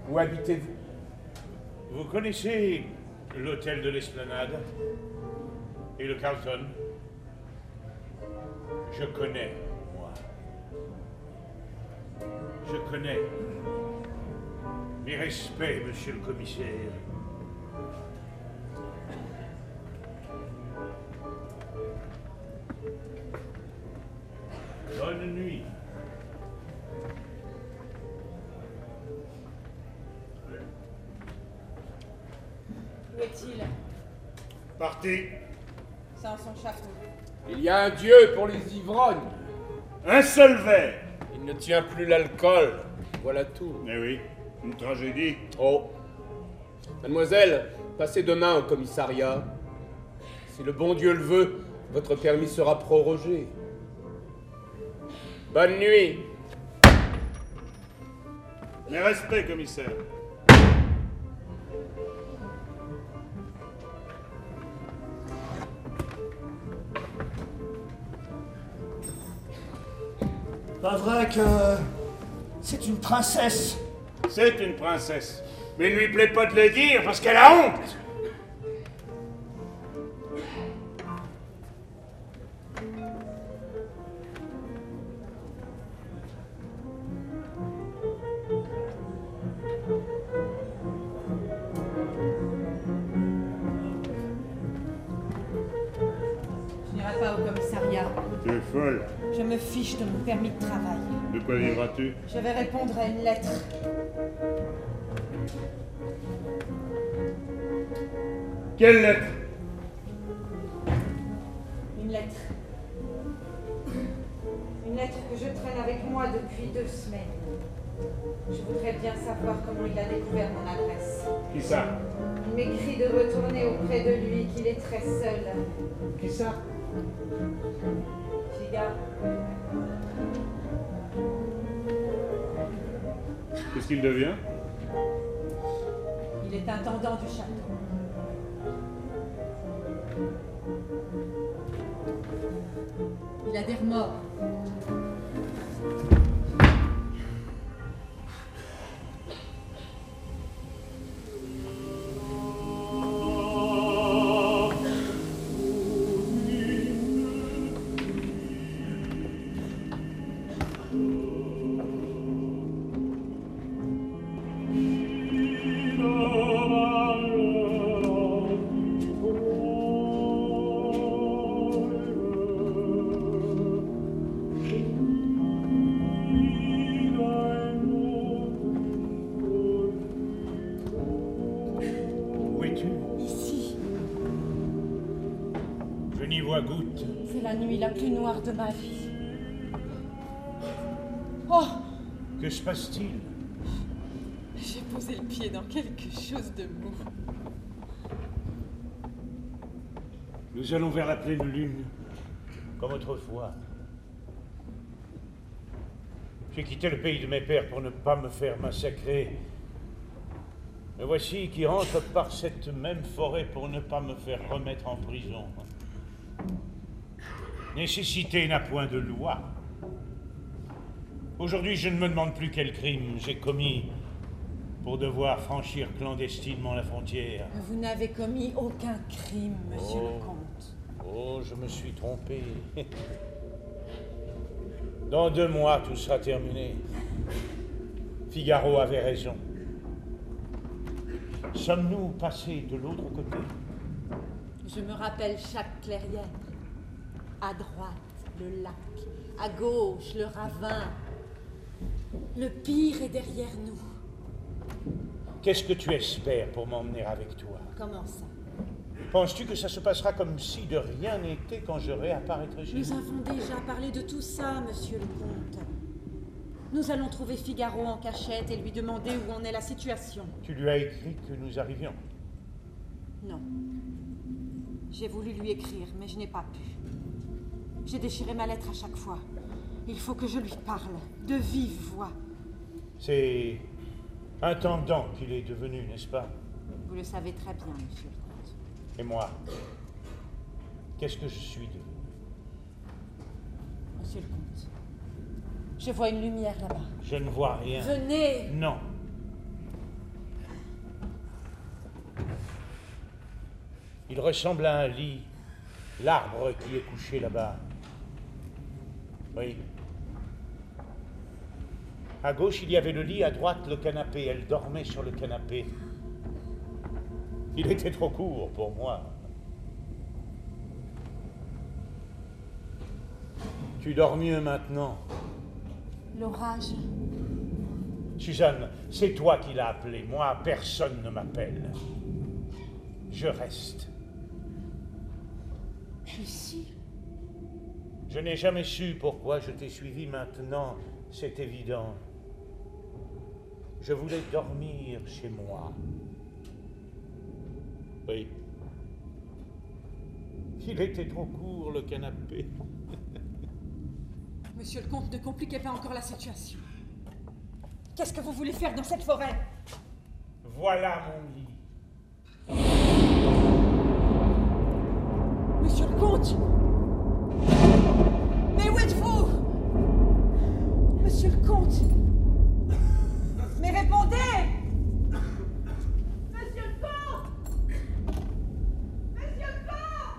Où habitez-vous? Vous connaissez l'hôtel de l'Esplanade et le Carlton? Je connais, moi. Je connais. Mes respects, monsieur le commissaire. Bonne nuit. Où est-il? Partez. Sans son château. Il y a un dieu pour les ivrognes. Un seul verre. Il ne tient plus l'alcool. Voilà tout. Eh oui, une tragédie. Oh. Mademoiselle, passez demain au commissariat. Si le bon Dieu le veut, votre permis sera prorogé. Bonne nuit. Mes respects, commissaire. Pas vrai que c'est une princesse. C'est une princesse. Mais il ne lui plaît pas de le dire parce qu'elle a honte. Je n'irai pas au commissariat. Tu es folle. Je me fiche de mon permis de travail. De quoi vivras-tu? Je vais répondre à une lettre. Quelle lettre? Une lettre. Une lettre que je traîne avec moi depuis deux semaines. Je voudrais bien savoir comment il a découvert mon adresse. Qui ça? Il m'écrit de retourner auprès de lui, qu'il est très seul. Qui ça? Figaro. Qu'est-ce qu'il devient? Il est intendant du château. Il a des remords. C'est la nuit la plus noire de ma vie. Oh! Que se passe-t-il? J'ai posé le pied dans quelque chose de mou. Nous allons vers la pleine lune, comme autrefois. J'ai quitté le pays de mes pères pour ne pas me faire massacrer. Me voici qui rentre par cette même forêt pour ne pas me faire remettre en prison. Nécessité n'a point de loi. Aujourd'hui, je ne me demande plus quel crime j'ai commis pour devoir franchir clandestinement la frontière. Vous n'avez commis aucun crime, monsieur Oh. le comte. Oh, je me suis trompé. Dans deux mois, tout sera terminé. Figaro avait raison. Sommes-nous passés de l'autre côté? Je me rappelle chaque clairière. À droite, le lac. À gauche, le ravin. Le pire est derrière nous. Qu'est-ce que tu espères pour m'emmener avec toi? Comment ça? Penses-tu que ça se passera comme si de rien n'était quand je réapparaîtrai chez Nous nous? avons déjà parlé de tout ça, monsieur le comte. Nous allons trouver Figaro en cachette et lui demander où en est la situation. Tu lui as écrit que nous arrivions. Non. J'ai voulu lui écrire, mais je n'ai pas pu. J'ai déchiré ma lettre à chaque fois. Il faut que je lui parle, de vive voix. C'est intendant qu'il est devenu, n'est-ce pas? Vous le savez très bien, monsieur le comte. Et moi, qu'est-ce que je suis devenu? Monsieur le comte, je vois une lumière là-bas. Je ne vois rien. Venez! Non. Il ressemble à un lit, l'arbre qui est couché là-bas. Oui. À gauche, il y avait le lit, à droite, le canapé. Elle dormait sur le canapé. Il était trop court pour moi. Tu dors mieux maintenant. L'orage. Suzanne, c'est toi qui l'as appelé. Moi, personne ne m'appelle. Je reste. Ici? Je n'ai jamais su pourquoi je t'ai suivi maintenant. C'est évident. Je voulais dormir chez moi. Oui. Il était trop court, le canapé. Monsieur le comte, ne compliquez pas encore la situation. Qu'est-ce que vous voulez faire dans cette forêt? Voilà mon lit. Monsieur le comte! Mais où êtes-vous? Monsieur le comte! Mais répondez! Monsieur le comte! Monsieur le comte!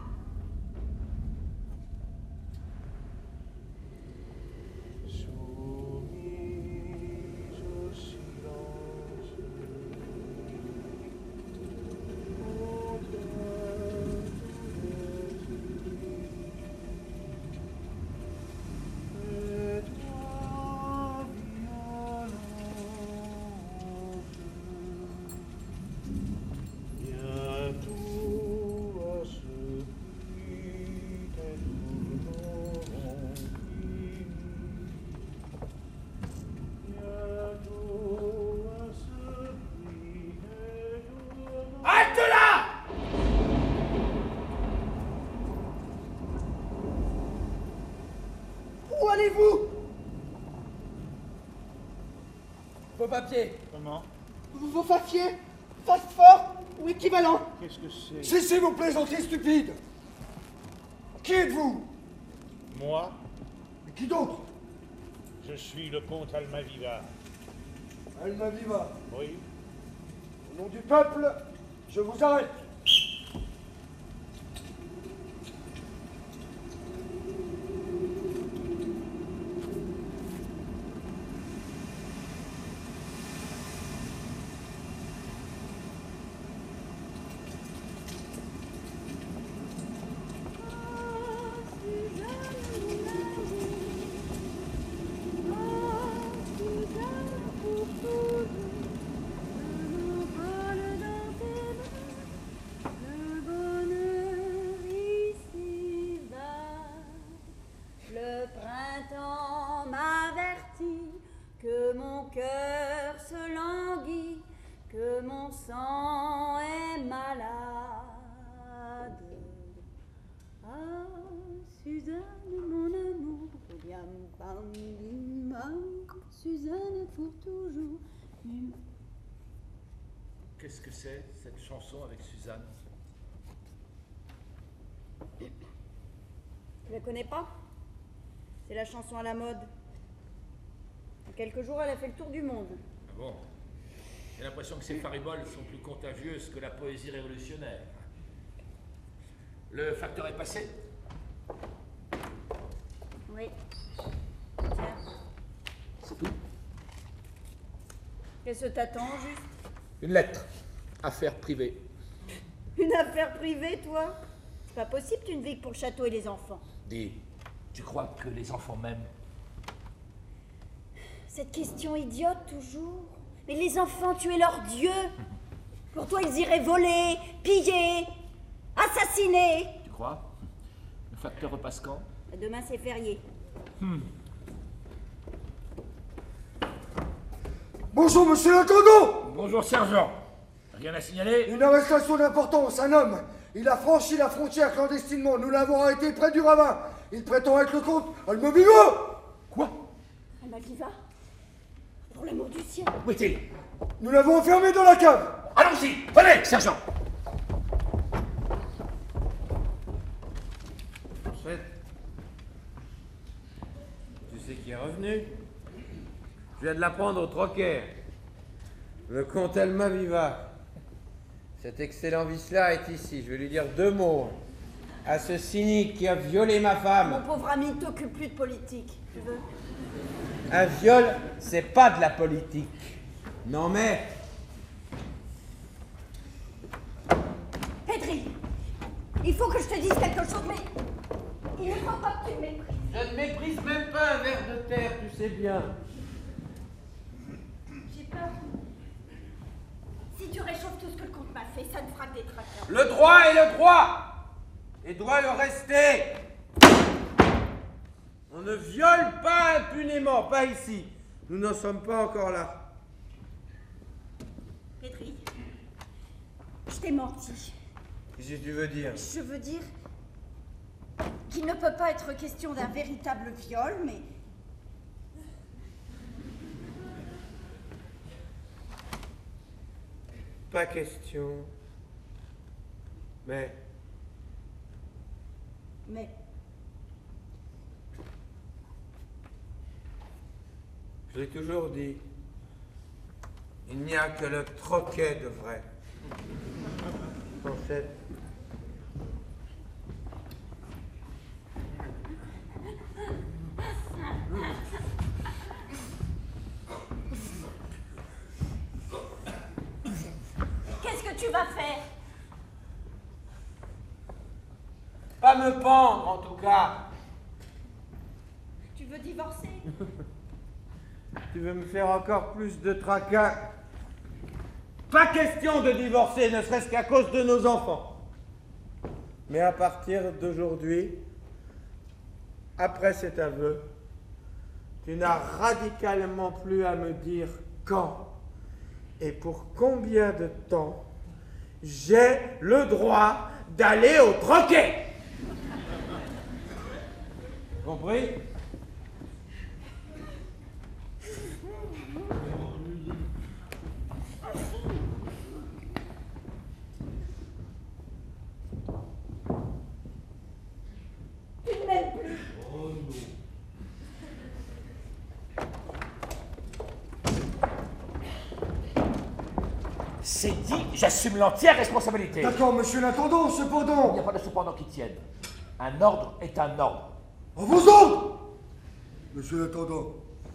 Vos papiers. Comment? Vos papiers. Phosphore ou équivalent. Qu'est-ce que c'est? Cessez vos plaisanteries stupides. Qui êtes-vous? Moi? Et qui d'autre? Je suis le comte Almaviva. Almaviva? Oui. Au nom du peuple, je vous arrête. Suzanne pour toujours. Qu'est-ce que c'est, cette chanson avec Suzanne? Tu la connais pas? C'est la chanson à la mode. En quelques jours, elle a fait le tour du monde. Ah bon? J'ai l'impression que ces fariboles sont plus contagieuses que la poésie révolutionnaire. Le facteur est passé? Oui. Tiens. C'est tout? Qu'est-ce que t'attends, juste? Une lettre. Affaire privée. Une affaire privée, toi? C'est pas possible, tu ne vis que pour le château et les enfants. Dis, tu crois que les enfants m'aiment? Cette question idiote, toujours. Mais les enfants, tu es leur dieu. Pour toi, ils iraient voler, piller, assassiner. Tu crois? Le facteur repasse quand? Demain, c'est férié. Hmm. Bonjour, monsieur l'intendant! Bonjour, sergent. Rien à signaler? Une arrestation d'importance, un homme. Il a franchi la frontière clandestinement. Nous l'avons arrêté près du ravin. Il prétend être le comte Almaviva! Quoi? Almaviva? Pour l'amour du ciel. Où est-il? Nous l'avons enfermé dans la cave. Allons-y! Venez, sergent! Chouette. Tu sais qui est revenu? Je viens de l'apprendre au troquet. Le comte Almaviva. Cet excellent vice-là est ici. Je vais lui dire deux mots. À ce cynique qui a violé ma femme. Mon pauvre ami, t'occupe plus de politique. Tu veux? Un viol, c'est pas de la politique. Non mais... Pedri, il faut que je te dise quelque chose, mais il ne faut pas que tu me méprises. Je ne méprise même pas un ver de terre, tu sais bien. J'ai peur. Si tu réchauffes tout ce que le comte m'a fait, ça ne fera que des tracas. Le droit est le droit et doit le rester. On ne viole pas impunément, pas ici. Nous n'en sommes pas encore là. Pedri, je t'ai menti. Qu'est-ce que tu veux dire? Je veux dire qu'il ne peut pas être question d'un véritable viol, mais... Pas question. Mais... Mais... Je l'ai toujours dit. Il n'y a que le troquet de vrai. En fait... Qu'est-ce que tu vas faire? Pas me pendre, en tout cas. Tu veux divorcer? Tu veux me faire encore plus de tracas? Pas question de divorcer, ne serait-ce qu'à cause de nos enfants. Mais à partir d'aujourd'hui, après cet aveu, tu n'as radicalement plus à me dire quand et pour combien de temps j'ai le droit d'aller au troquet. Compris? Tu ne m'aimes plus. Oh non. C'est dit, j'assume l'entière responsabilité. D'accord, monsieur l'intendant, cependant. Il n'y a pas de cependant qui tienne. Un ordre est un ordre. En vos ordres, monsieur l'intendant.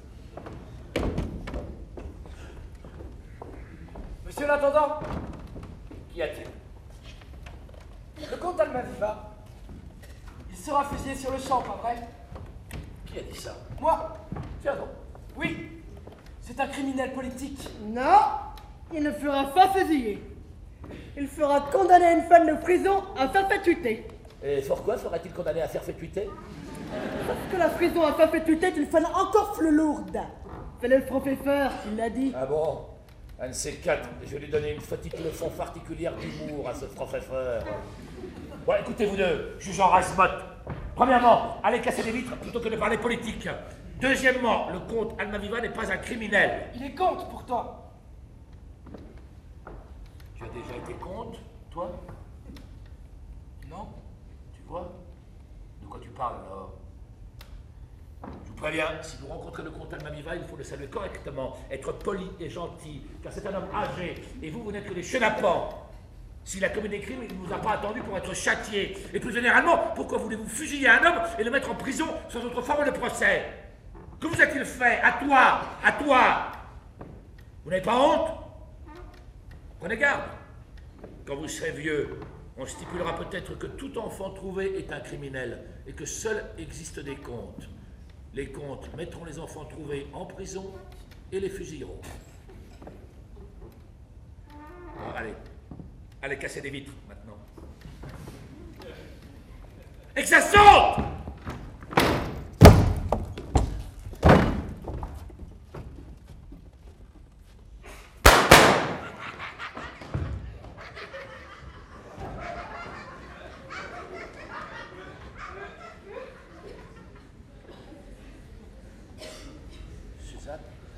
Monsieur l'intendant, qu'y a-t-il? Le comte Almaviva, il sera fusillé sur le champ, pas vrai? Qui a dit ça? Moi? Tiens donc. Oui, c'est un criminel politique. Non, il ne fera pas fusiller. Il fera condamner une femme de prison à perpétuité. Et pourquoi sera-t-il condamné à perpétuité? Parce que la prison à perpétuité est une peine encore plus lourde. C'est le professeur qui l'a dit. Ah bon? Un de ces quatre, je vais lui donner une petite leçon particulière d'humour à ce professeur. Bon, écoutez vous deux, jugeant Rasmot. Premièrement, allez casser des vitres plutôt que de parler politique. Deuxièmement, le comte Almaviva n'est pas un criminel. Il est comte pourtant. Tu as déjà été comte, toi? Non? Tu vois? De quoi tu parles alors? Je vous préviens, si vous rencontrez le comte Almaviva, il faut le saluer correctement, être poli et gentil, car c'est un homme âgé, et vous, vous n'êtes que des chenapans. S'il a commis des crimes, il ne vous a pas attendu pour être châtié. Et plus généralement, pourquoi voulez-vous fusiller un homme et le mettre en prison sans autre forme de procès? Que vous a-t-il fait? À toi? À toi? Vous n'avez pas honte? Prenez garde. Quand vous serez vieux, on stipulera peut-être que tout enfant trouvé est un criminel et que seuls existent des comtes. Les comtes mettront les enfants trouvés en prison et les fusilleront. Bon, allez. Allez casser des vitres, maintenant. Et que ça saute! Suzanne?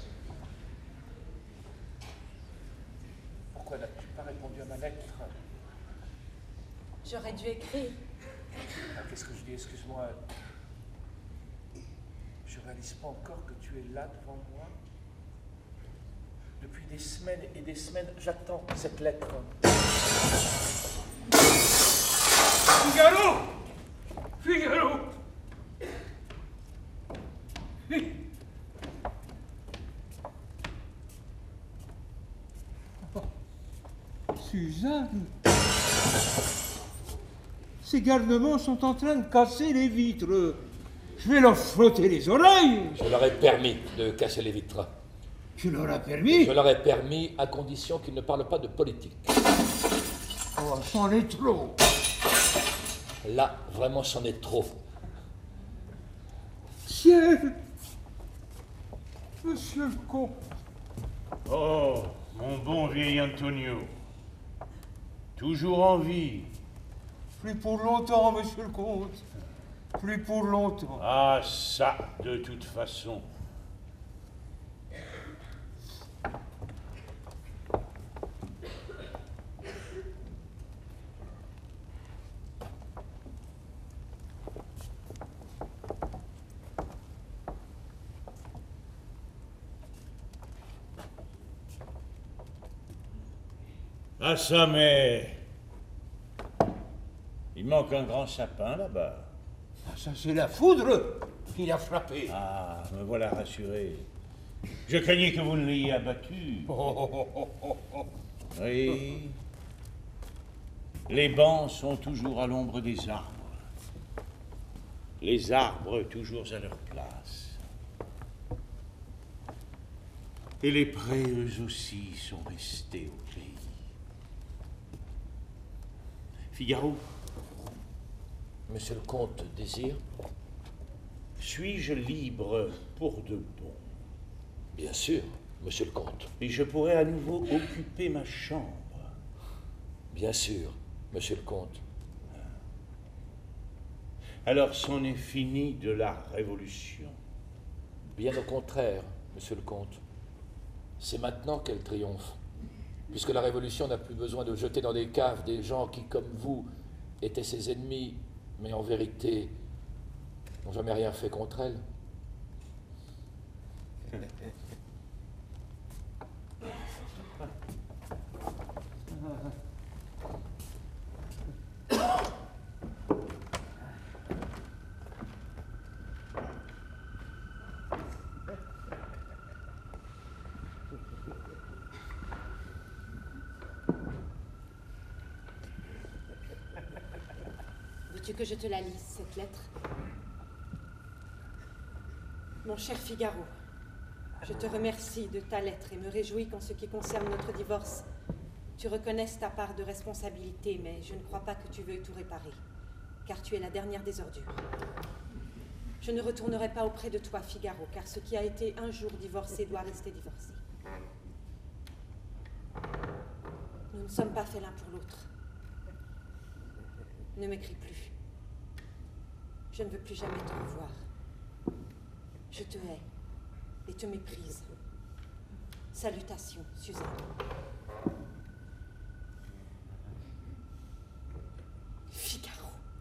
Pourquoi n'as-tu pas répondu à ma lettre? J'aurais dû écrire. Ah, qu'est-ce que je dis? Excuse-moi. Je réalise pas encore que tu es là devant moi. Depuis des semaines et des semaines, j'attends cette lettre. Figaro! Figaro! Suzanne! Ces garnements sont en train de casser les vitres. Je vais leur frotter les oreilles. Je leur ai permis de casser les vitres. Tu leur as permis? Je leur ai permis à condition qu'ils ne parlent pas de politique. Oh, c'en est trop. Là, vraiment, c'en est trop. Ciel! Monsieur le comte. Oh, mon bon vieil Antonio. Toujours en vie. Plus pour longtemps, monsieur le comte. Plus pour longtemps. Ah, ça, de toute façon. Ah ça, mais... Il manque un grand sapin là-bas. Ah, ça, c'est la foudre qui l'a frappé. Ah, me voilà rassuré. Je craignais que vous ne l'ayez abattu. Oh, oh, oh, oh, oh. Oui. Les bancs sont toujours à l'ombre des arbres. Les arbres toujours à leur place. Et les prés, eux aussi, sont restés au pays. Figaro. Monsieur le comte désire? Suis-je libre pour de bon? Bien sûr, monsieur le comte. Et je pourrais à nouveau occuper ma chambre? Bien sûr, monsieur le comte. Alors c'en est fini de la révolution? Bien au contraire, monsieur le comte. C'est maintenant qu'elle triomphe. Puisque la Révolution n'a plus besoin de jeter dans des caves des gens qui, comme vous, étaient ses ennemis, mais en vérité, n'ont jamais rien fait contre elle. Veux-tu que je te la lise, cette lettre? Mon cher Figaro, je te remercie de ta lettre et me réjouis qu'en ce qui concerne notre divorce, tu reconnaisses ta part de responsabilité, mais je ne crois pas que tu veuilles tout réparer, car tu es la dernière des ordures. Je ne retournerai pas auprès de toi, Figaro, car ce qui a été un jour divorcé doit rester divorcé. Nous ne sommes pas faits l'un pour l'autre. Ne m'écris plus. Je ne veux plus jamais te revoir. Je te hais et te méprise. Salutations, Suzanne. Figaro.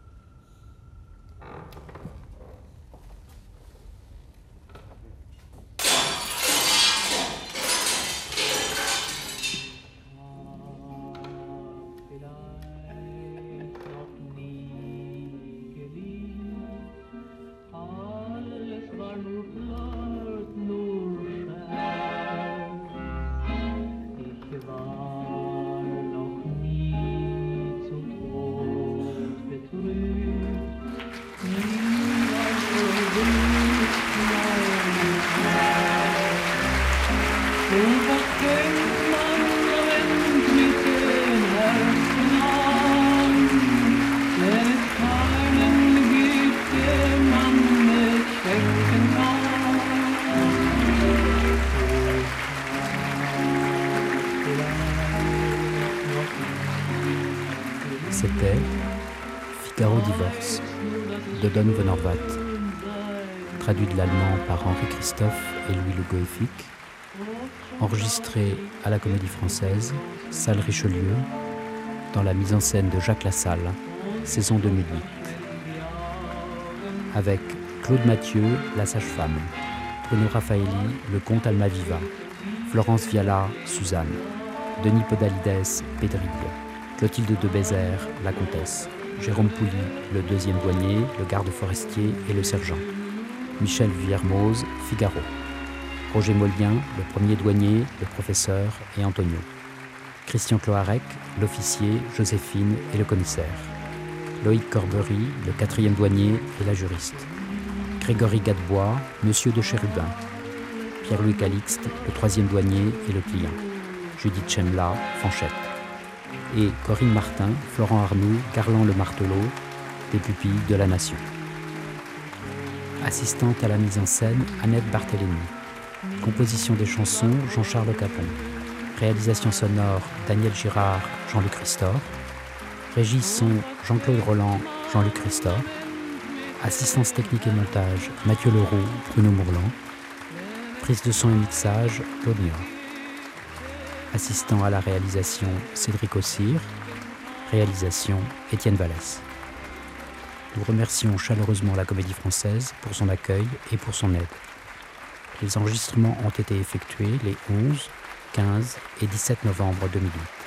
C'était Figaro divorce de Don von Horvath, traduit de l'allemand par Henri Christophe et Louis Le Goéfic, enregistré à la Comédie Française, salle Richelieu, dans la mise en scène de Jacques Lassalle, saison deux mille huit, avec Claude Mathieu, la sage-femme, Bruno Raffaelli, le comte Almaviva, Florence Viala, Suzanne, Denis Podalides, Pédrigue, Clotilde de Bézère, la comtesse. Jérôme Pouilly, le deuxième douanier, le garde forestier et le sergent. Michel Vuillermoz, Figaro. Roger Molien, le premier douanier, le professeur et Antonio. Christian Cloarec, l'officier, Joséphine et le commissaire. Loïc Corbery, le quatrième douanier et la juriste. Grégory Gadebois, monsieur de Chérubin. Pierre-Louis Calixte, le troisième douanier et le client. Judith Chemla, Fanchette. Et Corinne Martin, Florent Arnoux, Garland le Martelot, des pupilles de la Nation. Assistante à la mise en scène, Annette Barthélémy. Composition des chansons, Jean-Charles Capon. Réalisation sonore, Daniel Girard, Jean-Luc Ristor. Régie son, Jean-Claude Roland, Jean-Luc Ristor. Assistance technique et montage, Mathieu Leroux, Bruno Mourlan. Prise de son et mixage, Claude Niort. Assistant à la réalisation, Cédric Ossire. Réalisation, Étienne Vallès. Nous remercions chaleureusement la Comédie Française pour son accueil et pour son aide. Les enregistrements ont été effectués les onze, quinze et dix-sept novembre deux mille huit.